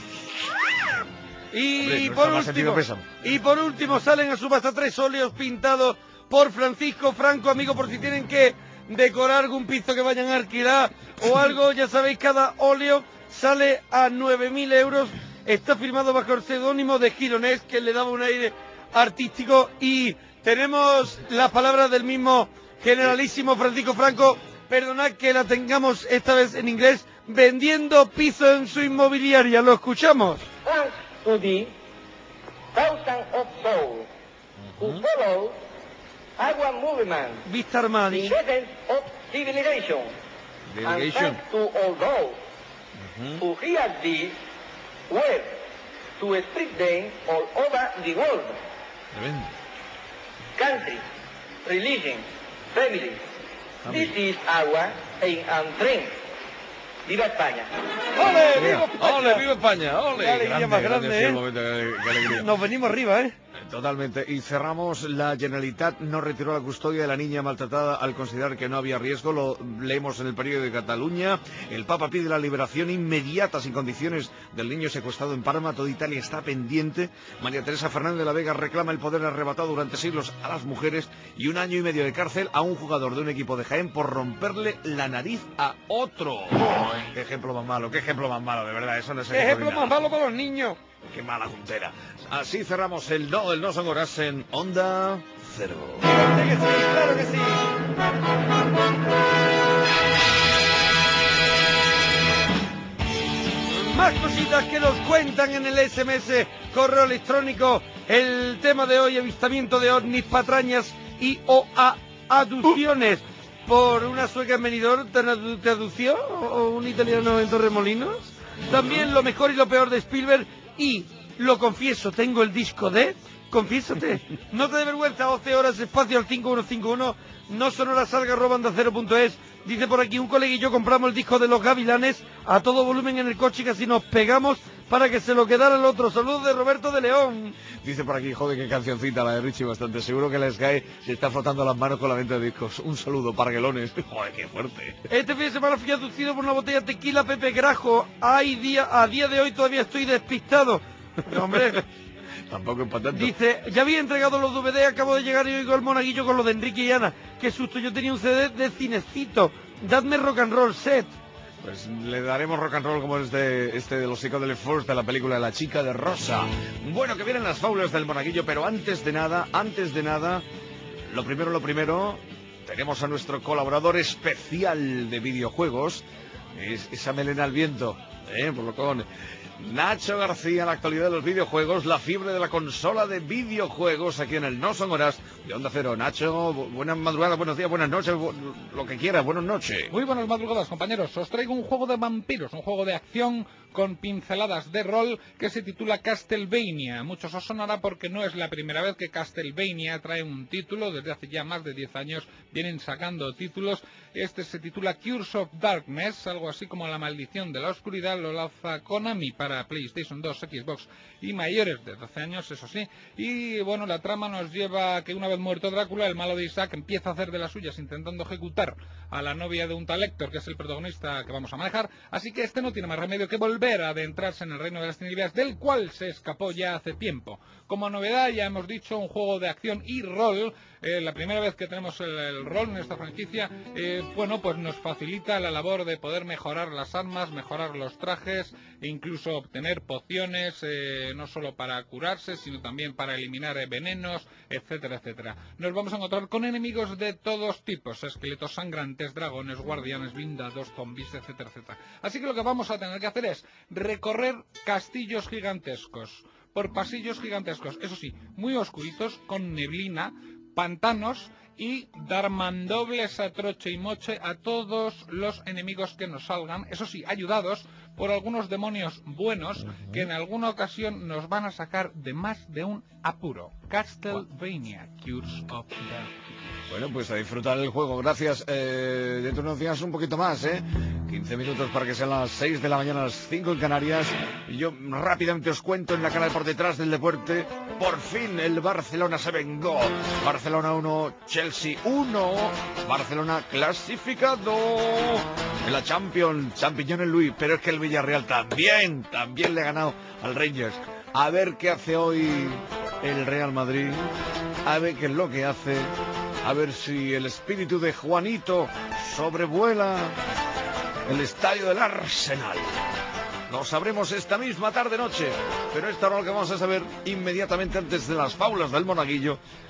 Y,
Hombre, no
por
último,
y por último salen a subasta tres óleos pintados por Francisco Franco, amigo, por si tienen que decorar algún piso que vayan a alquilar o algo, ya sabéis, cada óleo sale a nueve mil euros. Está firmado bajo el seudónimo de Gironés, que le daba un aire artístico, y tenemos las palabras del mismo generalísimo Francisco Franco. Perdonad que la tengamos esta vez en inglés, vendiendo piso en su inmobiliaria. ¿Lo escuchamos?
Thanks to the thousands of souls who follow Agua movement.
Vista Armadi.
In defense of civilization. And
Delegation.
thanks to all those who hear this word to spread them all over the world.
Tremendo.
Country, religion, family. This is agua en Antren. ¡Viva España!
¡Ole! ¡Viva España!
¡Ole, viva España! ¡Ole!
¡Qué alegría más grande,
sí,
eh!
un momento, qué, qué alegría.
Nos venimos arriba, ¿eh?
Totalmente. Y cerramos. La Generalitat no retiró la custodia de la niña maltratada al considerar que no había riesgo. Lo leemos en el periódico de Cataluña. El Papa pide la liberación inmediata, sin condiciones, del niño secuestrado en Parma. Toda Italia está pendiente. María Teresa Fernández de la Vega reclama el poder arrebatado durante siglos a las mujeres y un año y medio de cárcel a un jugador de un equipo de Jaén por romperle la nariz a otro. ¡Qué ejemplo más malo! ¡Qué ejemplo más malo! De verdad, eso no es
¡Qué ejemplo más malo para los niños!
¡Qué mala juntera! Así cerramos el No, el No Son Horas en Onda Cero.
¡Claro que sí! ¡Claro que sí! Más cositas que nos cuentan en el S M S, correo electrónico. El tema de hoy, avistamiento de ovnis, patrañas y o a aducciones. Por una sueca en Benidorm, ¿te adu- te adució? ¿O un italiano en Torremolinos? También lo mejor y lo peor de Spielberg. Y, lo confieso, tengo el disco de... Confiésate. No te dé vergüenza, doce horas, espacio al cinco uno cinco uno. No sonoras salga arroba onda cero punto es. Dice por aquí, un colega y yo compramos el disco de Los Gavilanes a todo volumen en el coche y casi nos pegamos para que se lo quedara el otro. Saludos de Roberto de León.
Dice por aquí, joder, qué cancioncita la de Richie, bastante. Seguro que la Sky se está frotando las manos con la venta de discos. Un saludo, parguelones. Joder, qué fuerte.
Este fin de semana fui aducido por una botella de tequila Pepe Grajo. Ay, día, a día de hoy todavía estoy despistado. No, hombre.
Tampoco empatando.
Dice, ya había entregado los D V D, acabo de llegar y oigo el monaguillo con lo de Enrique y Ana. Qué susto, yo tenía un C D de Cinecito. Dadme rock and roll set.
Pues le daremos rock and roll como este, este de los Psychedelic Furs de la película La chica de rosa. Bueno, que vienen las fábulas del monaguillo, pero antes de nada, antes de nada, lo primero, lo primero, tenemos a nuestro colaborador especial de videojuegos, es, esa melena al viento, eh, por lo con... Nacho García, la actualidad de los videojuegos, la fiebre de la consola de videojuegos aquí en el No Son Horas de Onda Cero. Nacho, bu- buenas madrugadas, buenos días, buenas noches, bu- lo que quieras, buenas noches.
Muy buenas madrugadas, compañeros. Os traigo un juego de vampiros, un juego de acción con pinceladas de rol que se titula Castlevania. Muchos os sonará porque no es la primera vez que Castlevania trae un título. Desde hace ya más de diez años vienen sacando títulos. Este se titula Curse of Darkness, algo así como La maldición de la oscuridad. Lo lanza Konami para PlayStation dos, Xbox y mayores de doce años, eso sí. Y bueno, la trama nos lleva a que una vez muerto Drácula, el malo de Isaac empieza a hacer de las suyas intentando ejecutar a la novia de un tal Héctor, que es el protagonista que vamos a manejar. Así que este no tiene más remedio que volver a adentrarse en el reino de las tinieblas, del cual se escapó ya hace tiempo. Como novedad, ya hemos dicho, un juego de acción y rol. Eh, la primera vez que tenemos el, el rol en esta franquicia, eh, bueno, pues nos facilita la labor de poder mejorar las armas, mejorar los trajes e incluso obtener pociones, eh, no solo para curarse, sino también para eliminar eh, venenos, etcétera, etcétera. Nos vamos a encontrar con enemigos de todos tipos, esqueletos sangrantes, dragones, guardianes, blindados, zombies, etcétera, etcétera. Así que lo que vamos a tener que hacer es recorrer castillos gigantescos, por pasillos gigantescos, eso sí, muy oscuritos, con neblina, pantanos, y dar mandobles a troche y moche a todos los enemigos que nos salgan, eso sí, ayudados por algunos demonios buenos que en alguna ocasión nos van a sacar de más de un apuro. Castlevania, Curse of Darkness.
Bueno, pues a disfrutar el juego. Gracias. Eh, dentro de unos días un poquito más, ¿eh? quince minutos para que sean las seis de la mañana, las cinco en Canarias. Y yo rápidamente os cuento en la cara de por detrás del deporte. Por fin el Barcelona se vengó. Barcelona uno, Chelsea uno. Barcelona clasificado en la Champions. Champiñón en Luis. Pero es que el Villarreal también, también le ha ganado al Rangers. A ver qué hace hoy el Real Madrid. A ver qué es lo que hace. A ver si el espíritu de Juanito sobrevuela el estadio del Arsenal. Lo sabremos esta misma tarde-noche, pero esta no lo que vamos a saber inmediatamente antes de las fábulas del monaguillo,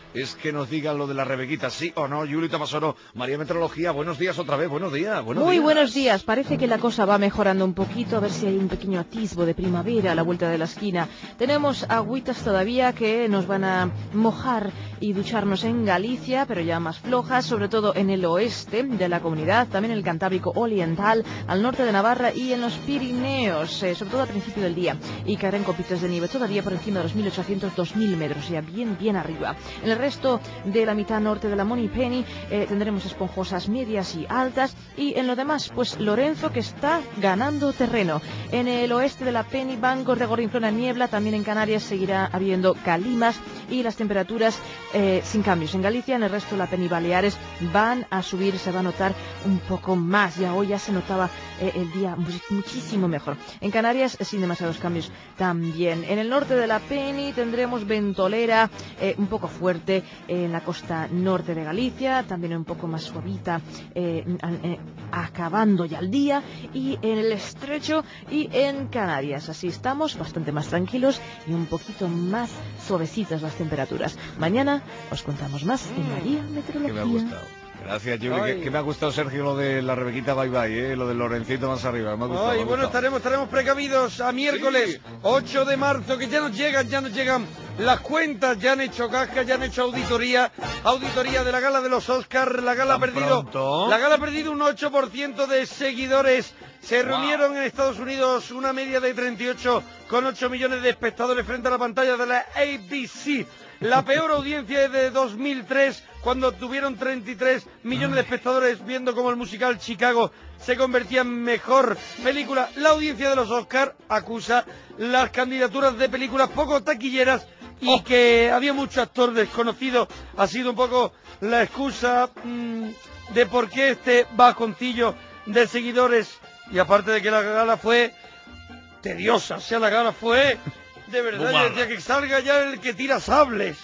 es que nos digan lo de la Rebequita, sí o no. Yuli Tamasoro, María Meteorología, buenos días otra vez, buenos días, buenos
Muy
días.
buenos días, parece que la cosa va mejorando un poquito, a ver si hay un pequeño atisbo de primavera a la vuelta de la esquina. Tenemos agüitas todavía que nos van a mojar y ducharnos en Galicia, pero ya más flojas, sobre todo en el oeste de la comunidad, también en el Cantábrico Oriental, al norte de Navarra y en los Pirineos, eh, sobre todo al principio del día, y caerán copitas de nieve todavía por encima de los mil ochocientos dos mil metros, ya bien, bien arriba. En el resto de la mitad norte de la Monipenny eh, tendremos esponjosas medias y altas, y en lo demás, pues Lorenzo, que está ganando terreno. En el oeste de la Penny, bancos de gorinflona, niebla, también en Canarias seguirá habiendo calimas y las temperaturas eh, sin cambios. En Galicia, en el resto de la Penny Baleares van a subir, se va a notar un poco más, ya hoy ya se notaba eh, el día muchísimo mejor. En Canarias sin demasiados cambios también. En el norte de la Penny tendremos ventolera eh, un poco fuerte en la costa norte de Galicia, también un poco más suavita eh, eh, acabando ya el día, y en el estrecho y en Canarias. Así estamos bastante más tranquilos y un poquito más suavecitas las temperaturas. Mañana os contamos más en María Meteorología.
Que me ha gustado. Gracias, Yuli. Que, que me ha gustado, Sergio, lo de la Rebequita Bye Bye, ¿eh? Lo del Lorencito más arriba. Me ha gustado.
Ay,
me ha
bueno,
gustado.
estaremos, estaremos precavidos a miércoles sí. ocho de marzo, que ya nos llegan, ya nos llegan las cuentas, ya han hecho casca, ya han hecho auditoría, auditoría de la gala de los Oscars. La gala ha perdido,
pronto?
la gala ha perdido un ocho por ciento de seguidores. Se reunieron wow. en Estados Unidos una media de treinta y ocho coma ocho millones de espectadores frente a la pantalla de la A B C. La peor audiencia es de dos mil tres, cuando tuvieron treinta y tres millones de espectadores viendo cómo el musical Chicago se convertía en mejor película. La audiencia de los Oscars acusa las candidaturas de películas poco taquilleras y oh. que había mucho actor desconocido. Ha sido un poco la excusa mmm, de por qué este bajoncillo de seguidores. Y aparte de que la gala fue tediosa, o sea, la gala fue... De verdad, yo decía que salga ya el que tira sables.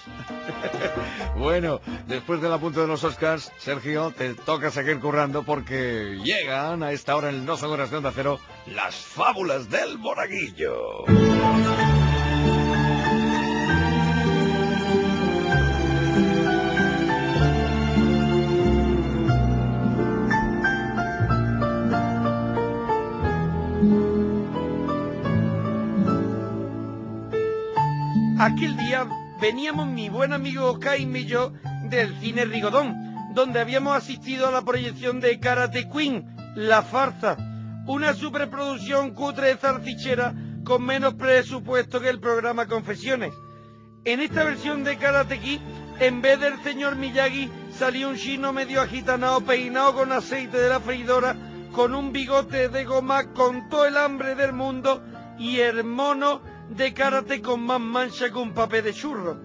Bueno, después del apunte de los Oscars, Sergio, te toca seguir currando porque llegan a esta hora en Dos Horas de Onda Cero las fábulas del Monaguillo.
Aquel día veníamos mi buen amigo Jaime y yo del cine Rigodón, donde habíamos asistido a la proyección de Karate Queen, La Farsa, una superproducción cutre zarcichera con menos presupuesto que el programa Confesiones. En esta versión de Karate Kid, en vez del señor Miyagi, salió un chino medio agitanado, peinado con aceite de la freidora, con un bigote de goma, con todo el hambre del mundo, y el mono de karate con más mancha que un papel de churro.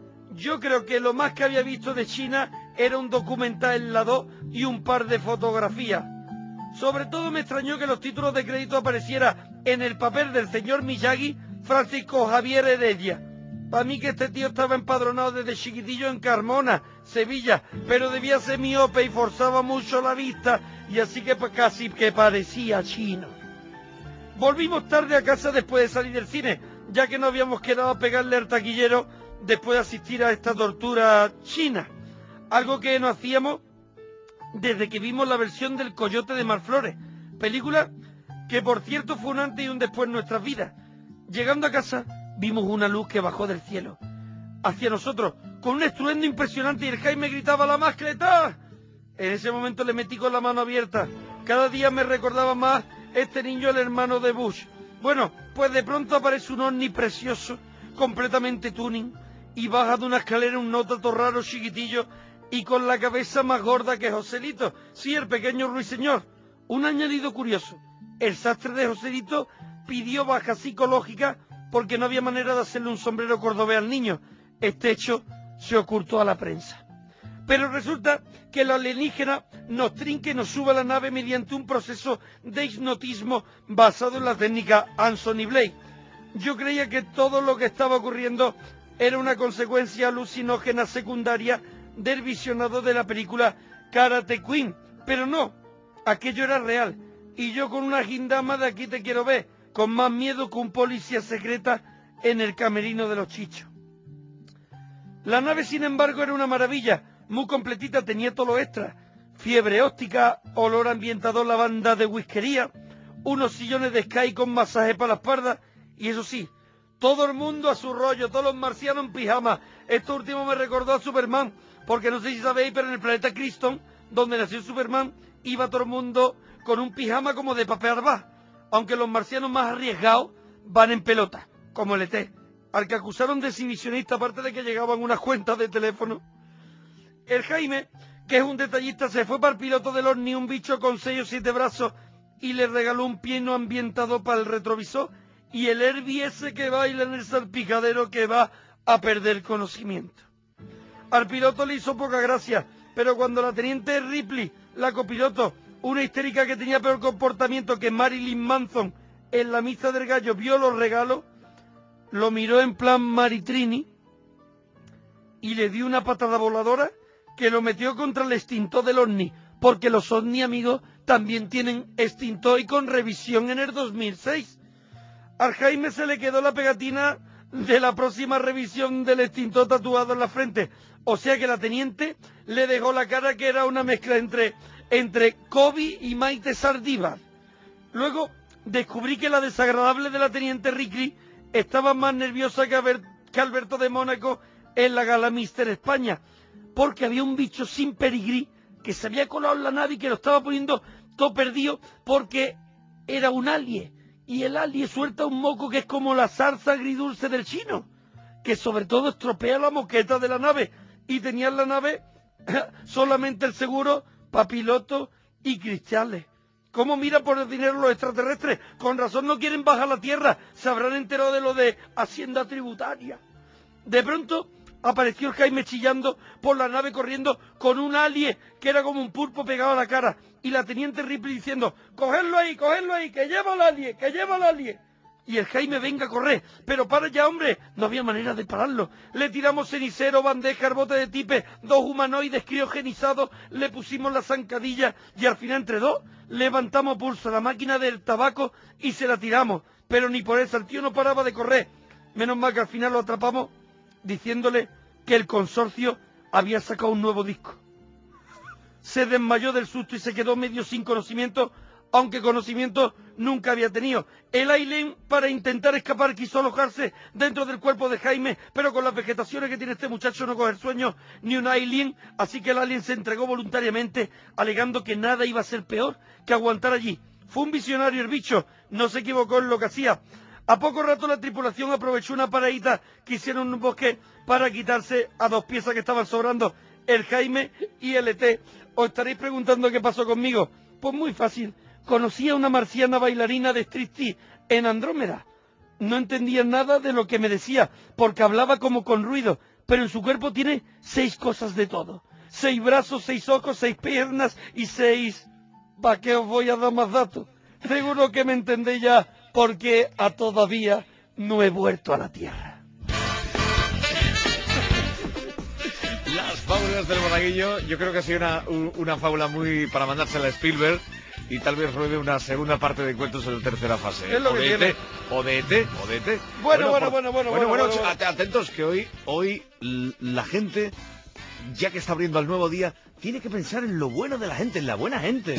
Yo creo que lo más que había visto de China era un documental en la dos y un par de fotografías. Sobre todo me extrañó que los títulos de crédito apareciera en el papel del señor Miyagi, Francisco Javier Heredia. Para mí que este tío estaba empadronado desde chiquitillo en Carmona, Sevilla, pero debía ser miope y forzaba mucho la vista, y así que pues casi que parecía chino. Volvimos tarde a casa después de salir del cine, ya que no habíamos quedado a pegarle al taquillero después de asistir a esta tortura china. Algo que no hacíamos desde que vimos la versión del Coyote de Marflores, película que por cierto fue un antes y un después en nuestras vidas. Llegando a casa vimos una luz que bajó del cielo hacia nosotros con un estruendo impresionante y el Jaime gritaba: ¡la mascleta! En ese momento le metí con la mano abierta. Cada día me recordaba más este niño, el hermano de Bush. Bueno, pues de pronto aparece un ovni precioso, completamente tuning, y baja de una escalera un notato raro chiquitillo y con la cabeza más gorda que Joselito. Sí, el pequeño ruiseñor. Un añadido curioso: el sastre de Joselito pidió baja psicológica porque no había manera de hacerle un sombrero cordobés al niño. Este hecho se ocultó a la prensa. Pero resulta que el alienígena nos trinca y nos sube a la nave mediante un proceso de hipnotismo basado en la técnica Anthony Blake. Yo creía que todo lo que estaba ocurriendo era una consecuencia alucinógena secundaria del visionado de la película Karate Queen, pero no, aquello era real, y yo con una guindama de Aquí te quiero ver, con más miedo que un policía secreta en el camerino de los chichos. La nave, sin embargo, era una maravilla, muy completita, tenía todo lo extra. Fiebre óptica, olor ambientador, lavanda de whiskería, unos sillones de Sky con masaje para la espalda, y eso sí, todo el mundo a su rollo, todos los marcianos en pijama. Esto último me recordó a Superman, porque no sé si sabéis, pero en el planeta Krypton, donde nació Superman, iba todo el mundo con un pijama como de papel arbá, aunque los marcianos más arriesgados van en pelota, como el E T, al que acusaron de exhibicionista, aparte de que llegaban unas cuentas de teléfono. El Jaime, que es un detallista, se fue para el piloto del ovni, un bicho con seis o siete brazos, y le regaló un piano ambientador para el retrovisor, y el Herbie ese que baila en el salpicadero, que va a perder conocimiento. Al piloto le hizo poca gracia, pero cuando la teniente Ripley, la copiloto, una histérica que tenía peor comportamiento que Marilyn Manson en la misa del gallo, vio los regalos, lo miró en plan Maritrini y le dio una patada voladora que lo metió contra el extintor del ovni, porque los ovni, amigos, también tienen extintor y con revisión en el dos mil seis. Al Jaime se le quedó la pegatina de la próxima revisión del extintor tatuado en la frente, o sea que la teniente le dejó la cara que era una mezcla entre, entre Kobe y Maite Saldívar. Luego descubrí que la desagradable de la teniente Ripley estaba más nerviosa que, Aber, que Alberto de Mónaco en la gala Mister España, porque había un bicho sin pedigrí que se había colado en la nave y que lo estaba poniendo todo perdido porque era un alien. Y el alien suelta un moco que es como la salsa agridulce del chino, que sobre todo estropea la moqueta de la nave. Y tenía en la nave solamente el seguro para pilotos y cristales. ¿Cómo mira por el dinero los extraterrestres? Con razón no quieren bajar a la Tierra. Se habrán enterado de lo de Hacienda Tributaria. De pronto apareció el Jaime chillando por la nave, corriendo con un alien que era como un pulpo pegado a la cara. Y la teniente Ripley diciendo, cogedlo ahí, cogedlo ahí, que lleva al alien, que lleva al alien. Y el Jaime, venga a correr, pero para ya, hombre. No había manera de pararlo. Le tiramos cenicero, bandeja, bote de tipe, dos humanoides criogenizados, le pusimos la zancadilla y al final entre dos levantamos pulso a la máquina del tabaco y se la tiramos. Pero ni por eso, el tío no paraba de correr. Menos mal que al final lo atrapamos diciéndole que el consorcio había sacado un nuevo disco. Se desmayó del susto y se quedó medio sin conocimiento, aunque conocimiento nunca había tenido. El alien, para intentar escapar, quiso alojarse dentro del cuerpo de Jaime, pero con las vegetaciones que tiene este muchacho no coge el sueño ni un alien, así que el alien se entregó voluntariamente, alegando que nada iba a ser peor que aguantar allí. Fue un visionario el bicho, no se equivocó en lo que hacía. A poco rato la tripulación aprovechó una paradita que hicieron en un bosque para quitarse a dos piezas que estaban sobrando, el Jaime y el E T. Os estaréis preguntando qué pasó conmigo. Pues muy fácil. Conocí a una marciana bailarina de striptease en Andrómeda. No entendía nada de lo que me decía, porque hablaba como con ruido, pero en su cuerpo tiene seis cosas de todo. Seis brazos, seis ojos, seis piernas y seis... ¿Para qué os voy a dar más datos? Seguro que me entendéis ya, porque a todavía no he vuelto a la Tierra.
Las fábulas del monaguillo, yo creo que ha sido una, una fábula muy para mandársela a Spielberg y tal vez ruede una segunda parte de cuentos en la tercera fase.
Es lo
o,
que
de
tiene.
E T, o de E T, o de E T.
Bueno, bueno,
por-
bueno, bueno,
bueno,
bueno,
bueno,
bueno.
atentos que hoy, hoy l- la gente, ya que está abriendo el nuevo día, tiene que pensar en lo bueno de la gente, en la buena gente.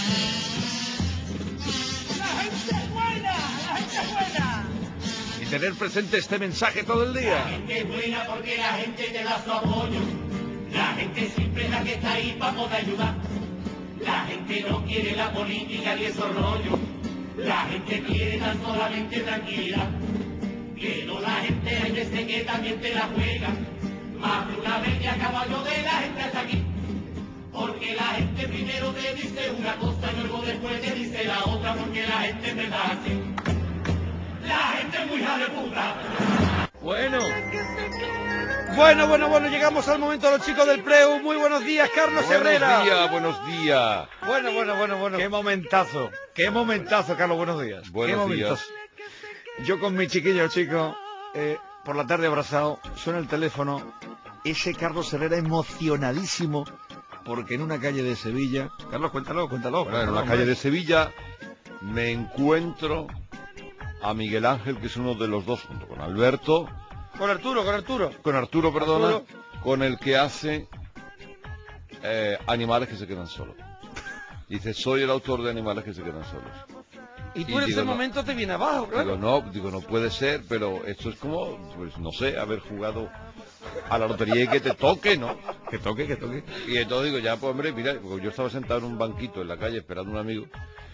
Y tener presente este mensaje todo el
La
día.
gente es buena porque la gente te da su apoyo. La gente siempre es la que está ahí para poder ayudar. La gente no quiere la política ni esos rollos. La gente quiere tan solamente tranquilidad. Pero la gente hay veces que también te la juega. Más de una vez que a caballo de la gente hasta aquí. Porque la gente primero te dice una cosa y luego después te dice la otra, porque la gente es verdad así. La gente es muy hija de puta.
Bueno. Bueno, bueno, bueno, llegamos al momento de los chicos del Preu. Muy buenos días, Carlos Herrera.
Buenos días, buenos días.
Bueno, bueno, bueno, bueno.
Qué momentazo, qué momentazo, Carlos, buenos días.
Buenos
qué momentazo. Yo con mi chiquillo, chico, eh, por la tarde abrazado, suena el teléfono, ese Carlos Herrera emocionadísimo, porque en una calle de Sevilla... Carlos, cuéntalo, cuéntalo.
Bueno, en
cuéntalo,
una calle
hombre.
de Sevilla me encuentro a Miguel Ángel, que es uno de los dos, junto con Alberto,
Con Arturo, con Arturo.
Con Arturo, perdona,
Arturo.
con el que hace eh, Animales que se quedan solos. Dice, soy el autor de Animales que se quedan solos.
Y tú
Y
en
digo,
ese
no.
momento te viene abajo, claro.
Digo, no, digo, no puede ser, pero esto es como, pues no sé, haber jugado a la lotería y que te toque, ¿no?
Que toque, que toque.
Y entonces digo, ya, pues hombre, mira, porque yo estaba sentado en un banquito en la calle esperando a un amigo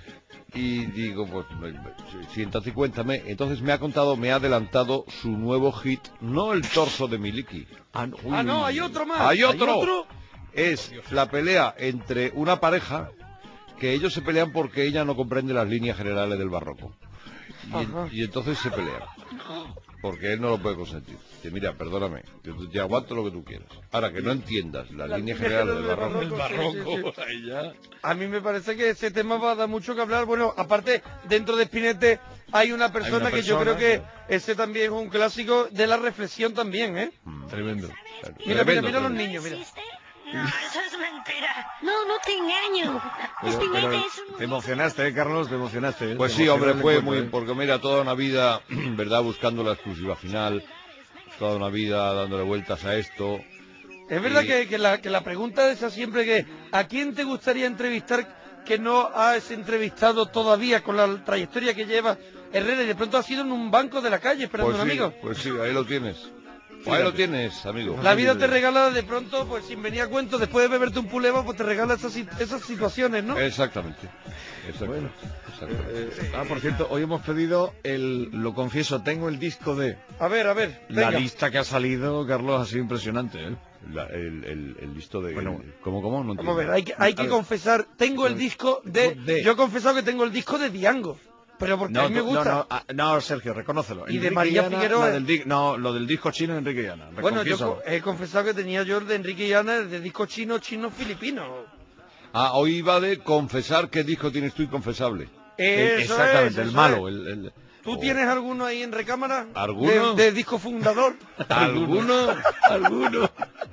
y digo, pues me- me- siéntate y cuéntame. Entonces me ha contado, me ha adelantado su nuevo hit, no el torso de Miliki.
Ah, no, hay otro más.
¡Hay otro!
¿Hay otro?
Es la pelea entre una pareja que ellos se pelean porque ella no comprende las líneas generales del barroco.
Ajá.
Y, y entonces se pelean. Porque él no lo puede consentir. Dice, mira, perdóname, yo te, te aguanto lo que tú quieras. Ahora, que no entiendas las
La
líneas
línea
generales del
general
barroco.
del barroco, sí, sí.
Ahí ya.
A mí me parece que ese tema va a dar mucho que hablar. Bueno, aparte, dentro de Spinette hay una persona,
una
que yo
persona,
creo que ese también es un clásico de la reflexión también, ¿eh?
Tremendo.
Mira, mira,
Tremendo,
mira los
tremendo.
niños, mira.
No, eso es mentira. No, no te engaño.
Pero,
Spinetta
pero
es un...
te emocionaste, ¿eh, Carlos? Te emocionaste. ¿eh?
Pues
Te
sí, hombre,
emocionó
fue
el
muy...
encuentro, ¿eh?
Porque mira, toda una vida, ¿verdad? Buscando la exclusiva final. Toda una vida dándole vueltas a esto.
Es verdad
Y-
que, que la, que la pregunta es esa siempre que ¿a quién te gustaría entrevistar que no has entrevistado todavía con la trayectoria que lleva Herrera y de pronto ha sido en un banco de la calle esperando
Pues
un
sí,
amigo?
pues sí, ahí lo tienes. Ahí lo tienes, amigo.
La vida te regala de pronto, pues sin venir a cuento, después de beberte un puleva, pues te regala esas, si- esas situaciones, ¿no?
Exactamente. Exactamente.
Eh, eh, ah, por cierto, hoy hemos pedido el, lo confieso, tengo el disco de...
A ver, a ver,
La
venga.
lista que ha salido, Carlos, ha sido impresionante, ¿eh?
La- el, el, el listo de...
Bueno,
el- ¿Cómo, cómo? No
Vamos a
entiendo.
ver, hay que, hay
A
que
ver.
confesar, tengo el disco de...
de-
Yo he confesado que tengo el disco de Diango, pero porque
No,
a mí me
tú-
gusta.
no, no, ah, no, Sergio, reconócelo.
Y de
Enrique
María
Ana,
Figueroa.
la del di- no, lo del disco chino de Enrique y Ana.
Bueno, yo
confiésalo.
co- he confesado que tenía yo el de Enrique y Ana, el de disco chino, chino, filipino.
Ah, hoy iba de confesar qué disco tienes tú inconfesable.
Eso
Exactamente,
es,
el
eso
malo.
es.
El, el-
¿Tú
Oh.
tienes alguno ahí en recámara?
¿Alguno?
De, de disco fundador.
¿Alguno?
¿Alguno?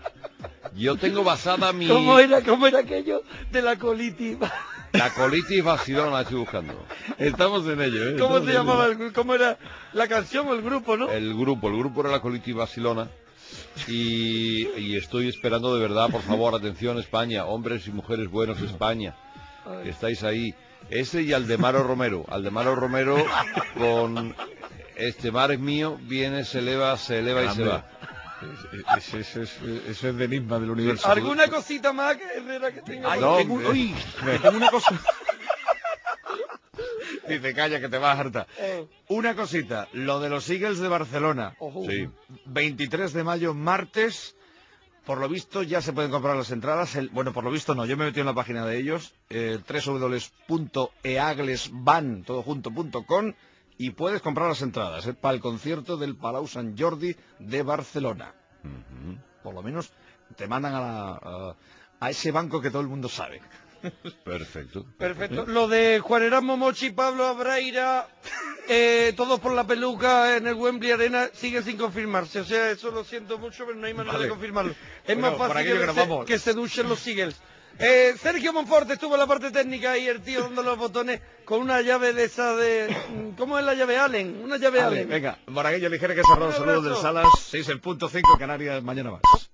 Yo tengo basada mi...
¿Cómo era, cómo era aquello de la colitis?
La colitis vacilona, estoy buscando.
Estamos en ello, ¿eh?
¿Cómo
Estamos
se
en
llamaba?
ello.
el- ¿Cómo era la canción o el grupo, no?
El grupo, el grupo era la colitis vacilona. Y, y estoy esperando de verdad, por favor, atención España, hombres y mujeres buenos de España, que estáis ahí. Ese y Aldemaro Romero, Aldemaro Romero con Este mar es mío, viene, se eleva, se eleva y se
Grande.
va.
Eso es, es, es el enigma del universo.
¿Alguna cosita más que Herrera que tenga?
Ay,
por ahí?
tengo, uy, tengo una cosa. Dice, calla, que te vas a hartar.
Eh,
Una cosita, lo de los Eagles de Barcelona.
ojo.
Sí.
veintitrés de mayo, martes. Por lo visto ya se pueden comprar las entradas. El- bueno, por lo visto no, yo me metí en la página de ellos, eh, doble u doble u doble u punto eaglesban todo junto punto com, y puedes comprar las entradas eh, para el concierto del Palau Sant Jordi de Barcelona.
Ujú.
Por lo menos te mandan a, la- a, a ese banco que todo el mundo sabe.
Perfecto.
Perfecto. Lo de Juan Erasmo Mochi, Pablo Abreira, eh, todos por la peluca en el Wembley Arena, sigue sin confirmarse. O sea, eso lo siento mucho, pero no hay manera
Vale.
de confirmarlo. Es
Bueno,
más
por
fácil
aquello
que,
que nos
se,
vamos.
que se duchen los Seagulls. Eh, Sergio Monforte estuvo en la parte técnica y el tío dando los botones con una llave de esa de... ¿Cómo es la llave Allen? Una llave
Vale,
Allen.
venga, Moraguillo Ligera que cerró,
Un
saludos del
abrazo.
Salas, seis el punto cinco, Canarias, mañana más.